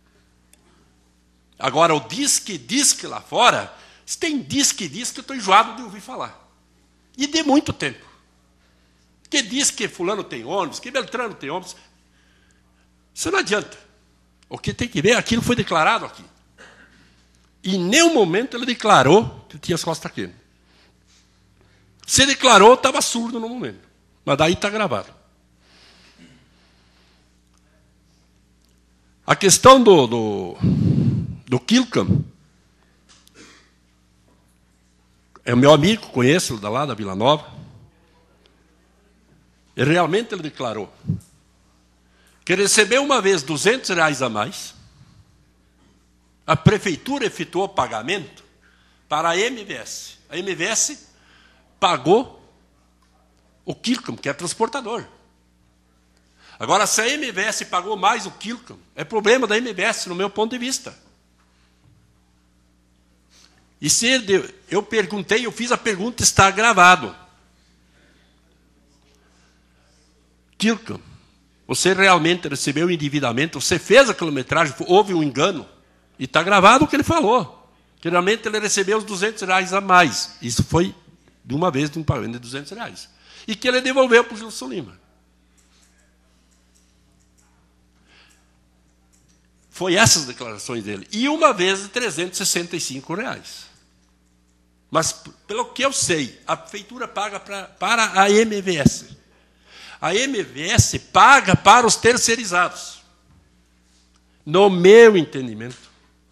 Agora, o diz que diz que lá fora, se tem diz que diz que eu estou enjoado de ouvir falar. E de muito tempo. Que diz que fulano tem ônibus, que Beltrano tem ônibus. Isso não adianta. O que tem que ver, aquilo foi declarado aqui. E em nenhum momento ele declarou que tinha as costas quentes. Se declarou, estava surdo no momento. Mas daí está gravado. A questão do, do, do Kilcam, é o meu amigo, conheço da lá da Vila Nova. E realmente ele declarou que recebeu uma vez duzentos reais a mais. A prefeitura efetuou pagamento para a M V S. A M V S pagou o Kilcam, que é transportador. Agora, se a M V S pagou mais o Kilcam, é problema da M V S, no meu ponto de vista. E se ele, eu perguntei, eu fiz a pergunta, está gravado. Kilcam, você realmente recebeu endividamento, você fez a quilometragem, houve um engano, e está gravado o que ele falou. Que realmente ele recebeu os duzentos reais a mais. Isso foi de uma vez de um pagamento de duzentos reais. E que ele devolveu para o Gilson Lima. Foi essas declarações dele. E uma vez de trezentos e sessenta e cinco reais. Mas, pelo que eu sei, a prefeitura paga pra, para a M V S. A M V S paga para os terceirizados. No meu entendimento.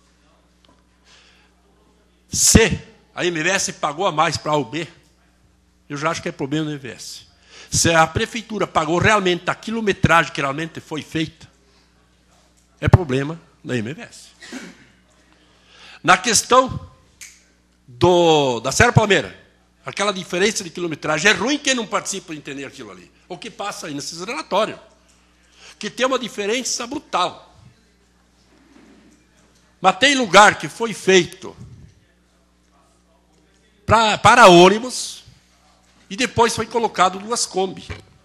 Se a M V S pagou a mais para a U B, eu já acho que é problema da M V S. Se a prefeitura pagou realmente a quilometragem que realmente foi feita, é problema da M V S. Na questão do, da Serra Palmeira, aquela diferença de quilometragem, é ruim quem não participa de entender aquilo ali. O que passa aí nesses relatórios? Que tem uma diferença brutal. Mas tem lugar que foi feito pra, para ônibus e depois foi colocado duas Kombi.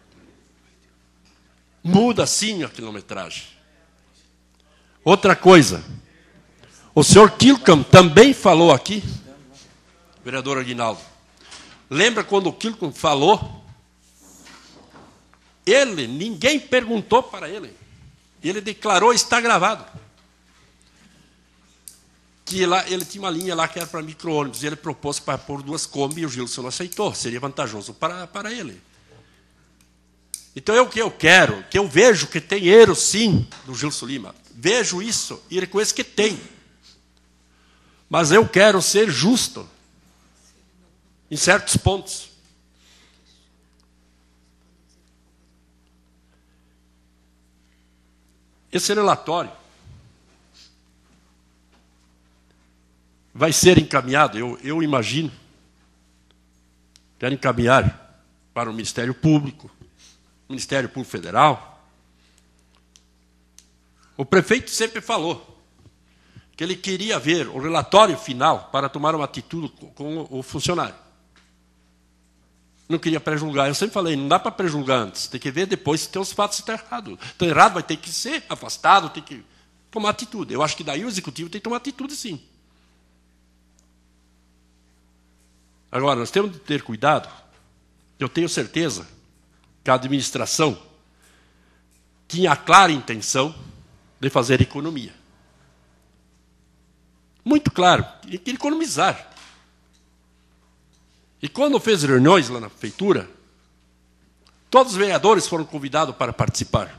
Muda sim a quilometragem. Outra coisa, o senhor Kilcam também falou aqui, vereador Aguinaldo, lembra quando o Kilcam falou? Ele, ninguém perguntou para ele. Ele declarou, está gravado, que lá, ele tinha uma linha lá que era para micro-ônibus, e ele propôs para pôr duas Kombi e o Gilson não aceitou, seria vantajoso para, para ele. Então, é o que eu quero, que eu vejo que tem erro, sim, do Gilson Lima. Vejo isso e reconheço que tem. Mas eu quero ser justo em certos pontos. Esse relatório vai ser encaminhado, eu, eu imagino, quero encaminhar para o Ministério Público, Ministério Público Federal. O prefeito sempre falou que ele queria ver o relatório final para tomar uma atitude com o funcionário. Não queria pré-julgar. Eu sempre falei, não dá para pré-julgar antes, tem que ver depois se tem os fatos estão errados. Estão errado, vai ter que ser afastado, tem que tomar atitude. Eu acho que daí o executivo tem que tomar atitude, sim. Agora, nós temos de ter cuidado, eu tenho certeza que a administração tinha a clara intenção de fazer economia. Muito claro, tinha que economizar. E quando fez reuniões lá na prefeitura, todos os vereadores foram convidados para participar.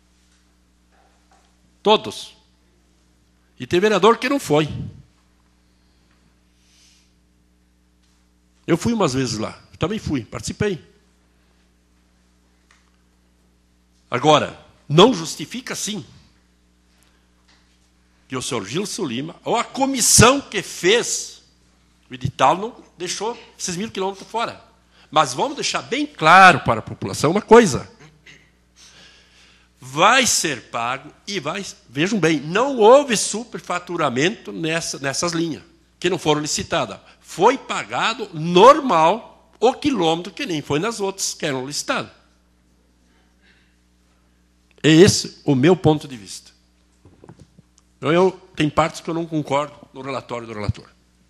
Todos. E tem vereador que não foi. Eu fui umas vezes lá, eu também fui, participei. Agora, não justifica sim que o senhor Gilson Lima, ou a comissão que fez o edital, não deixou esses mil quilômetros fora. Mas vamos deixar bem claro para a população uma coisa. vai ser pago e vai... Vejam bem, não houve superfaturamento nessa, nessas linhas, que não foram licitadas. Foi pagado normal o quilômetro, que nem foi nas outras que eram licitadas. É esse o meu ponto de vista. Eu, eu, tem partes que eu não concordo no relatório do relator.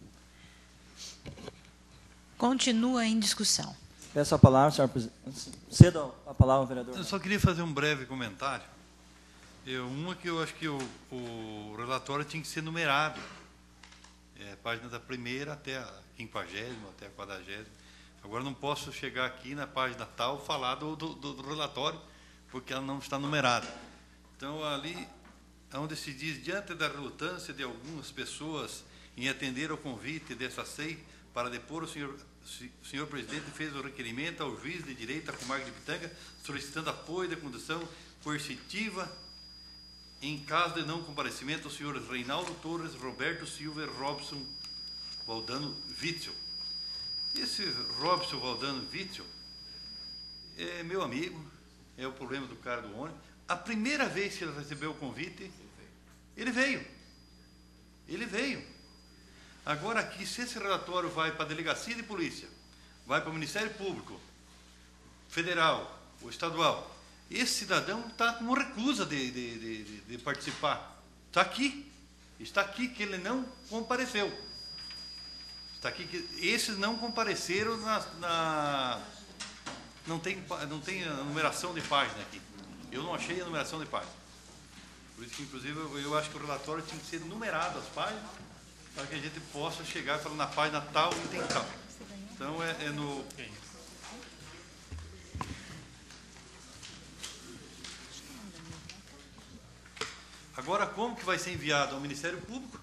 Continua em discussão. Peço a palavra, senhor presidente. Cedo a palavra ao vereador. Eu só queria fazer um breve comentário. Eu, uma que eu acho que o, o relatório tinha que ser numerado. É, página da primeira até a quinquagésima, até a quadragésima. Agora não posso chegar aqui na página tal e falar do, do, do relatório, porque ela não está numerada. Então, ali, onde se diz, diante da relutância de algumas pessoas em atender ao convite dessa S E I para depor, o senhor, o senhor presidente fez o requerimento ao juiz de direito da comarca de Pitanga, solicitando apoio da condução coercitiva em caso de não comparecimento dos senhores Reinaldo Torres, Roberto Silva e Robson Valdano Witzel. Esse Robson Valdano Witzel é meu amigo, é o problema do cara do ônibus. A primeira vez que ele recebeu o convite, ele veio. Ele veio. Agora aqui, se esse relatório vai para a delegacia de polícia, vai para o Ministério Público, federal ou estadual, esse cidadão está com recusa de, de, de, de participar. Está aqui. Está aqui que ele não compareceu. Está aqui que esses não compareceram na... na não, tem, não tem a numeração de página aqui. Eu não achei a numeração de página. Por isso que, inclusive, eu, eu acho que o relatório tinha que ser numerado as páginas, para que a gente possa chegar e falar na página tal e tem tal. Então, é, é no... Agora, como que vai ser enviado ao Ministério Público?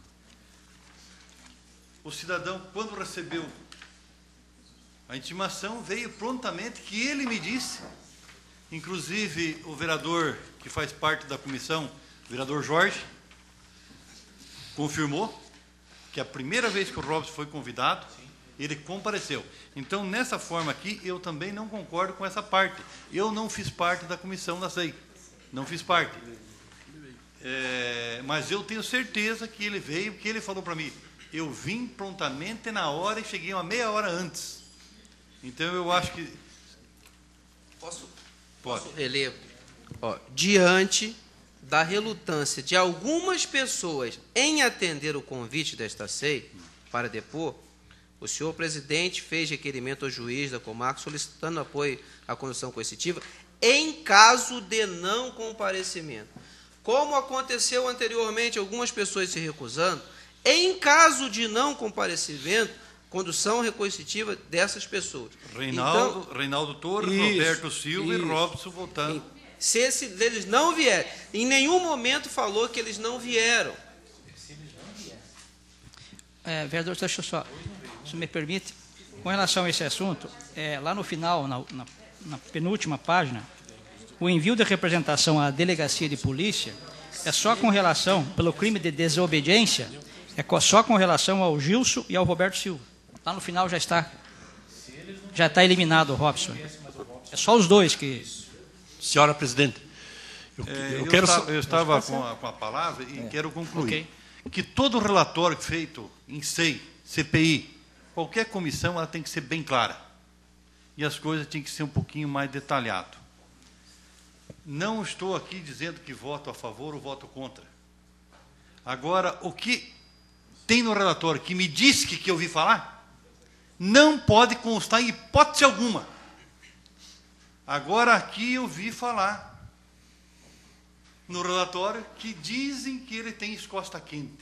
O cidadão, quando recebeu a intimação, veio prontamente, que ele me disse, inclusive o vereador que faz parte da comissão, o vereador Jorge, confirmou que a primeira vez que o Robson foi convidado, ele compareceu. Então, nessa forma aqui, eu também não concordo com essa parte. Eu não fiz parte da comissão da S E I. Não fiz parte. É, mas eu tenho certeza que ele veio, que ele falou para mim, eu vim prontamente na hora e cheguei uma meia hora antes. Então, eu acho que... Posso, Pode. posso reler? Ó, diante da relutância de algumas pessoas em atender o convite desta S E I para depor, o senhor presidente fez requerimento ao juiz da comarca solicitando apoio à condução coercitiva em caso de não comparecimento. Como aconteceu anteriormente, algumas pessoas se recusando, em caso de não comparecimento, condução coercitiva dessas pessoas. Reinaldo, então, Reinaldo Torres, isso, Roberto Silva isso. e Robson voltando. Se esse, eles não vierem, em nenhum momento falou que eles não vieram. É, vereador, deixa eu só, se me permite, com relação a esse assunto, é, lá no final, na, na, na penúltima página, o envio de representação à delegacia de polícia é só com relação, pelo crime de desobediência, é só com relação ao Gilson e ao Roberto Silva. Lá no final já está, já está eliminado o Robson. É só os dois que... Senhora presidente, eu, É, eu eu, quero... estava, eu estava com a, com a palavra e É. quero concluir. Ok. Que todo relatório feito em S E I, C P I, qualquer comissão, ela tem que ser bem clara. E as coisas têm que ser um pouquinho mais detalhado. Não estou aqui dizendo que voto a favor ou voto contra. Agora, o que tem no relatório que me diz que, que eu ouvi falar, não pode constar em hipótese alguma. Agora, aqui eu vi falar no relatório que dizem que ele tem escosta quente.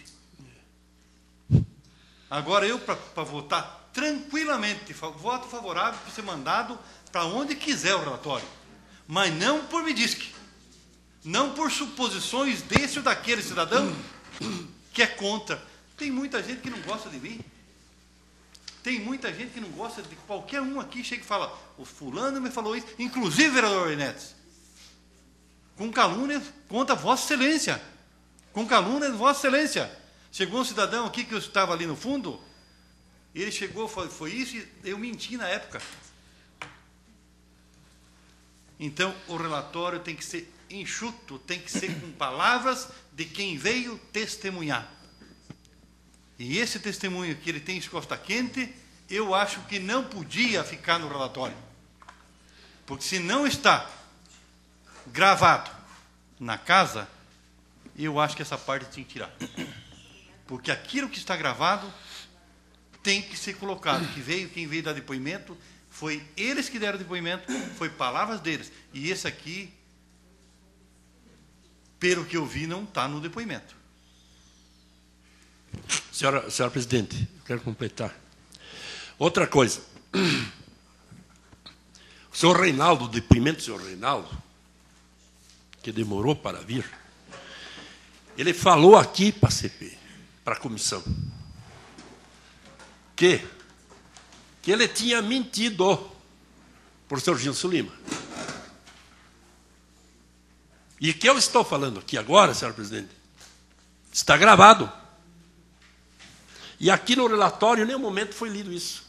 Agora, eu, para votar tranquilamente, voto favorável para ser mandado para onde quiser o relatório. Mas não por medisque. Não por suposições desse ou daquele cidadão que é contra. Tem muita gente que não gosta de mim. Tem muita gente que não gosta de qualquer um aqui, chega e fala, o fulano me falou isso, inclusive, vereador Enetes, com calúnia contra Vossa Excelência. Com calúnia de Vossa Excelência. Chegou um cidadão aqui que eu estava ali no fundo, ele chegou, foi, foi isso, e eu menti na época. Então, o relatório tem que ser enxuto tem que ser com palavras de quem veio testemunhar. E esse testemunho que ele tem Costa Quente, eu acho que não podia ficar no relatório. Porque se não está gravado na casa, eu acho que essa parte tinha que tirar. Porque aquilo que está gravado tem que ser colocado. Que veio, quem veio dar depoimento, foi eles que deram depoimento, foi palavras deles. E esse aqui, pelo que eu vi, não está no depoimento. Senhora, senhora presidente, eu quero completar. Outra coisa. O senhor Reinaldo, o depoimento do senhor Reinaldo, que demorou para vir, ele falou aqui para a C P, para a comissão, que, que ele tinha mentido para o senhor Gilson Lima. E que eu estou falando aqui agora, senhora presidente, está gravado. E aqui no relatório, em nenhum momento foi lido isso.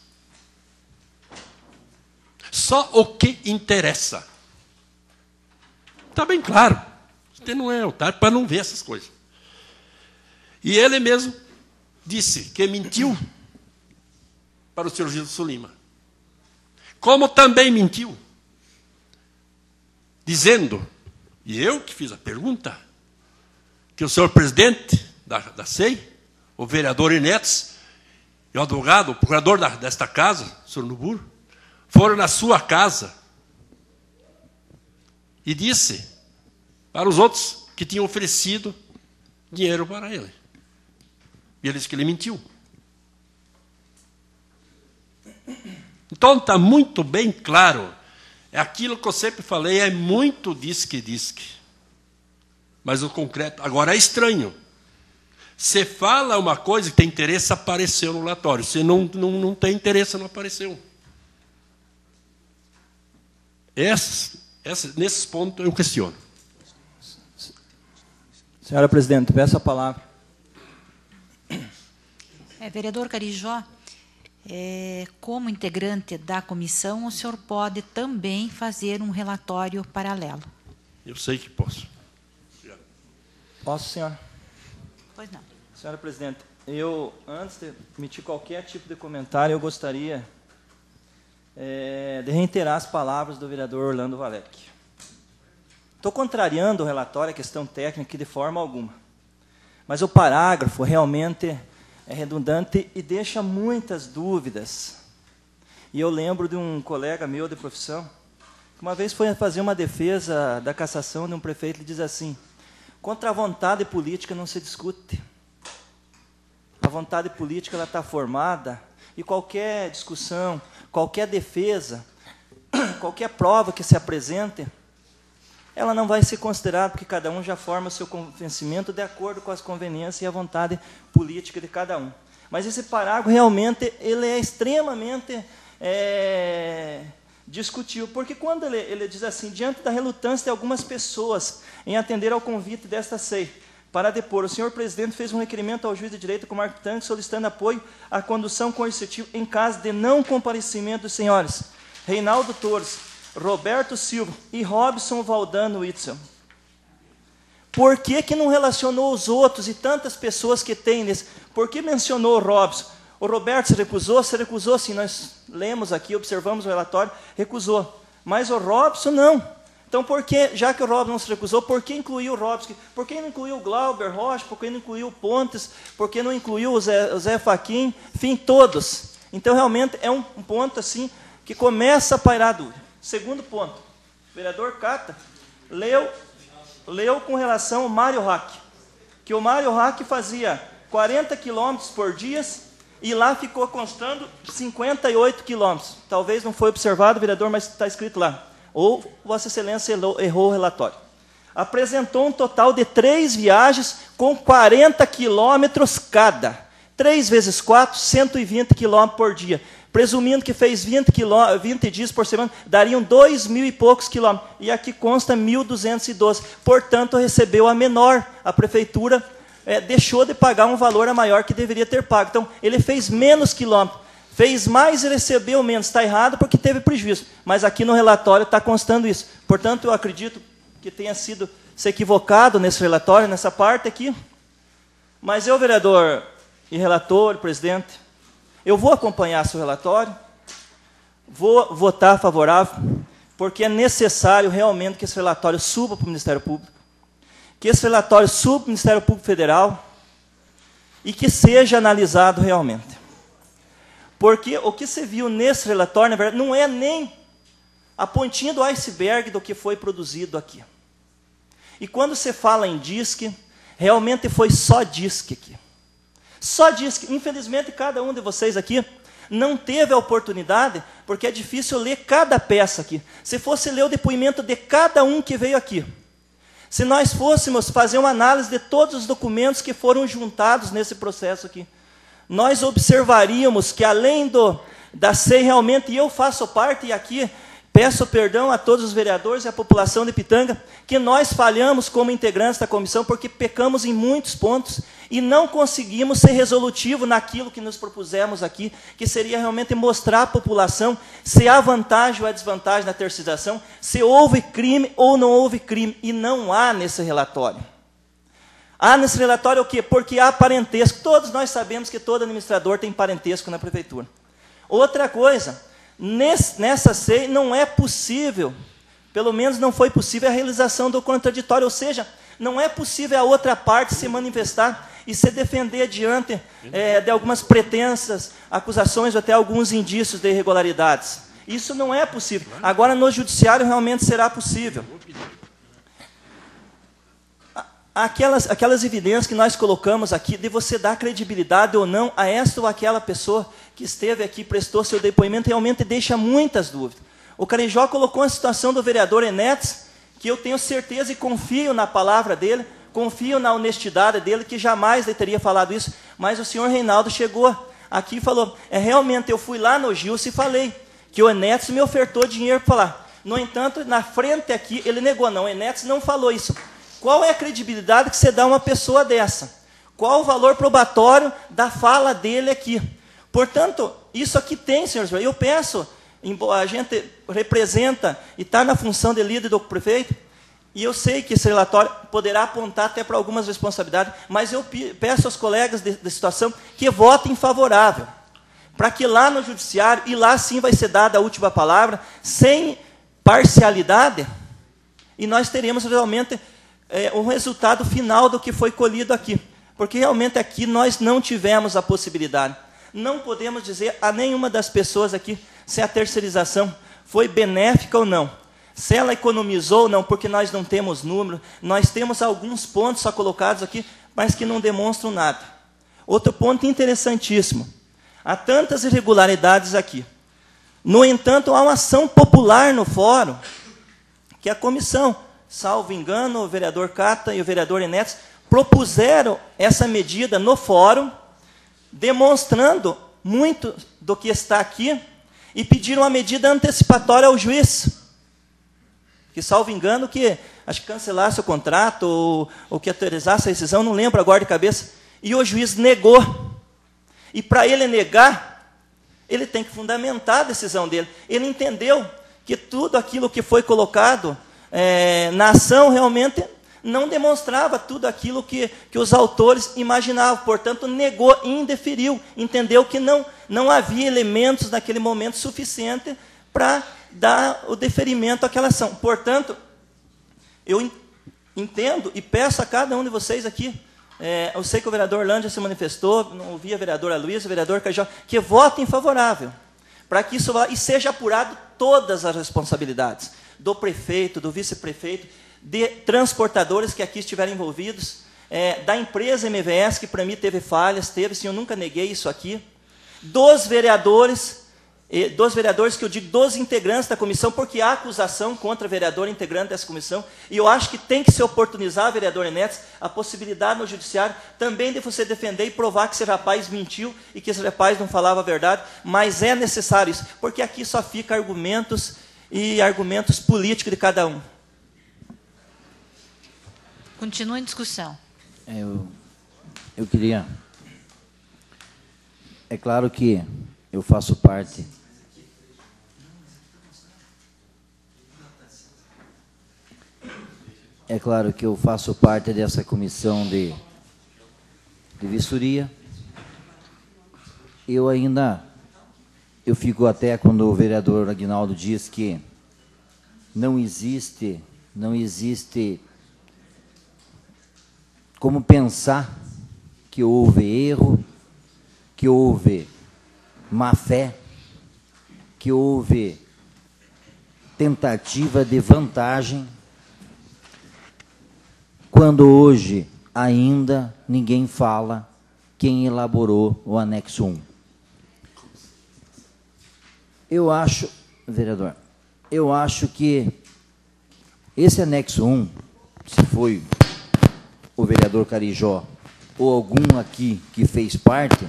Só o que interessa. Está bem claro. Você não é otário para não ver essas coisas. E ele mesmo disse que mentiu para o senhor Gilson Lima. Como também mentiu, dizendo, e eu que fiz a pergunta, que o senhor presidente da, da S E I, o vereador Inetes e o advogado, o procurador da, desta casa, o senhor Nubur, foram na sua casa e disse para os outros que tinham oferecido dinheiro para ele. E ele disse que ele mentiu. Então está muito bem claro. É aquilo que eu sempre falei, é muito disque-disque. Mas o concreto agora é estranho. Você fala uma coisa que tem interesse, apareceu no relatório. Se não, não, não tem interesse, não apareceu. Essas, essas, nesses pontos eu questiono. Senhora presidente, peço a palavra. É, vereador Carijó, é, como integrante da comissão, o senhor pode também fazer um relatório paralelo. Eu sei que posso. Obrigado. Posso, senhora? Pois não. Senhora presidente, eu, antes de emitir qualquer tipo de comentário, eu gostaria é, de reiterar as palavras do vereador Orlando Valec. Estou contrariando o relatório, a questão técnica, de forma alguma. Mas o parágrafo realmente é redundante e deixa muitas dúvidas. E eu lembro de um colega meu de profissão, que uma vez foi fazer uma defesa da cassação de um prefeito, e diz assim, contra a vontade política não se discute. A vontade política ela está formada e qualquer discussão, qualquer defesa, qualquer prova que se apresente, ela não vai ser considerada porque cada um já forma o seu convencimento de acordo com as conveniências e a vontade política de cada um. Mas esse parágrafo realmente ele é extremamente é, discutível, porque quando ele, ele diz assim, diante da relutância de algumas pessoas em atender ao convite desta S E I, para depor, o senhor presidente fez um requerimento ao juiz de direito com Marco Tanque solicitando apoio à condução coercitiva em caso de não comparecimento dos senhores Reinaldo Torres, Roberto Silva e Robson Valdano Witzel. Por que que não relacionou os outros e tantas pessoas que tem nesse? Por que mencionou o Robson? O Roberto se recusou? Se recusou, sim, nós lemos aqui, observamos o relatório, recusou. Mas o Robson não. Então, por que, já que o Robson não se recusou, por que incluiu o Robson? Por que não incluiu o Glauber Rocha? Por que não incluiu o Pontes? Por que não incluiu o Zé, o Zé Faquim? Enfim, todos. Então, realmente, é um ponto assim que começa a pairar dúvida. Segundo ponto, o vereador Cata leu, leu com relação ao Mário Hack, que o Mário Hack fazia quarenta quilômetros por dia e lá ficou constando cinquenta e oito quilômetros. Talvez não foi observado, vereador, mas está escrito lá. Ou Vossa Excelência errou o relatório. Apresentou um total de três viagens com quarenta quilômetros cada. três vezes quatro, cento e vinte quilômetros por dia. Presumindo que fez vinte, vinte dias por semana, dariam dois mil e poucos quilômetros. E aqui consta mil duzentos e doze. Portanto, recebeu a menor. A prefeitura é, deixou de pagar um valor a maior que deveria ter pago. Então, ele fez menos quilômetros. Fez mais e recebeu menos. Está errado porque teve prejuízo. Mas aqui no relatório está constando isso. Portanto, eu acredito, que tenha sido se equivocado nesse relatório, nessa parte aqui. Mas eu, vereador e relator, presidente, eu vou acompanhar seu relatório, vou votar favorável, porque é necessário realmente que esse relatório suba para o Ministério Público, que esse relatório suba para o Ministério Público Federal e que seja analisado realmente. Porque o que se viu nesse relatório, na verdade, não é nem a pontinha do iceberg do que foi produzido aqui. E quando se fala em disque, realmente foi só disque aqui. Só disque. Infelizmente, cada um de vocês aqui não teve a oportunidade, porque é difícil ler cada peça aqui. Se fosse ler o depoimento de cada um que veio aqui, se nós fôssemos fazer uma análise de todos os documentos que foram juntados nesse processo aqui, nós observaríamos que além do, da C E I realmente, e eu faço parte, e aqui peço perdão a todos os vereadores e a população de Pitanga, que nós falhamos como integrantes da comissão, porque pecamos em muitos pontos e não conseguimos ser resolutivo naquilo que nos propusemos aqui, que seria realmente mostrar à população se há vantagem ou há desvantagem na terceirização, se houve crime ou não houve crime, e não há nesse relatório. Há nesse relatório o quê? Porque há parentesco. Todos nós sabemos que todo administrador tem parentesco na prefeitura. Outra coisa, nesse, nessa C E I não é possível, pelo menos não foi possível a realização do contraditório, ou seja, não é possível a outra parte se manifestar e se defender diante é, de algumas pretensas acusações ou até alguns indícios de irregularidades. Isso não é possível. Agora, no judiciário, realmente será possível. Aquelas, aquelas evidências que nós colocamos aqui, de você dar credibilidade ou não a esta ou aquela pessoa que esteve aqui, prestou seu depoimento, realmente deixa muitas dúvidas. O Carijó colocou a situação do vereador Enetes, que eu tenho certeza e confio na palavra dele, confio na honestidade dele, que jamais ele teria falado isso, mas o senhor Reinaldo chegou aqui e falou, é, realmente eu fui lá no Gilson e falei que o Enetes me ofertou dinheiro para falar. No entanto, na frente aqui, ele negou, não, o Enetes não falou isso. Qual é a credibilidade que você dá a uma pessoa dessa? Qual o valor probatório da fala dele aqui? Portanto, isso aqui tem, senhores, eu peço, a gente representa e está na função de líder do prefeito, e eu sei que esse relatório poderá apontar até para algumas responsabilidades, mas eu peço aos colegas de, de situação que votem favorável, para que lá no judiciário, e lá sim vai ser dada a última palavra, sem parcialidade, e nós teremos realmente é, um resultado final do que foi colhido aqui. Porque realmente aqui nós não tivemos a possibilidade. Não podemos dizer a nenhuma das pessoas aqui se a terceirização foi benéfica ou não. Se ela economizou ou não, porque nós não temos número. Nós temos alguns pontos só colocados aqui, mas que não demonstram nada. Outro ponto interessantíssimo. Há tantas irregularidades aqui. No entanto, há uma ação popular no fórum, que a comissão, salvo engano, o vereador Cata e o vereador Enetes, propuseram essa medida no fórum, demonstrando muito do que está aqui, e pediram uma medida antecipatória ao juiz, que, salvo engano, que acho que cancelasse o contrato, ou, ou que autorizasse a rescisão, não lembro agora de cabeça, e o juiz negou. E para ele negar, ele tem que fundamentar a decisão dele. Ele entendeu que tudo aquilo que foi colocado é, na ação realmente não demonstrava tudo aquilo que, que os autores imaginavam. Portanto, negou e indeferiu. Entendeu que não, não havia elementos naquele momento suficiente para dar o deferimento àquela ação. Portanto, eu entendo e peço a cada um de vocês aqui, é, eu sei que o vereador Lândia se manifestou, não ouvi a vereadora Luísa, o vereador Cajó, que votem favorável, para que isso vá e seja apurado todas as responsabilidades do prefeito, do vice-prefeito, de transportadores que aqui estiverem envolvidos, é, da empresa M V S, que para mim teve falhas, teve, sim, eu nunca neguei isso aqui, dos vereadores, dos vereadores que eu digo, dos integrantes da comissão, porque há acusação contra vereador integrante dessa comissão, e eu acho que tem que se oportunizar, vereador Enetes, a possibilidade no judiciário também de você defender e provar que esse rapaz mentiu e que esse rapaz não falava a verdade, mas é necessário isso, porque aqui só fica argumentos e argumentos políticos de cada um. Continua em discussão. Eu, eu queria... É claro que eu faço parte... É claro que eu faço parte dessa comissão de, de vistoria. Eu ainda, eu fico até quando o vereador Aguinaldo diz que não existe, não existe como pensar que houve erro, que houve má fé, que houve tentativa de vantagem, quando hoje ainda ninguém fala quem elaborou o anexo um. Eu acho, vereador, eu acho que esse anexo um, se foi o vereador Carijó ou algum aqui que fez parte,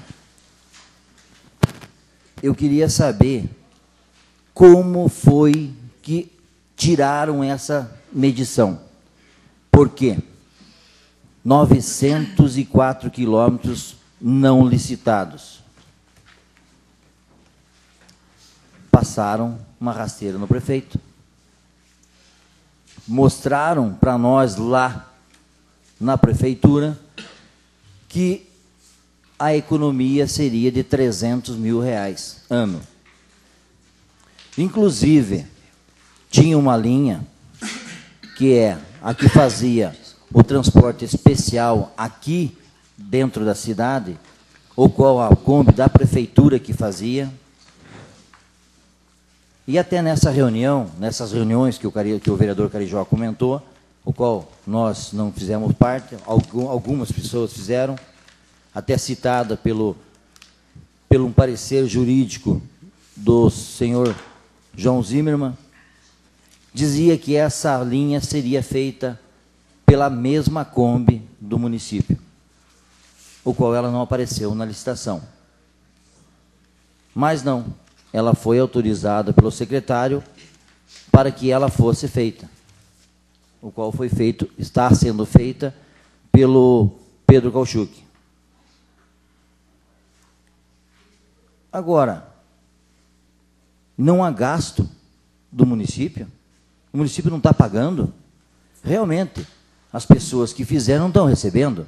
eu queria saber como foi que tiraram essa medição. Por quê? novecentos e quatro quilômetros não licitados. Passaram uma rasteira no prefeito. Mostraram para nós lá na prefeitura que a economia seria de trezentos mil reais ano. Inclusive, tinha uma linha que é a que fazia o transporte especial aqui dentro da cidade, o qual a Kombi da prefeitura que fazia. E até nessa reunião, nessas reuniões que o, que o vereador Carijó comentou, o qual nós não fizemos parte, algumas pessoas fizeram, até citada pelo, pelo um parecer jurídico do senhor João Zimmermann, dizia que essa linha seria feita pela mesma Kombi do município, o qual ela não apareceu na licitação. Mas não, ela foi autorizada pelo secretário para que ela fosse feita, o qual foi feito, está sendo feita pelo Pedro Kauchuk. Agora, não há gasto do município? O município não está pagando? Realmente, as pessoas que fizeram não estão recebendo.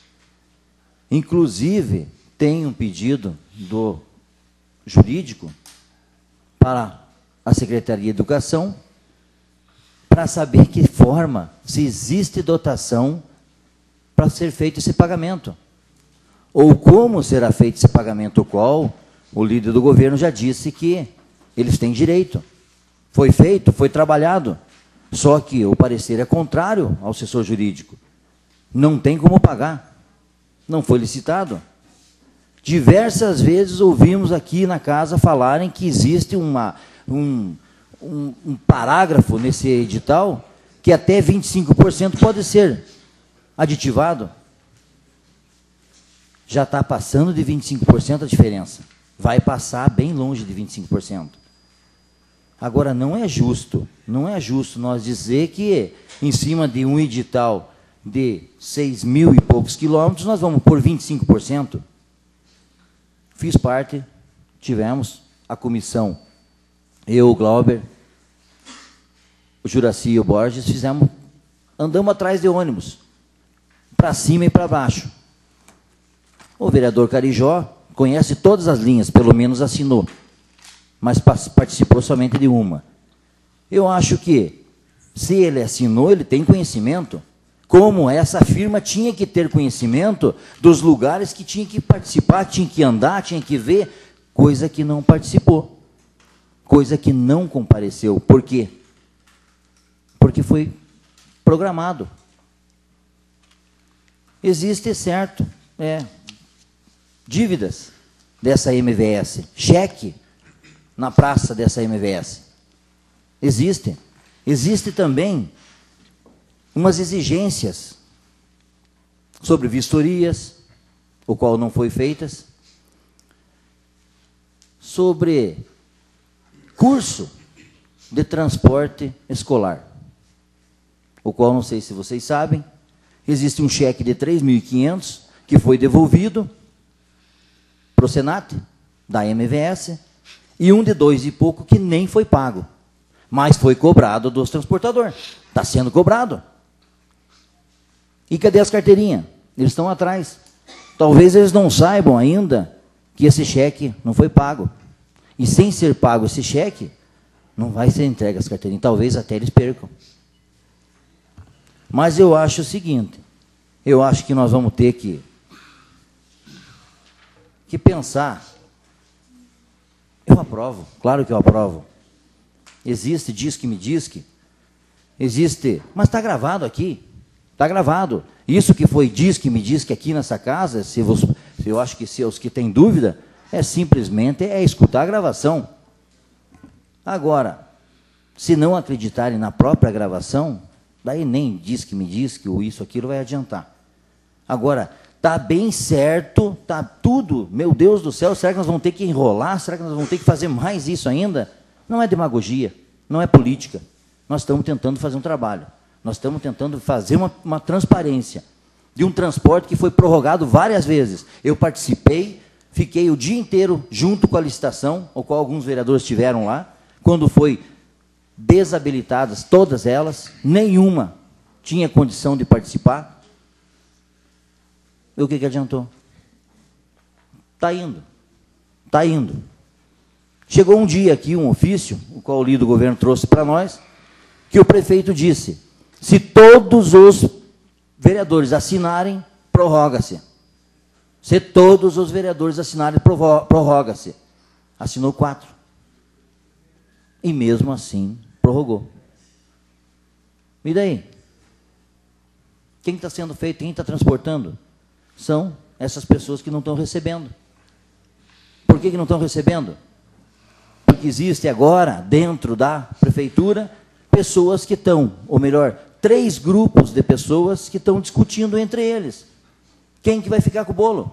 Inclusive, tem um pedido do jurídico para a Secretaria de Educação para saber que forma, se existe dotação para ser feito esse pagamento. Ou como será feito esse pagamento, o qual o líder do governo já disse que eles têm direito. Foi feito, foi trabalhado. Só que o parecer é contrário ao assessor jurídico. Não tem como pagar. Não foi licitado. Diversas vezes ouvimos aqui na casa falarem que existe uma, um, um, um parágrafo nesse edital que até vinte e cinco por cento pode ser aditivado. Já está passando de vinte e cinco por cento a diferença. Vai passar bem longe de vinte e cinco por cento. Agora, não é justo, não é justo nós dizer que, em cima de um edital de seis mil e poucos quilômetros, nós vamos pôr vinte e cinco por cento. Fiz parte, tivemos a comissão, eu, o Glauber, o Juraci e o Borges, fizemos, andamos atrás de ônibus, para cima e para baixo. O vereador Carijó conhece todas as linhas, pelo menos assinou, mas participou somente de uma. Eu acho que, se ele assinou, ele tem conhecimento, como essa firma tinha que ter conhecimento dos lugares que tinha que participar, tinha que andar, tinha que ver, coisa que não participou, coisa que não compareceu. Por quê? Porque foi programado. Existe, certo, é, dívidas dessa M V S, cheque na praça dessa M V S. Existe. Existe também umas exigências sobre vistorias, o qual não foi feitas, sobre curso de transporte escolar, o qual não sei se vocês sabem, existe um cheque de três mil e quinhentos que foi devolvido para o Senat, da M V S, e um de dois e pouco que nem foi pago, mas foi cobrado dos transportadores. Está sendo cobrado. E cadê as carteirinhas? Eles estão atrás. Talvez eles não saibam ainda que esse cheque não foi pago. E sem ser pago esse cheque, não vai ser entregue as carteirinhas. Talvez até eles percam. Mas eu acho o seguinte, eu acho que nós vamos ter que, que pensar. Eu aprovo, claro que eu aprovo. Existe disque me disque, existe, mas está gravado aqui, está gravado. Isso que foi disque me disque aqui nessa casa, se, você, se eu acho que se os que têm dúvida, é simplesmente é escutar a gravação. Agora, se não acreditarem na própria gravação, daí nem diz que me diz que ou isso, aquilo vai adiantar. Agora, está bem certo, está tudo, meu Deus do céu, será que nós vamos ter que enrolar? Será que nós vamos ter que fazer mais isso ainda? Não é demagogia, não é política. Nós estamos tentando fazer um trabalho. Nós estamos tentando fazer uma, uma transparência de um transporte que foi prorrogado várias vezes. Eu participei, fiquei o dia inteiro junto com a licitação, o qual alguns vereadores estiveram lá, quando foi desabilitadas todas elas, nenhuma tinha condição de participar. E o que, que adiantou? Está indo. Está indo. Chegou um dia aqui, um ofício, o qual o líder do governo trouxe para nós, que o prefeito disse, se todos os vereadores assinarem, prorroga-se. Se todos os vereadores assinarem, prorroga-se. Assinou quatro. E mesmo assim, prorrogou. E daí? Quem está sendo feito, quem está transportando? São essas pessoas que não estão recebendo. Por que, que não estão recebendo? Porque existe agora, dentro da prefeitura, pessoas que estão, ou melhor, três grupos de pessoas que estão discutindo entre eles. Quem que vai ficar com o bolo?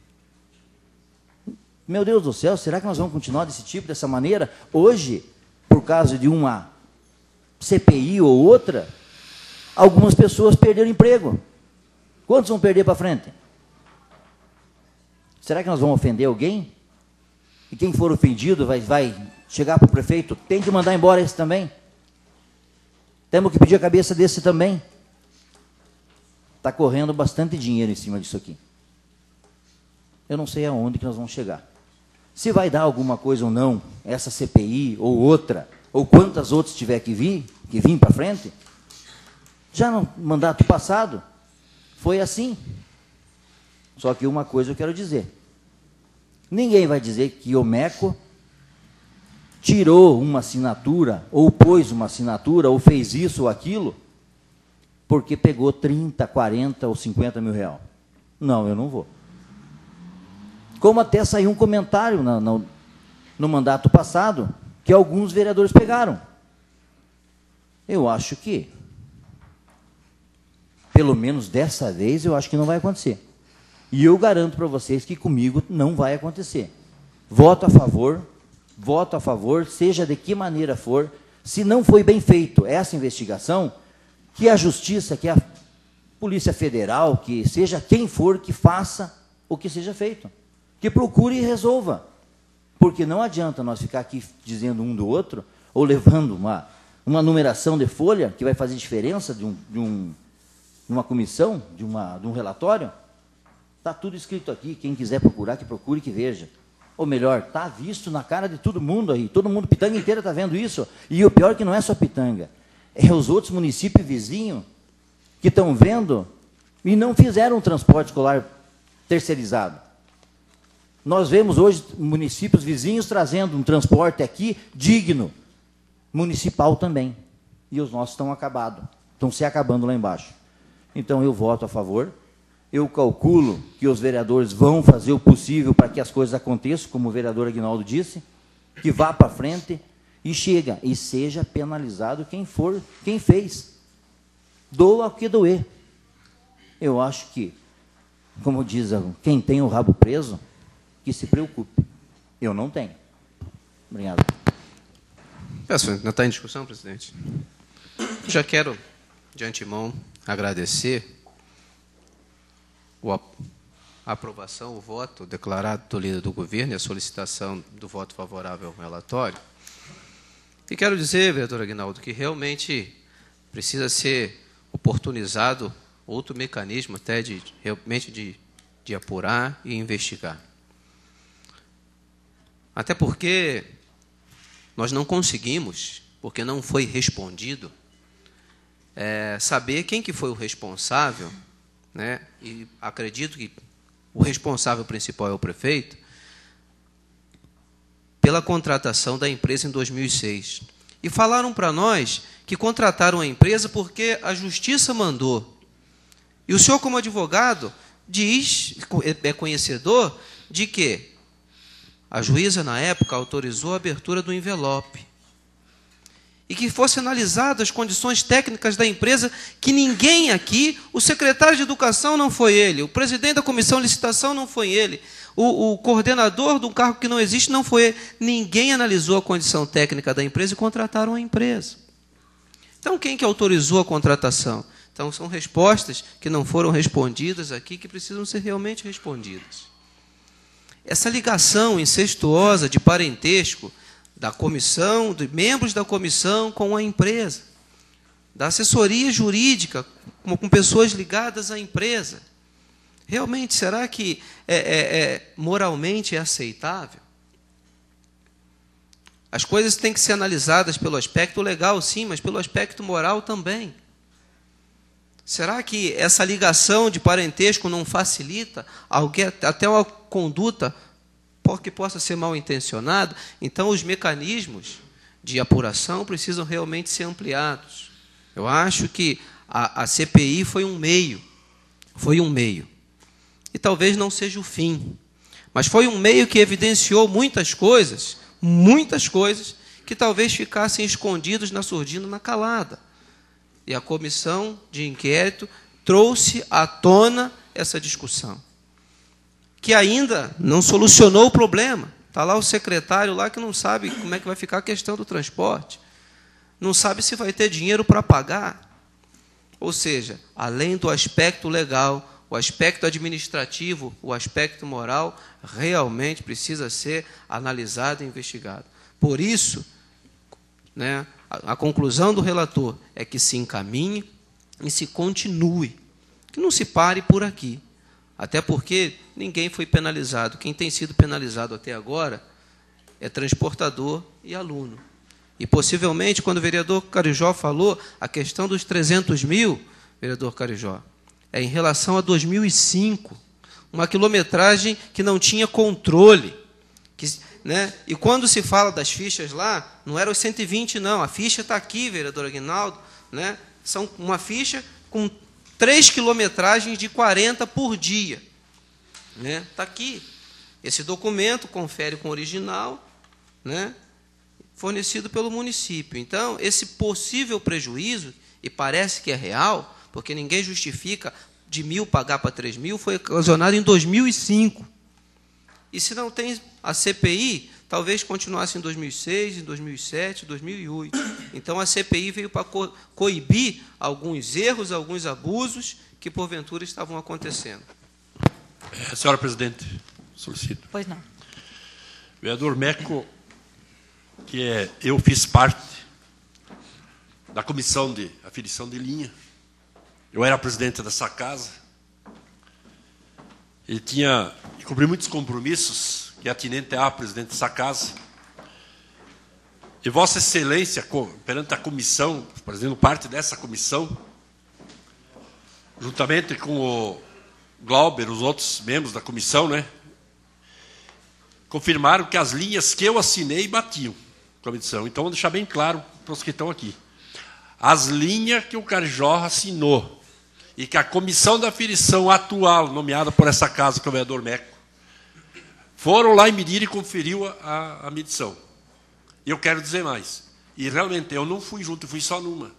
Meu Deus do céu, será que nós vamos continuar desse tipo, dessa maneira? Hoje, por causa de uma C P I ou outra, algumas pessoas perderam emprego. Quantos vão perder para frente? Será que nós vamos ofender alguém? E quem for ofendido vai, vai chegar para o prefeito, tem que mandar embora esse também? Temos que pedir a cabeça desse também? Está correndo bastante dinheiro em cima disso aqui. Eu não sei aonde que nós vamos chegar. Se vai dar alguma coisa ou não, essa C P I ou outra, ou quantas outras tiver que vir, que vir para frente, já no mandato passado, foi assim. Só que uma coisa eu quero dizer. Ninguém vai dizer que o MECO tirou uma assinatura, ou pôs uma assinatura, ou fez isso ou aquilo, porque pegou trinta, quarenta ou cinquenta mil reais. Não, eu não vou. Como até saiu um comentário no, no, no mandato passado, que alguns vereadores pegaram. Eu acho que, pelo menos dessa vez, eu acho que não vai acontecer. E eu garanto para vocês que comigo não vai acontecer. Voto a favor, voto a favor, seja de que maneira for. Se não foi bem feito essa investigação, que a Justiça, que a Polícia Federal, que seja quem for, que faça o que seja feito. Que procure e resolva. Porque não adianta nós ficar aqui dizendo um do outro, ou levando uma, uma numeração de folha, que vai fazer diferença de, um, de um, uma comissão, de, uma, de um relatório. Está tudo escrito aqui, quem quiser procurar, que procure, que veja. Ou melhor, está visto na cara de todo mundo aí, todo mundo, Pitanga inteira está vendo isso. E o pior é que não é só Pitanga, é os outros municípios vizinhos que estão vendo e não fizeram um transporte escolar terceirizado. Nós vemos hoje municípios vizinhos trazendo um transporte aqui digno, municipal também. E os nossos estão acabados, estão se acabando lá embaixo. Então eu voto a favor. Eu calculo que os vereadores vão fazer o possível para que as coisas aconteçam, como o vereador Aguinaldo disse, que vá para frente e chega, e seja penalizado quem for, quem fez. Doa o que doer. Eu acho que, como diz quem tem o rabo preso, que se preocupe. Eu não tenho. Obrigado. Peço, ainda está em discussão, presidente? Já quero, de antemão, agradecer a aprovação, o voto declarado do líder do governo e a solicitação do voto favorável ao relatório. E quero dizer, vereador Aguinaldo, que realmente precisa ser oportunizado outro mecanismo até de realmente de, de apurar e investigar. Até porque nós não conseguimos, porque não foi respondido, é, saber quem que foi o responsável, né? E acredito que o responsável principal é o prefeito, pela contratação da empresa em dois mil e seis. E falaram para nós que contrataram a empresa porque a justiça mandou. E o senhor, como advogado, diz, é conhecedor de que a juíza, na época, autorizou a abertura do envelope. E que fosse analisadas as condições técnicas da empresa, que ninguém aqui, o secretário de Educação não foi ele, o presidente da comissão de licitação não foi ele, o, o coordenador de um cargo que não existe não foi ele. Ninguém analisou a condição técnica da empresa e contrataram a empresa. Então, quem que autorizou a contratação? Então, são respostas que não foram respondidas aqui, que precisam ser realmente respondidas. Essa ligação incestuosa de parentesco da comissão, de membros da comissão com a empresa, da assessoria jurídica com, com pessoas ligadas à empresa. Realmente, será que é, é, é, moralmente é aceitável? As coisas têm que ser analisadas pelo aspecto legal, sim, mas pelo aspecto moral também. Será que essa ligação de parentesco não facilita alguém, até uma conduta que possa ser mal intencionada? Então, os mecanismos de apuração precisam realmente ser ampliados. Eu acho que a, a C P I foi um meio, foi um meio. E talvez não seja o fim, mas foi um meio que evidenciou muitas coisas, muitas coisas, que talvez ficassem escondidos na surdina, na calada. E a comissão de inquérito trouxe à tona essa discussão, que ainda não solucionou o problema. Está lá o secretário lá que não sabe como é que vai ficar a questão do transporte, não sabe se vai ter dinheiro para pagar. Ou seja, além do aspecto legal, o aspecto administrativo, o aspecto moral, realmente precisa ser analisado e investigado. Por isso, né, a, a conclusão do relator é que se encaminhe e se continue, que não se pare por aqui. Até porque ninguém foi penalizado. Quem tem sido penalizado até agora é transportador e aluno. E, possivelmente, quando o vereador Carijó falou, a questão dos trezentos mil, vereador Carijó, é em relação a dois mil e cinco, uma quilometragem que não tinha controle. Que, né? E quando se fala das fichas lá, não era os cento e vinte, não. A ficha está aqui, vereador Aguinaldo. Né? São uma ficha com três quilometragens de quarenta por dia. Né? Está aqui. Esse documento confere com o original, né? Fornecido pelo município. Então, esse possível prejuízo, e parece que é real, porque ninguém justifica de mil pagar para três mil, foi ocasionado em dois mil e cinco. E se não tem a C P I, talvez continuasse em dois mil e seis, em dois mil e sete, dois mil e oito. Então, a C P I veio para co coibir alguns erros, alguns abusos que, porventura, estavam acontecendo. É, senhora presidente, solicito. Pois não. Vereador Meco, que é, eu fiz parte da comissão de aferição de linha. Eu era presidente dessa casa. Ele tinha e cumpri muitos compromissos que é atinente a presidente dessa casa. E Vossa Excelência, perante a comissão, fazendo parte dessa comissão, juntamente com o Glauber, os outros membros da comissão, né, confirmaram que as linhas que eu assinei batiam com a medição. Então, vou deixar bem claro para os que estão aqui. As linhas que o Carijó assinou e que a comissão da aferição atual, nomeada por essa casa, que é o vereador Meco, foram lá e mediram e conferiu a, a, a medição. E eu quero dizer mais. E realmente, eu não fui junto, eu fui só numa.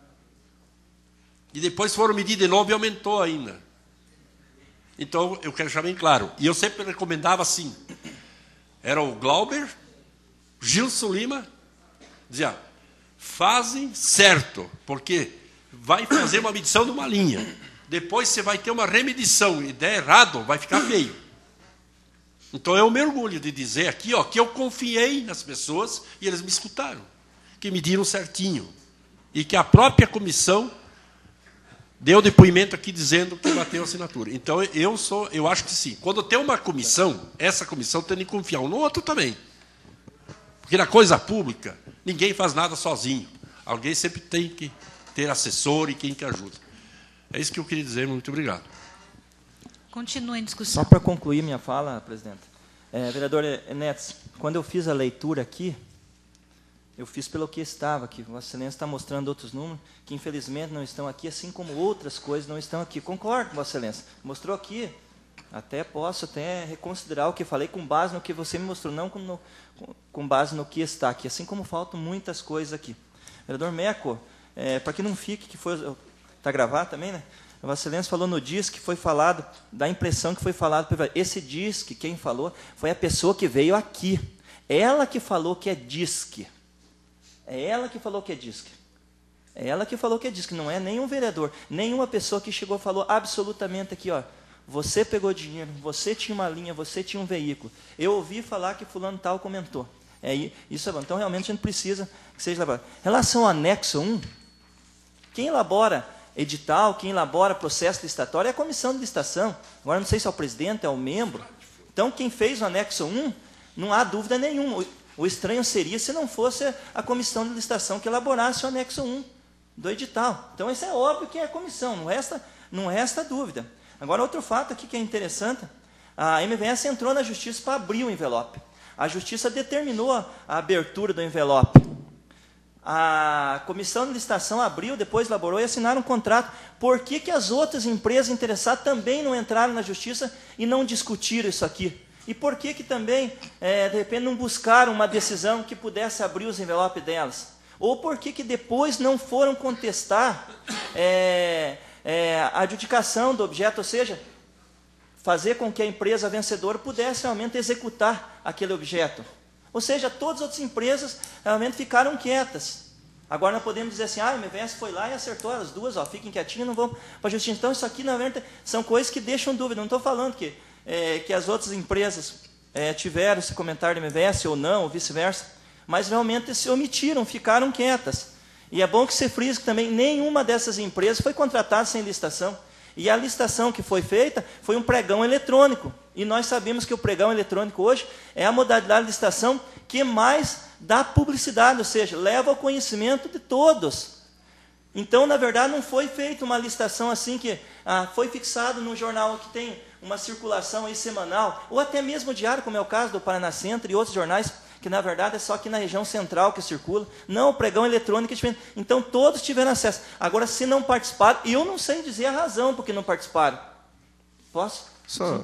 E depois foram medir de novo e aumentou ainda. Então, eu quero deixar bem claro. E eu sempre recomendava assim. Era o Glauber, Gilson Lima, dizia, fazem certo, porque vai fazer uma medição de uma linha. Depois você vai ter uma remedição e der errado, vai ficar feio. Então eu me orgulho de dizer aqui, ó, que eu confiei nas pessoas e eles me escutaram, que mediram certinho. E que a própria comissão deu depoimento aqui dizendo que bateu a assinatura. Então, eu sou, eu acho que sim. Quando tem uma comissão, essa comissão tem que confiar um no outro também. Porque na coisa pública, ninguém faz nada sozinho. Alguém sempre tem que ter assessor e quem que ajuda. É isso que eu queria dizer. Muito obrigado. Continua em discussão. Só para concluir minha fala, presidente. É, vereador Netes, quando eu fiz a leitura aqui, eu fiz pelo que estava aqui. Vossa Excelência está mostrando outros números que, infelizmente, não estão aqui, assim como outras coisas não estão aqui. Concordo com Vossa Excelência. Mostrou aqui. Até posso até reconsiderar o que falei com base no que você me mostrou, não com, no, com base no que está aqui, assim como faltam muitas coisas aqui. Vereador Meco, é, para que não fique, que foi... Está gravado também, né? Vossa Excelência falou no disque que foi falado, dá a impressão que foi falado... Esse disque, quem falou, foi a pessoa que veio aqui. Ela que falou que é disque. É ela que falou que é disque. É ela que falou que é disque, não é nenhum vereador, nenhuma pessoa que chegou e falou absolutamente aqui, ó, você pegou dinheiro, você tinha uma linha, você tinha um veículo. Eu ouvi falar que fulano tal comentou. É, isso é bom. Então, realmente, a gente precisa que seja elaborado. Em relação ao anexo um, quem elabora edital, quem elabora processo licitatório é a comissão de licitação. Agora, não sei se é o presidente, é o membro. Então, quem fez o anexo um, não há dúvida nenhuma. O estranho seria se não fosse a comissão de licitação que elaborasse o anexo um do edital. Então, isso é óbvio que é a comissão, não resta, não resta dúvida. Agora, outro fato aqui que é interessante, a M V S entrou na justiça para abrir o envelope. A justiça determinou a abertura do envelope. A comissão de licitação abriu, depois elaborou e assinaram um contrato. Por que que as outras empresas interessadas também não entraram na justiça e não discutiram isso aqui? E por que que também, é, de repente, não buscaram uma decisão que pudesse abrir os envelopes delas? Ou por que que depois não foram contestar é, é, a adjudicação do objeto, ou seja, fazer com que a empresa vencedora pudesse realmente executar aquele objeto? Ou seja, todas as outras empresas realmente ficaram quietas. Agora nós podemos dizer assim, ah, a M V S foi lá e acertou as duas, ó, fiquem quietinhos, não vão para a justiça. Então, isso aqui, na verdade, são coisas que deixam dúvida. Não estou falando que, é, que as outras empresas é, tiveram esse comentário da M V S ou não, ou vice-versa, mas realmente se omitiram, ficaram quietas. E é bom que se frise que também nenhuma dessas empresas foi contratada sem licitação. E a licitação que foi feita foi um pregão eletrônico. E nós sabemos que o pregão eletrônico hoje é a modalidade de licitação que mais dá publicidade, ou seja, leva ao conhecimento de todos. Então, na verdade, não foi feita uma licitação assim que ah, foi fixado num jornal que tem uma circulação aí semanal, ou até mesmo diário, como é o caso do Paraná Centro e outros jornais, que na verdade é só aqui na região central que circula. Não, o pregão eletrônico é diferente. Então, todos tiveram acesso. Agora, se não participaram, eu não sei dizer a razão por que não participaram. Posso? Só,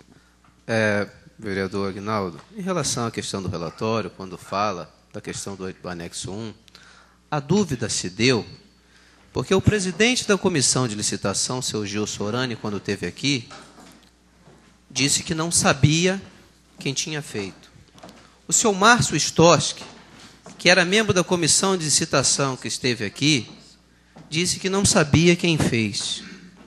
é, vereador Aguinaldo, em relação à questão do relatório, quando fala da questão do, do anexo um, a dúvida se deu, porque o presidente da comissão de licitação, seu Gil Sorani, quando esteve aqui, disse que não sabia quem tinha feito. O senhor Márcio Stoski, que era membro da comissão de licitação que esteve aqui, disse que não sabia quem fez.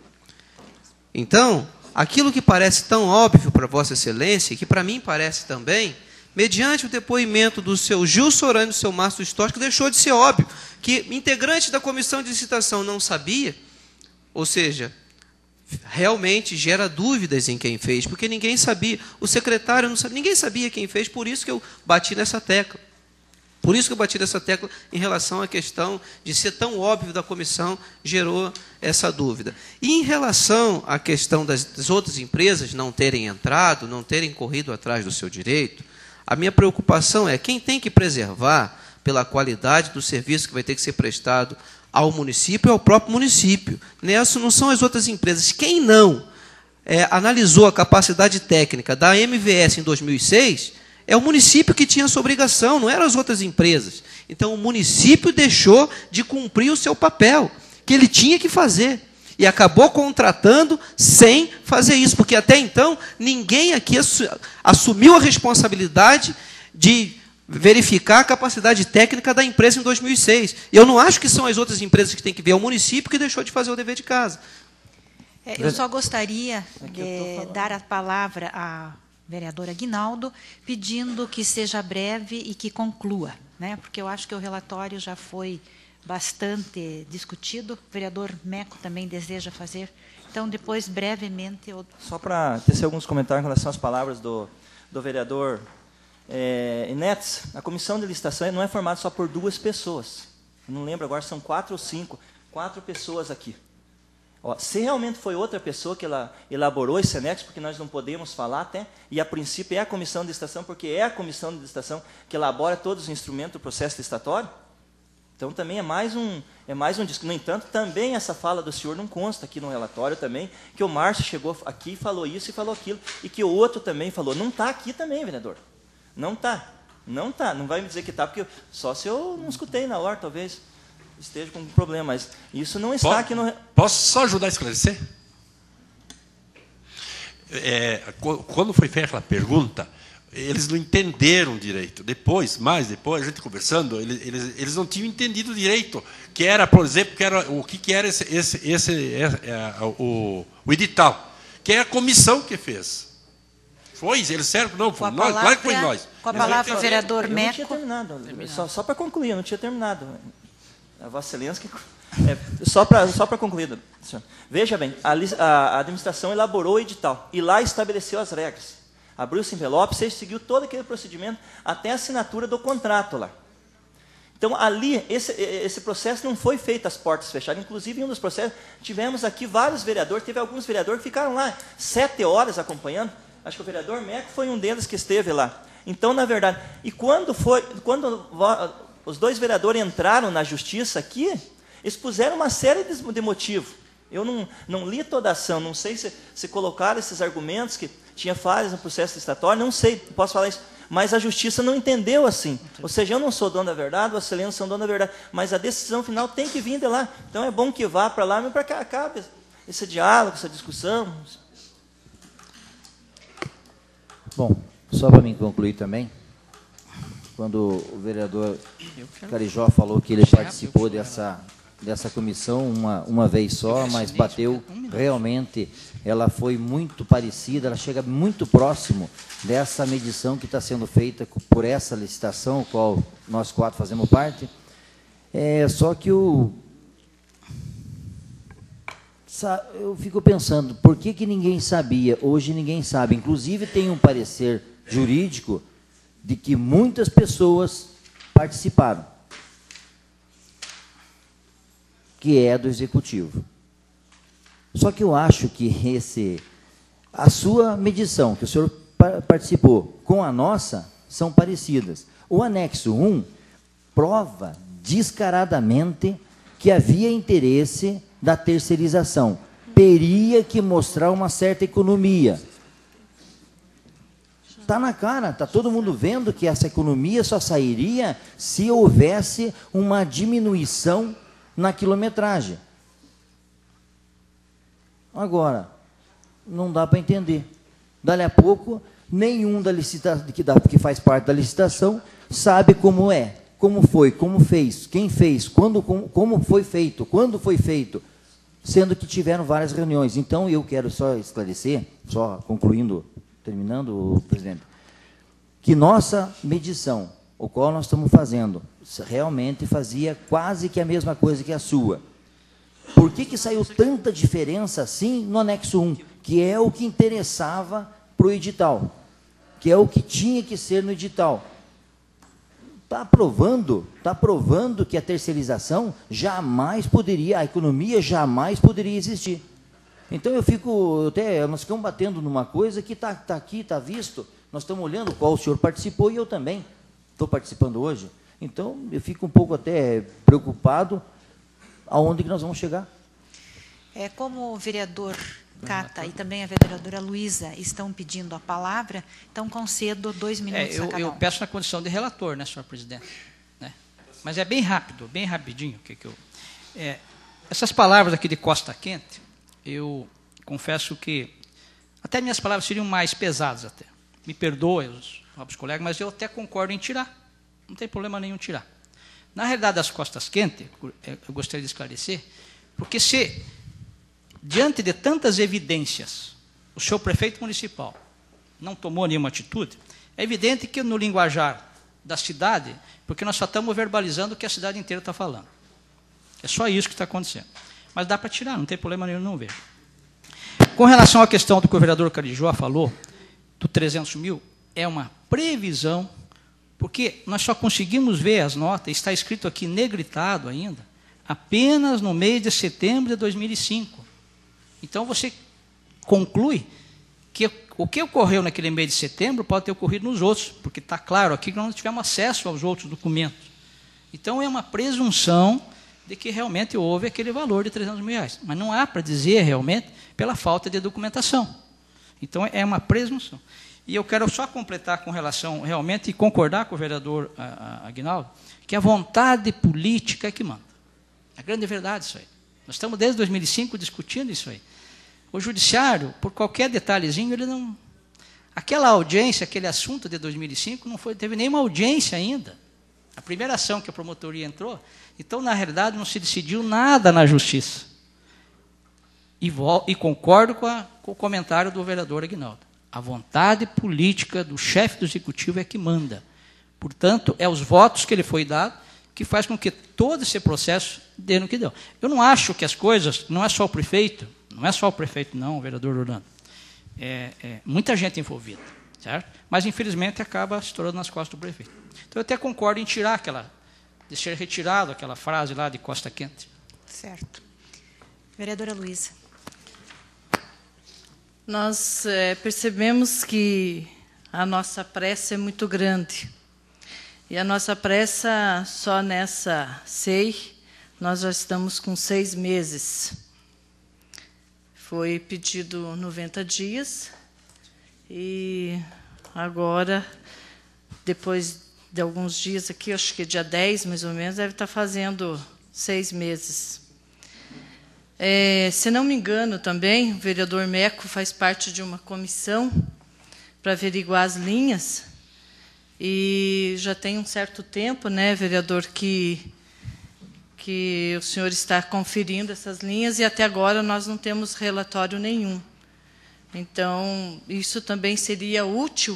Então, aquilo que parece tão óbvio para Vossa Excelência, e que para mim parece também, mediante o depoimento do seu Gil Sorani e do seu Márcio Stoski, deixou de ser óbvio, que integrante da comissão de licitação não sabia, ou seja, realmente gera dúvidas em quem fez, porque ninguém sabia, o secretário não sabia, ninguém sabia quem fez, por isso que eu bati nessa tecla. Por isso que eu bati nessa tecla em relação à questão de ser tão óbvio da comissão, gerou essa dúvida. E em relação à questão das, das outras empresas não terem entrado, não terem corrido atrás do seu direito, a minha preocupação é quem tem que preservar pela qualidade do serviço que vai ter que ser prestado ao município é o próprio município. Nessa não são as outras empresas. Quem não é, analisou a capacidade técnica da M V S em dois mil e seis é o município que tinha essa obrigação, não eram as outras empresas. Então, o município deixou de cumprir o seu papel, que ele tinha que fazer. E acabou contratando sem fazer isso, porque até então ninguém aqui assumiu a responsabilidade de verificar a capacidade técnica da empresa em dois mil e seis. Eu não acho que são as outras empresas que têm que ver, é o município que deixou de fazer o dever de casa. É, eu só gostaria de dar a palavra à vereadora Aguinaldo, pedindo que seja breve e que conclua, né? Porque eu acho que o relatório já foi bastante discutido. O vereador Meco também deseja fazer. Então, depois, brevemente... Eu... Só para tecer alguns comentários em relação às palavras do, do vereador é, Inetes, a comissão de licitação não é formada só por duas pessoas. Eu não lembro agora, são quatro ou cinco. Quatro pessoas aqui. Ó, se realmente foi outra pessoa que ela elaborou esse anexo, porque nós não podemos falar até, e a princípio é a comissão de licitação, porque é a comissão de licitação que elabora todos os instrumentos do processo licitatório, então também é mais um, é mais um disco. No entanto, também essa fala do senhor não consta aqui no relatório também, que o Márcio chegou aqui e falou isso e falou aquilo, e que o outro também falou. Não está aqui também, vereador. Não está. Não está. Não vai me dizer que está, porque só se eu não escutei na hora, talvez esteja com um problema, mas isso não está posso, aqui no... Posso só ajudar a esclarecer? É, quando foi feita aquela pergunta, eles não entenderam direito. Depois, mais depois, a gente conversando, eles, eles, eles não tinham entendido direito, que era, por exemplo, que era, o que, que era esse, esse, esse é, é, o, o edital, que é a comissão que fez. Foi, eles servem, não, foi nós, claro que foi nós. Com a palavra, o vereador Meco. Eu não tinha terminado, só, só para concluir, eu não tinha terminado. A Vossa Excelência, é, só para só para concluir, senhor. Veja bem, a, a administração elaborou o edital e lá estabeleceu as regras. Abriu-se envelope, você seguiu todo aquele procedimento até a assinatura do contrato lá. Então, ali, esse, esse processo não foi feito às portas fechadas. Inclusive, em um dos processos, tivemos aqui vários vereadores, teve alguns vereadores que ficaram lá sete horas acompanhando. Acho que o vereador Meco foi um deles que esteve lá. Então, na verdade, e quando foi, quando os dois vereadores entraram na justiça aqui, expuseram uma série de, de motivos. Eu não, não li toda a ação, não sei se, se colocaram esses argumentos que tinha falhas no processo licitatório, não sei, posso falar isso, mas a justiça não entendeu assim. Ou seja, eu não sou dono da verdade, os excelências são dono da verdade, mas a decisão final tem que vir de lá. Então é bom que vá para lá, mas para que acabe esse diálogo, essa discussão. Bom, só para mim concluir também, quando o vereador Carijó falou que ele participou dessa, dessa comissão uma, uma vez só, mas bateu realmente, ela foi muito parecida, ela chega muito próximo dessa medição que está sendo feita por essa licitação, a qual nós quatro fazemos parte. É, só que o... eu fico pensando, por que, que ninguém sabia? Hoje ninguém sabe. Inclusive tem um parecer jurídico de que muitas pessoas participaram, que é do Executivo. Só que eu acho que esse, a sua medição, que o senhor participou, com a nossa, são parecidas. O anexo um prova descaradamente que havia interesse da terceirização. Teria que mostrar uma certa economia. Está na cara, está todo mundo vendo que essa economia só sairia se houvesse uma diminuição na quilometragem. Agora, não dá para entender. Dali a pouco, nenhum da licita, que, da, que faz parte da licitação sabe como é, como foi, como fez, quem fez, quando, como, como foi feito, quando foi feito, sendo que tiveram várias reuniões. Então, eu quero só esclarecer, só concluindo, terminando, presidente, que nossa medição, o qual nós estamos fazendo, realmente fazia quase que a mesma coisa que a sua. Por que que saiu tanta diferença assim no anexo um, que é o que interessava para o edital, que é o que tinha que ser no edital? Está provando, está provando que a terceirização jamais poderia, a economia jamais poderia existir. Então eu fico, até, nós ficamos batendo numa coisa que está tá aqui, está visto, nós estamos olhando qual o senhor participou e eu também estou participando hoje. Então eu fico um pouco até preocupado aonde que nós vamos chegar. É, como o vereador Cata e também a vereadora Luísa estão pedindo a palavra, então concedo dois minutos é, eu, a cada um. Eu peço na condição de relator, né, senhor presidente? Né? Mas é bem rápido, bem rapidinho. Que que eu, é, essas palavras aqui de Costa Quente, eu confesso que até minhas palavras seriam mais pesadas até. Me perdoem os novos colegas, mas eu até concordo em tirar. Não tem problema nenhum tirar. Na realidade das Costas Quentes, eu gostaria de esclarecer, porque se, diante de tantas evidências, o senhor prefeito municipal não tomou nenhuma atitude, é evidente que no linguajar da cidade, porque nós só estamos verbalizando o que a cidade inteira está falando. É só isso que está acontecendo. Mas dá para tirar, não tem problema nenhum, não vejo. Com relação à questão do que o vereador Carijó falou, do trezentos mil, é uma previsão, porque nós só conseguimos ver as notas, está escrito aqui negritado ainda, apenas no mês de setembro de dois mil e cinco. Então, você conclui que o que ocorreu naquele mês de setembro pode ter ocorrido nos outros, porque está claro aqui que nós não tivemos acesso aos outros documentos. Então, é uma presunção de que realmente houve aquele valor de trezentos mil reais. Mas não há para dizer realmente pela falta de documentação. Então, é uma presunção. E eu quero só completar com relação realmente e concordar com o vereador Aguinaldo, que a vontade política é que manda. A grande verdade isso aí. Nós estamos desde dois mil e cinco discutindo isso aí. O judiciário, por qualquer detalhezinho, ele não... Aquela audiência, aquele assunto de dois mil e cinco, não foi, teve nenhuma audiência ainda. A primeira ação que a promotoria entrou, então, na realidade, não se decidiu nada na justiça. E, vol- e concordo com, a, com o comentário do vereador Aguinaldo. A vontade política do chefe do executivo é que manda. Portanto, é os votos que ele foi dado que faz com que todo esse processo dê no que deu. Eu não acho que as coisas, não é só o prefeito, não é só o prefeito, não, o vereador Orlando. É, é muita gente envolvida, certo? Mas, infelizmente, acaba estourando nas costas do prefeito. Então, eu até concordo em tirar aquela, de ser retirado aquela frase lá de Costa Quente. Certo. Vereadora Luísa. Nós é, percebemos que a nossa pressa é muito grande. E a nossa pressa, só nessa C E I, nós já estamos com seis meses. Foi pedido noventa dias e agora, depois de alguns dias aqui, acho que dia dez, mais ou menos, deve estar fazendo seis meses. É, se não me engano também, o vereador Meco faz parte de uma comissão para averiguar as linhas, e já tem um certo tempo, né, vereador, que, que o senhor está conferindo essas linhas, e até agora nós não temos relatório nenhum. Então, isso também seria útil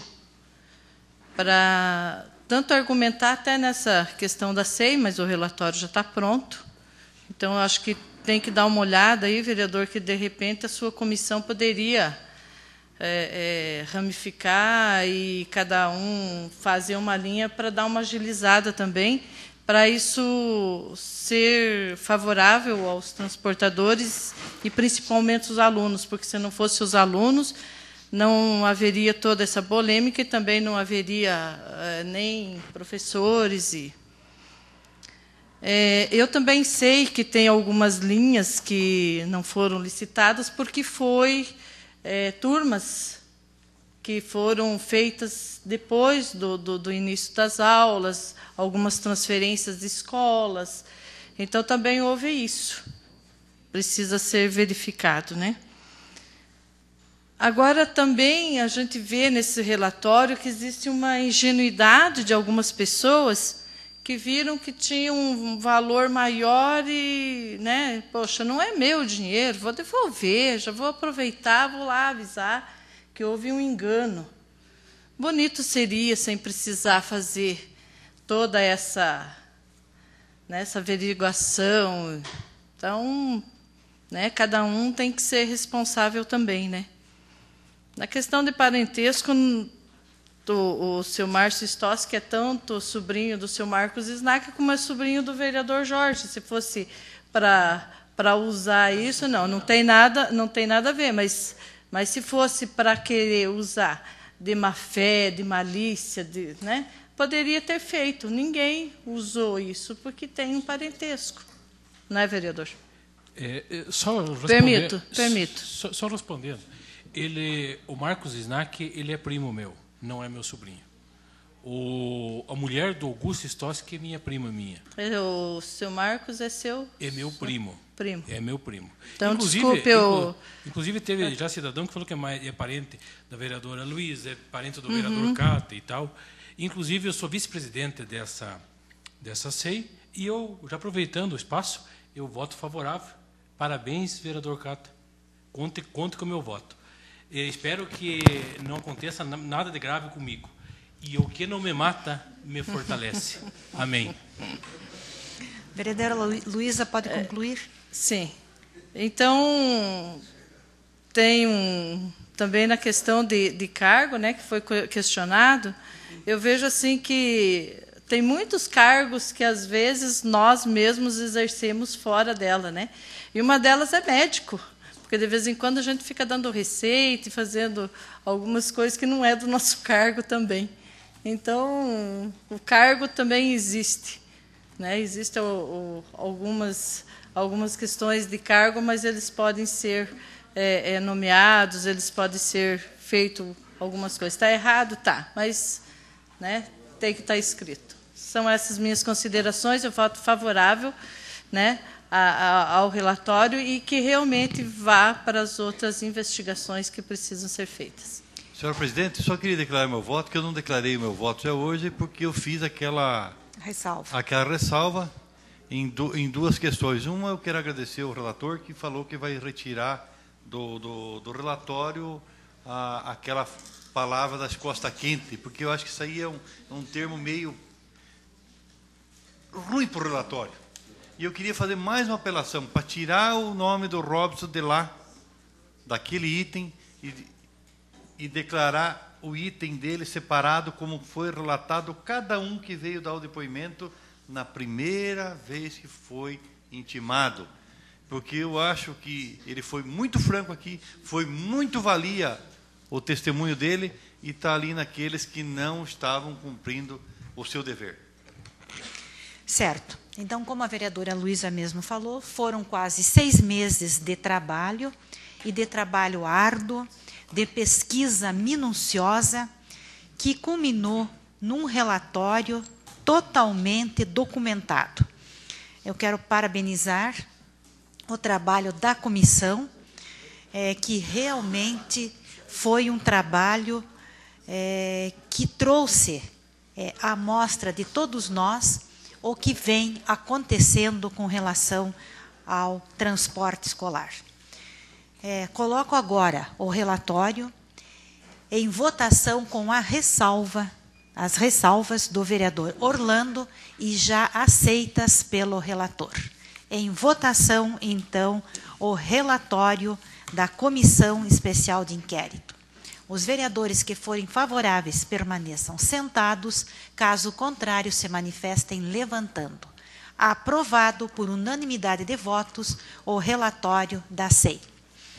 para tanto argumentar até nessa questão da C E I, mas o relatório já está pronto. Então, eu acho que tem que dar uma olhada aí, vereador, que, de repente, a sua comissão poderia é, é, ramificar e cada um fazer uma linha para dar uma agilizada também, para isso ser favorável aos transportadores e, principalmente, os alunos, porque, se não fosse os alunos, não haveria toda essa polêmica e também não haveria é, nem professores e... É, eu também sei que tem algumas linhas que não foram licitadas porque foi é, turmas que foram feitas depois do, do, do início das aulas, algumas transferências de escolas. Então, também houve isso. Precisa ser verificado, né? Agora, também, a gente vê nesse relatório que existe uma ingenuidade de algumas pessoas que viram que tinha um valor maior e, né, poxa, não é meu dinheiro, vou devolver, já vou aproveitar, vou lá avisar que houve um engano. Bonito seria sem precisar fazer toda essa, né, essa averiguação. Então, né, cada um tem que ser responsável também, né? Na questão de parentesco, O, o seu Márcio Stossi, que é tanto sobrinho do seu Marcos Snack, como é sobrinho do vereador Jorge. Se fosse para usar isso, não, não tem nada, não tem nada a ver, mas, mas se fosse para querer usar de má fé, de malícia, de, né, poderia ter feito. Ninguém usou isso, porque tem um parentesco. Não é, vereador? É, só permito, permito. Só, só respondendo. Ele, o Marcos Snack, ele é primo meu. Não é meu sobrinho. O, a mulher do Augusto Stossi, que é minha prima minha. O seu Marcos é seu... É meu primo. Primo. É meu primo. Então, inclusive, desculpe, eu... Inclusive, teve já cidadão que falou que é, mais, é parente da vereadora Luísa, é parente do vereador uhum. Cata e tal. Inclusive, eu sou vice-presidente dessa, dessa C E I, e eu, já aproveitando o espaço, eu voto favorável. Parabéns, vereador Cata. Conte, conte com o meu voto. Eu espero que não aconteça nada de grave comigo. E o que não me mata, me fortalece. Amém. Vereadora Luísa, pode concluir? É, sim. Então, tem um, também na questão de, de cargo, né, que foi questionado, eu vejo assim que tem muitos cargos que, às vezes, nós mesmos exercemos fora dela, né? E uma delas é médico, porque, de vez em quando, a gente fica dando receita e fazendo algumas coisas que não é do nosso cargo também. Então, o cargo também existe, né? Existem o, o, algumas, algumas questões de cargo, mas eles podem ser é, é, nomeados, eles podem ser feitos algumas coisas. Está errado? Tá, mas, né, tem que estar escrito. São essas minhas considerações, eu voto favorável, né, a, a, ao relatório e que realmente vá para as outras investigações que precisam ser feitas. Senhora Presidente, só queria declarar meu voto, que eu não declarei meu voto até hoje, porque eu fiz aquela ressalva, aquela ressalva em, du, em duas questões. Uma, eu quero agradecer ao relator, que falou que vai retirar do, do, do relatório a, aquela palavra das costas quentes, porque eu acho que isso aí é um, é um termo meio ruim para o relatório. E eu queria fazer mais uma apelação, para tirar o nome do Robson de lá, daquele item, e, e declarar o item dele separado, como foi relatado cada um que veio dar o depoimento na primeira vez que foi intimado. Porque eu acho que ele foi muito franco aqui, foi muito valia o testemunho dele, e está ali naqueles que não estavam cumprindo o seu dever. Certo. Então, como a vereadora Luísa mesmo falou, foram quase seis meses de trabalho, e de trabalho árduo, de pesquisa minuciosa, que culminou num relatório totalmente documentado. Eu quero parabenizar o trabalho da comissão, é, que realmente foi um trabalho é, que trouxe é, à mostra de todos nós o que vem acontecendo com relação ao transporte escolar. É, coloco agora o relatório em votação com a ressalva, as ressalvas do vereador Orlando e já aceitas pelo relator. Em votação, então, o relatório da Comissão Especial de Inquérito. Os vereadores que forem favoráveis permaneçam sentados, caso contrário se manifestem levantando. Aprovado por unanimidade de votos o relatório da S E I.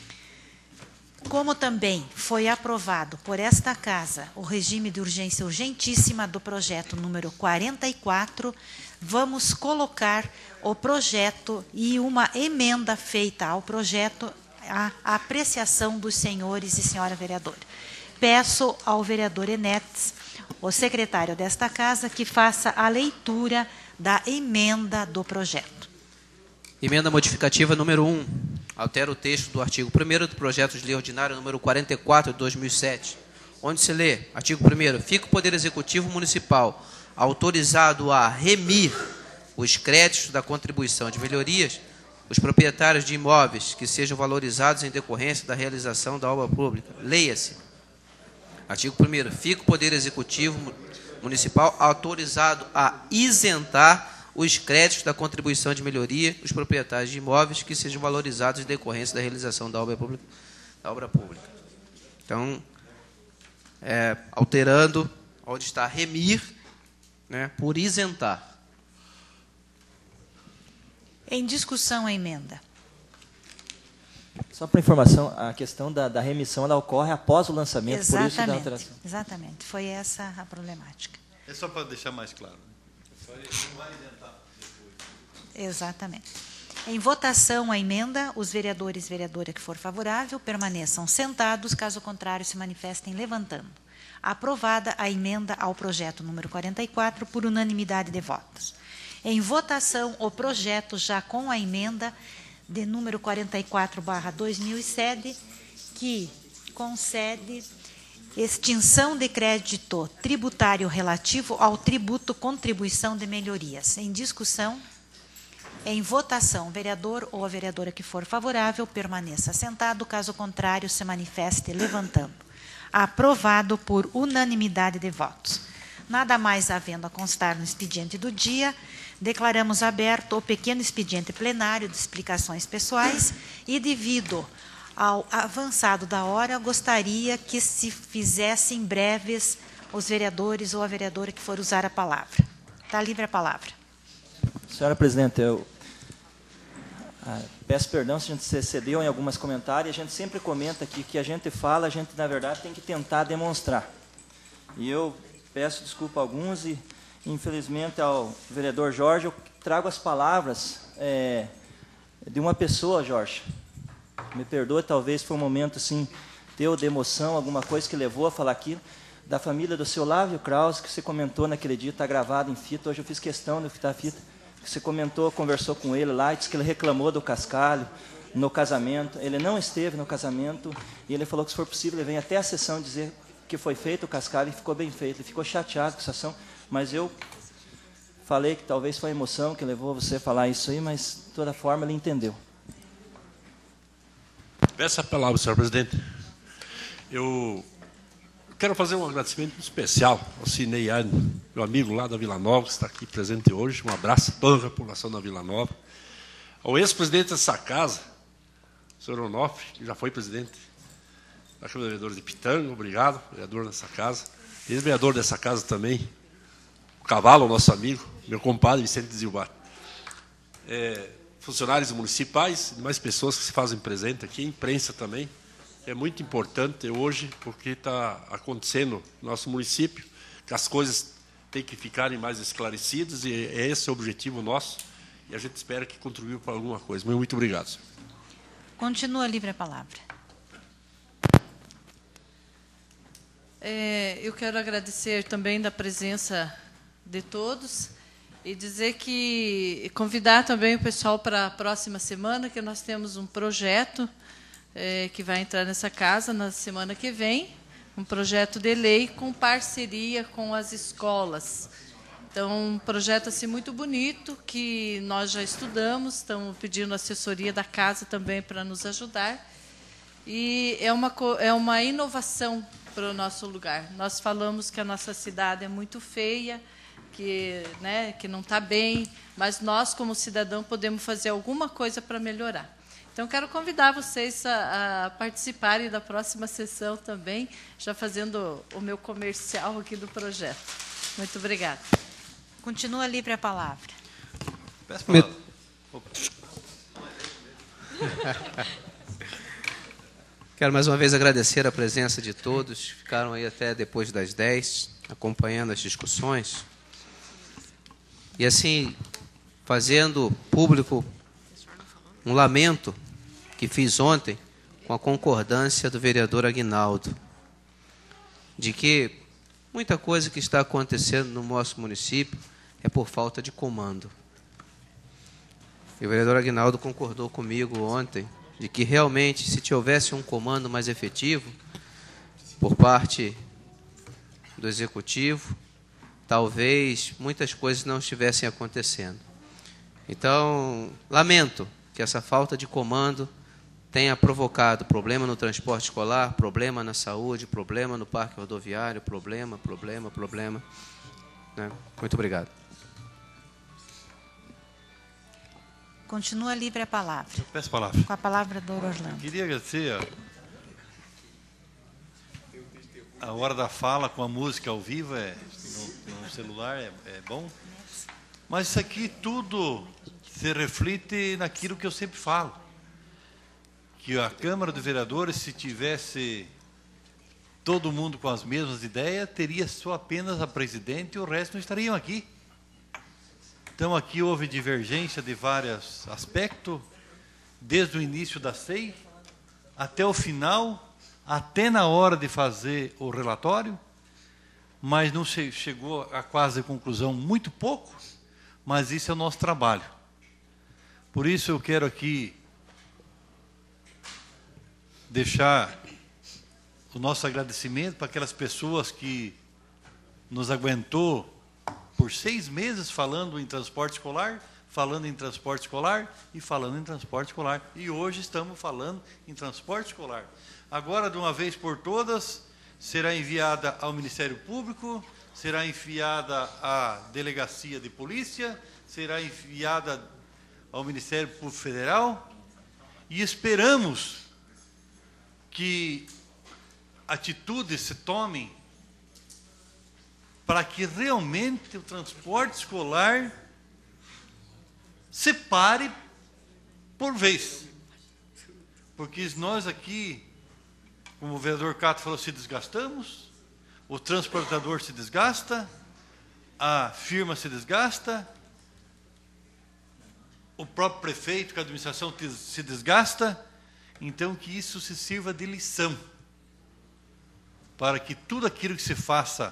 Como também foi aprovado por esta Casa o regime de urgência urgentíssima do projeto número quarenta e quatro, vamos colocar o projeto e uma emenda feita ao projeto à apreciação dos senhores e senhora vereadora. Peço ao vereador Enetes, o secretário desta Casa, que faça a leitura da emenda do projeto. Emenda modificativa número um. Altera o texto do artigo primeiro do projeto de lei ordinário número quarenta e quatro de dois mil e sete, onde se lê, artigo primeiro, fica o Poder Executivo Municipal autorizado a remir os créditos da contribuição de melhorias os proprietários de imóveis que sejam valorizados em decorrência da realização da obra pública. Leia-se. Artigo primeiro. Fica o Poder Executivo Municipal autorizado a isentar os créditos da contribuição de melhoria os proprietários de imóveis que sejam valorizados em decorrência da realização da obra pública. Da obra pública. Então, é, alterando onde está remir, né, por isentar. Em discussão a emenda. Só para informação, a questão da, da remissão ela ocorre após o lançamento, Exatamente, por isso da alteração. Exatamente, foi essa a problemática. É só para deixar mais claro. Só não vai isentar depois. Exatamente. Em votação a emenda, os vereadores e vereadora que for favorável permaneçam sentados, caso contrário se manifestem levantando. Aprovada a emenda ao projeto número quarenta e quatro por unanimidade de votos. Em votação o projeto já com a emenda de número quarenta e quatro barra dois mil e sete, que concede extinção de crédito tributário relativo ao tributo contribuição de melhorias. Em discussão, em votação, vereador ou a vereadora que for favorável permaneça sentado, caso contrário se manifeste levantando. Aprovado por unanimidade de votos. Nada mais havendo a constar no expediente do dia, declaramos aberto o pequeno expediente plenário de explicações pessoais e, devido ao avançado da hora, gostaria que se fizessem breves os vereadores ou a vereadora que for usar a palavra. Está livre a palavra. Senhora Presidente, eu ah, peço perdão se a gente se excedeu em alguns comentários. A gente sempre comenta aqui que a gente fala, a gente, na verdade, tem que tentar demonstrar. E eu peço desculpa a alguns e, infelizmente, ao vereador Jorge, eu trago as palavras é, de uma pessoa, Jorge. Me perdoe, talvez foi um momento, assim, teu de emoção, alguma coisa que levou a falar aquilo, da família do seu Lávio Krause, que você comentou naquele dia, está gravado em fita. Hoje eu fiz questão de fitar a fita. Que você comentou, conversou com ele lá, disse que ele reclamou do cascalho no casamento. Ele não esteve no casamento e ele falou que, se for possível, ele vem até a sessão dizer que foi feito o cascalho e ficou bem feito. Ele ficou chateado com essa ação, mas eu falei que talvez foi a emoção que levou você a falar isso aí, mas, de toda forma, ele entendeu. Peço a palavra, senhor presidente. Eu quero fazer um agradecimento especial ao Cinei Arne, meu amigo lá da Vila Nova, que está aqui presente hoje. Um abraço a toda a população da Vila Nova. Ao ex-presidente dessa casa, o senhor Onofre, que já foi presidente da Câmara de Vereadores de Pitanga, obrigado, vereador dessa casa. Ex-vereador dessa casa também, o Cavalo, nosso amigo, meu compadre Vicente Zilbar. É, funcionários municipais, demais pessoas que se fazem presente aqui, imprensa também. É muito importante hoje, porque está acontecendo no nosso município, que as coisas têm que ficarem mais esclarecidas, e é esse o objetivo nosso, e a gente espera que contribua para alguma coisa. Muito obrigado, senhor. Continua livre a palavra. É, eu quero agradecer também da presença de todos e dizer que, convidar também o pessoal para a próxima semana, que nós temos um projeto É, que vai entrar nessa casa na semana que vem, um projeto de lei com parceria com as escolas. Então, um projeto assim muito bonito, que nós já estudamos, estamos pedindo assessoria da casa também para nos ajudar. E é uma, é uma inovação para o nosso lugar. Nós falamos que a nossa cidade é muito feia, que, né, que não está bem, mas nós, como cidadão, podemos fazer alguma coisa para melhorar. Então, quero convidar vocês a, a participarem da próxima sessão também, já fazendo o meu comercial aqui do projeto. Muito obrigada. Continua livre a palavra. Peço a palavra. Quero mais uma vez agradecer a presença de todos, ficaram aí até depois das dez, acompanhando as discussões. E assim, fazendo público um lamento que fiz ontem com a concordância do vereador Aguinaldo, de que muita coisa que está acontecendo no nosso município é por falta de comando. E o vereador Aguinaldo concordou comigo ontem de que realmente, se tivesse um comando mais efetivo por parte do Executivo, talvez muitas coisas não estivessem acontecendo. Então, lamento que essa falta de comando tenha provocado problema no transporte escolar, problema na saúde, problema no parque rodoviário, problema, problema, problema. Né? Muito obrigado. Continua livre a palavra. Eu peço a palavra. Com a palavra do Orlando. Queria agradecer a, a hora da fala com a música ao vivo, é, no, no celular, é, é bom. Mas isso aqui tudo se reflete naquilo que eu sempre falo. Que a Câmara de Vereadores, se tivesse todo mundo com as mesmas ideias, teria só apenas a presidente e o resto não estariam aqui. Então, aqui houve divergência de vários aspectos, desde o início da C E I até o final, até na hora de fazer o relatório, mas não chegou a quase conclusão muito pouco, mas isso é o nosso trabalho. Por isso eu quero aqui deixar o nosso agradecimento para aquelas pessoas que nos aguentou por seis meses falando em transporte escolar, falando em transporte escolar e falando em transporte escolar. E hoje estamos falando em transporte escolar. Agora, de uma vez por todas, será enviada ao Ministério Público, será enviada à Delegacia de Polícia, será enviada ao Ministério Público Federal e esperamos que atitudes se tomem para que realmente o transporte escolar se pare por vez. Porque nós aqui, como o vereador Cato falou, se desgastamos, o transportador se desgasta, a firma se desgasta, o próprio prefeito, que a administração se desgasta, então que isso se sirva de lição, para que tudo aquilo que se faça,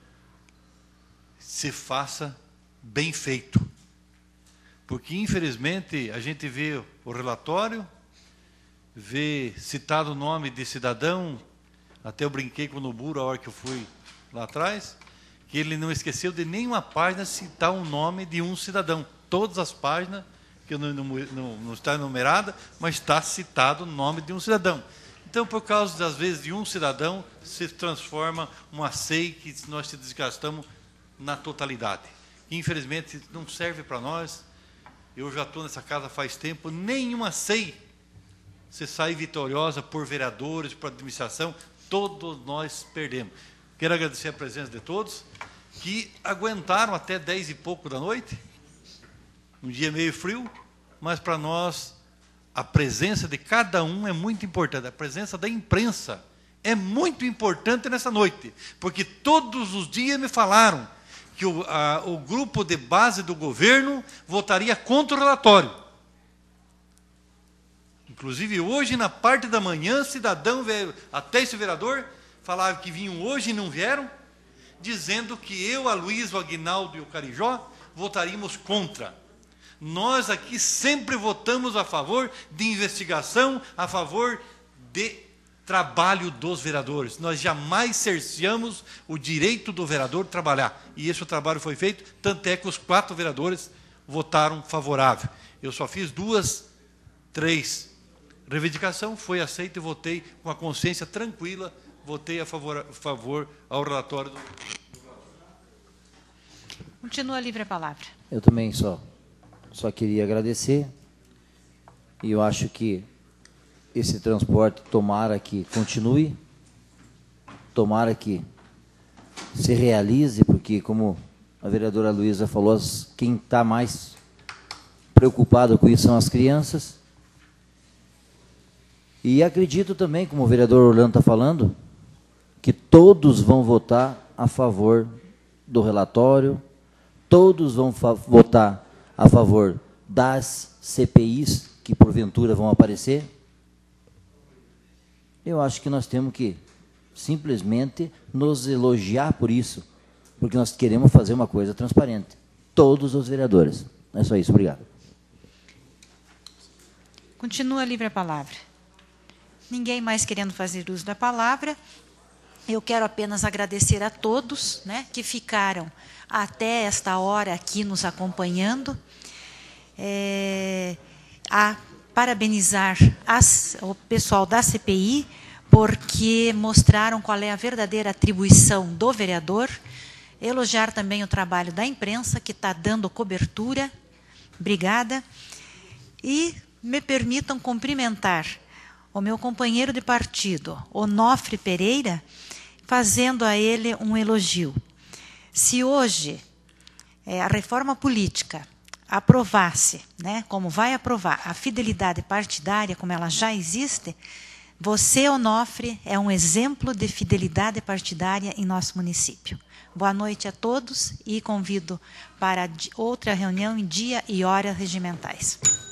se faça bem feito. Porque, infelizmente, a gente vê o relatório, vê citado o nome de cidadão, até eu brinquei com o Noburo a hora que eu fui lá atrás, que ele não esqueceu de nenhuma página citar o nome de um cidadão. Todas as páginas, que não, não, não, não está numerada, mas está citado o nome de um cidadão. Então, por causa, das vezes, de um cidadão, se transforma uma C E I que nós se desgastamos na totalidade. Infelizmente, não serve para nós. Eu já estou nessa casa faz tempo, nenhuma C E I se sai vitoriosa por vereadores, por administração, todos nós perdemos. Quero agradecer a presença de todos, que aguentaram até dez e pouco da noite, um dia meio frio, mas para nós a presença de cada um é muito importante, a presença da imprensa é muito importante nessa noite, porque todos os dias me falaram que o, a, o grupo de base do governo votaria contra o relatório. Inclusive, hoje, na parte da manhã, cidadão, até esse vereador, falava que vinham hoje e não vieram, dizendo que eu, a Luiz, o Aguinaldo e o Carijó votaríamos contra. Nós aqui sempre votamos a favor de investigação, a favor de trabalho dos vereadores. Nós jamais cerceamos o direito do vereador trabalhar. E esse trabalho foi feito, tanto é que os quatro vereadores votaram favorável. Eu só fiz duas, três reivindicação, foi aceita e votei com a consciência tranquila, votei a favor, a favor ao relatório. Do... Continua livre a palavra. Eu também só, só queria agradecer, e eu acho que esse transporte, tomara que continue, tomara que se realize, porque, como a vereadora Luísa falou, quem está mais preocupado com isso são as crianças. E acredito também, como o vereador Orlando está falando, que todos vão votar a favor do relatório, todos vão votar a favor das C P Is que porventura vão aparecer. Eu acho que nós temos que simplesmente nos elogiar por isso, porque nós queremos fazer uma coisa transparente. Todos os vereadores. É só isso. Obrigado. Continua livre a palavra. Ninguém mais querendo fazer uso da palavra. Eu quero apenas agradecer a todos, né, que ficaram até esta hora aqui nos acompanhando. É, a parabenizar as, o pessoal da C P I, porque mostraram qual é a verdadeira atribuição do vereador. Elogiar também o trabalho da imprensa, que está dando cobertura. Obrigada. E me permitam cumprimentar o meu companheiro de partido, Onofre Pereira, fazendo a ele um elogio. Se hoje é, a reforma política aprovasse, né, como vai aprovar, a fidelidade partidária, como ela já existe, você, Onofre, é um exemplo de fidelidade partidária em nosso município. Boa noite a todos e convido para outra reunião em dia e hora regimentais.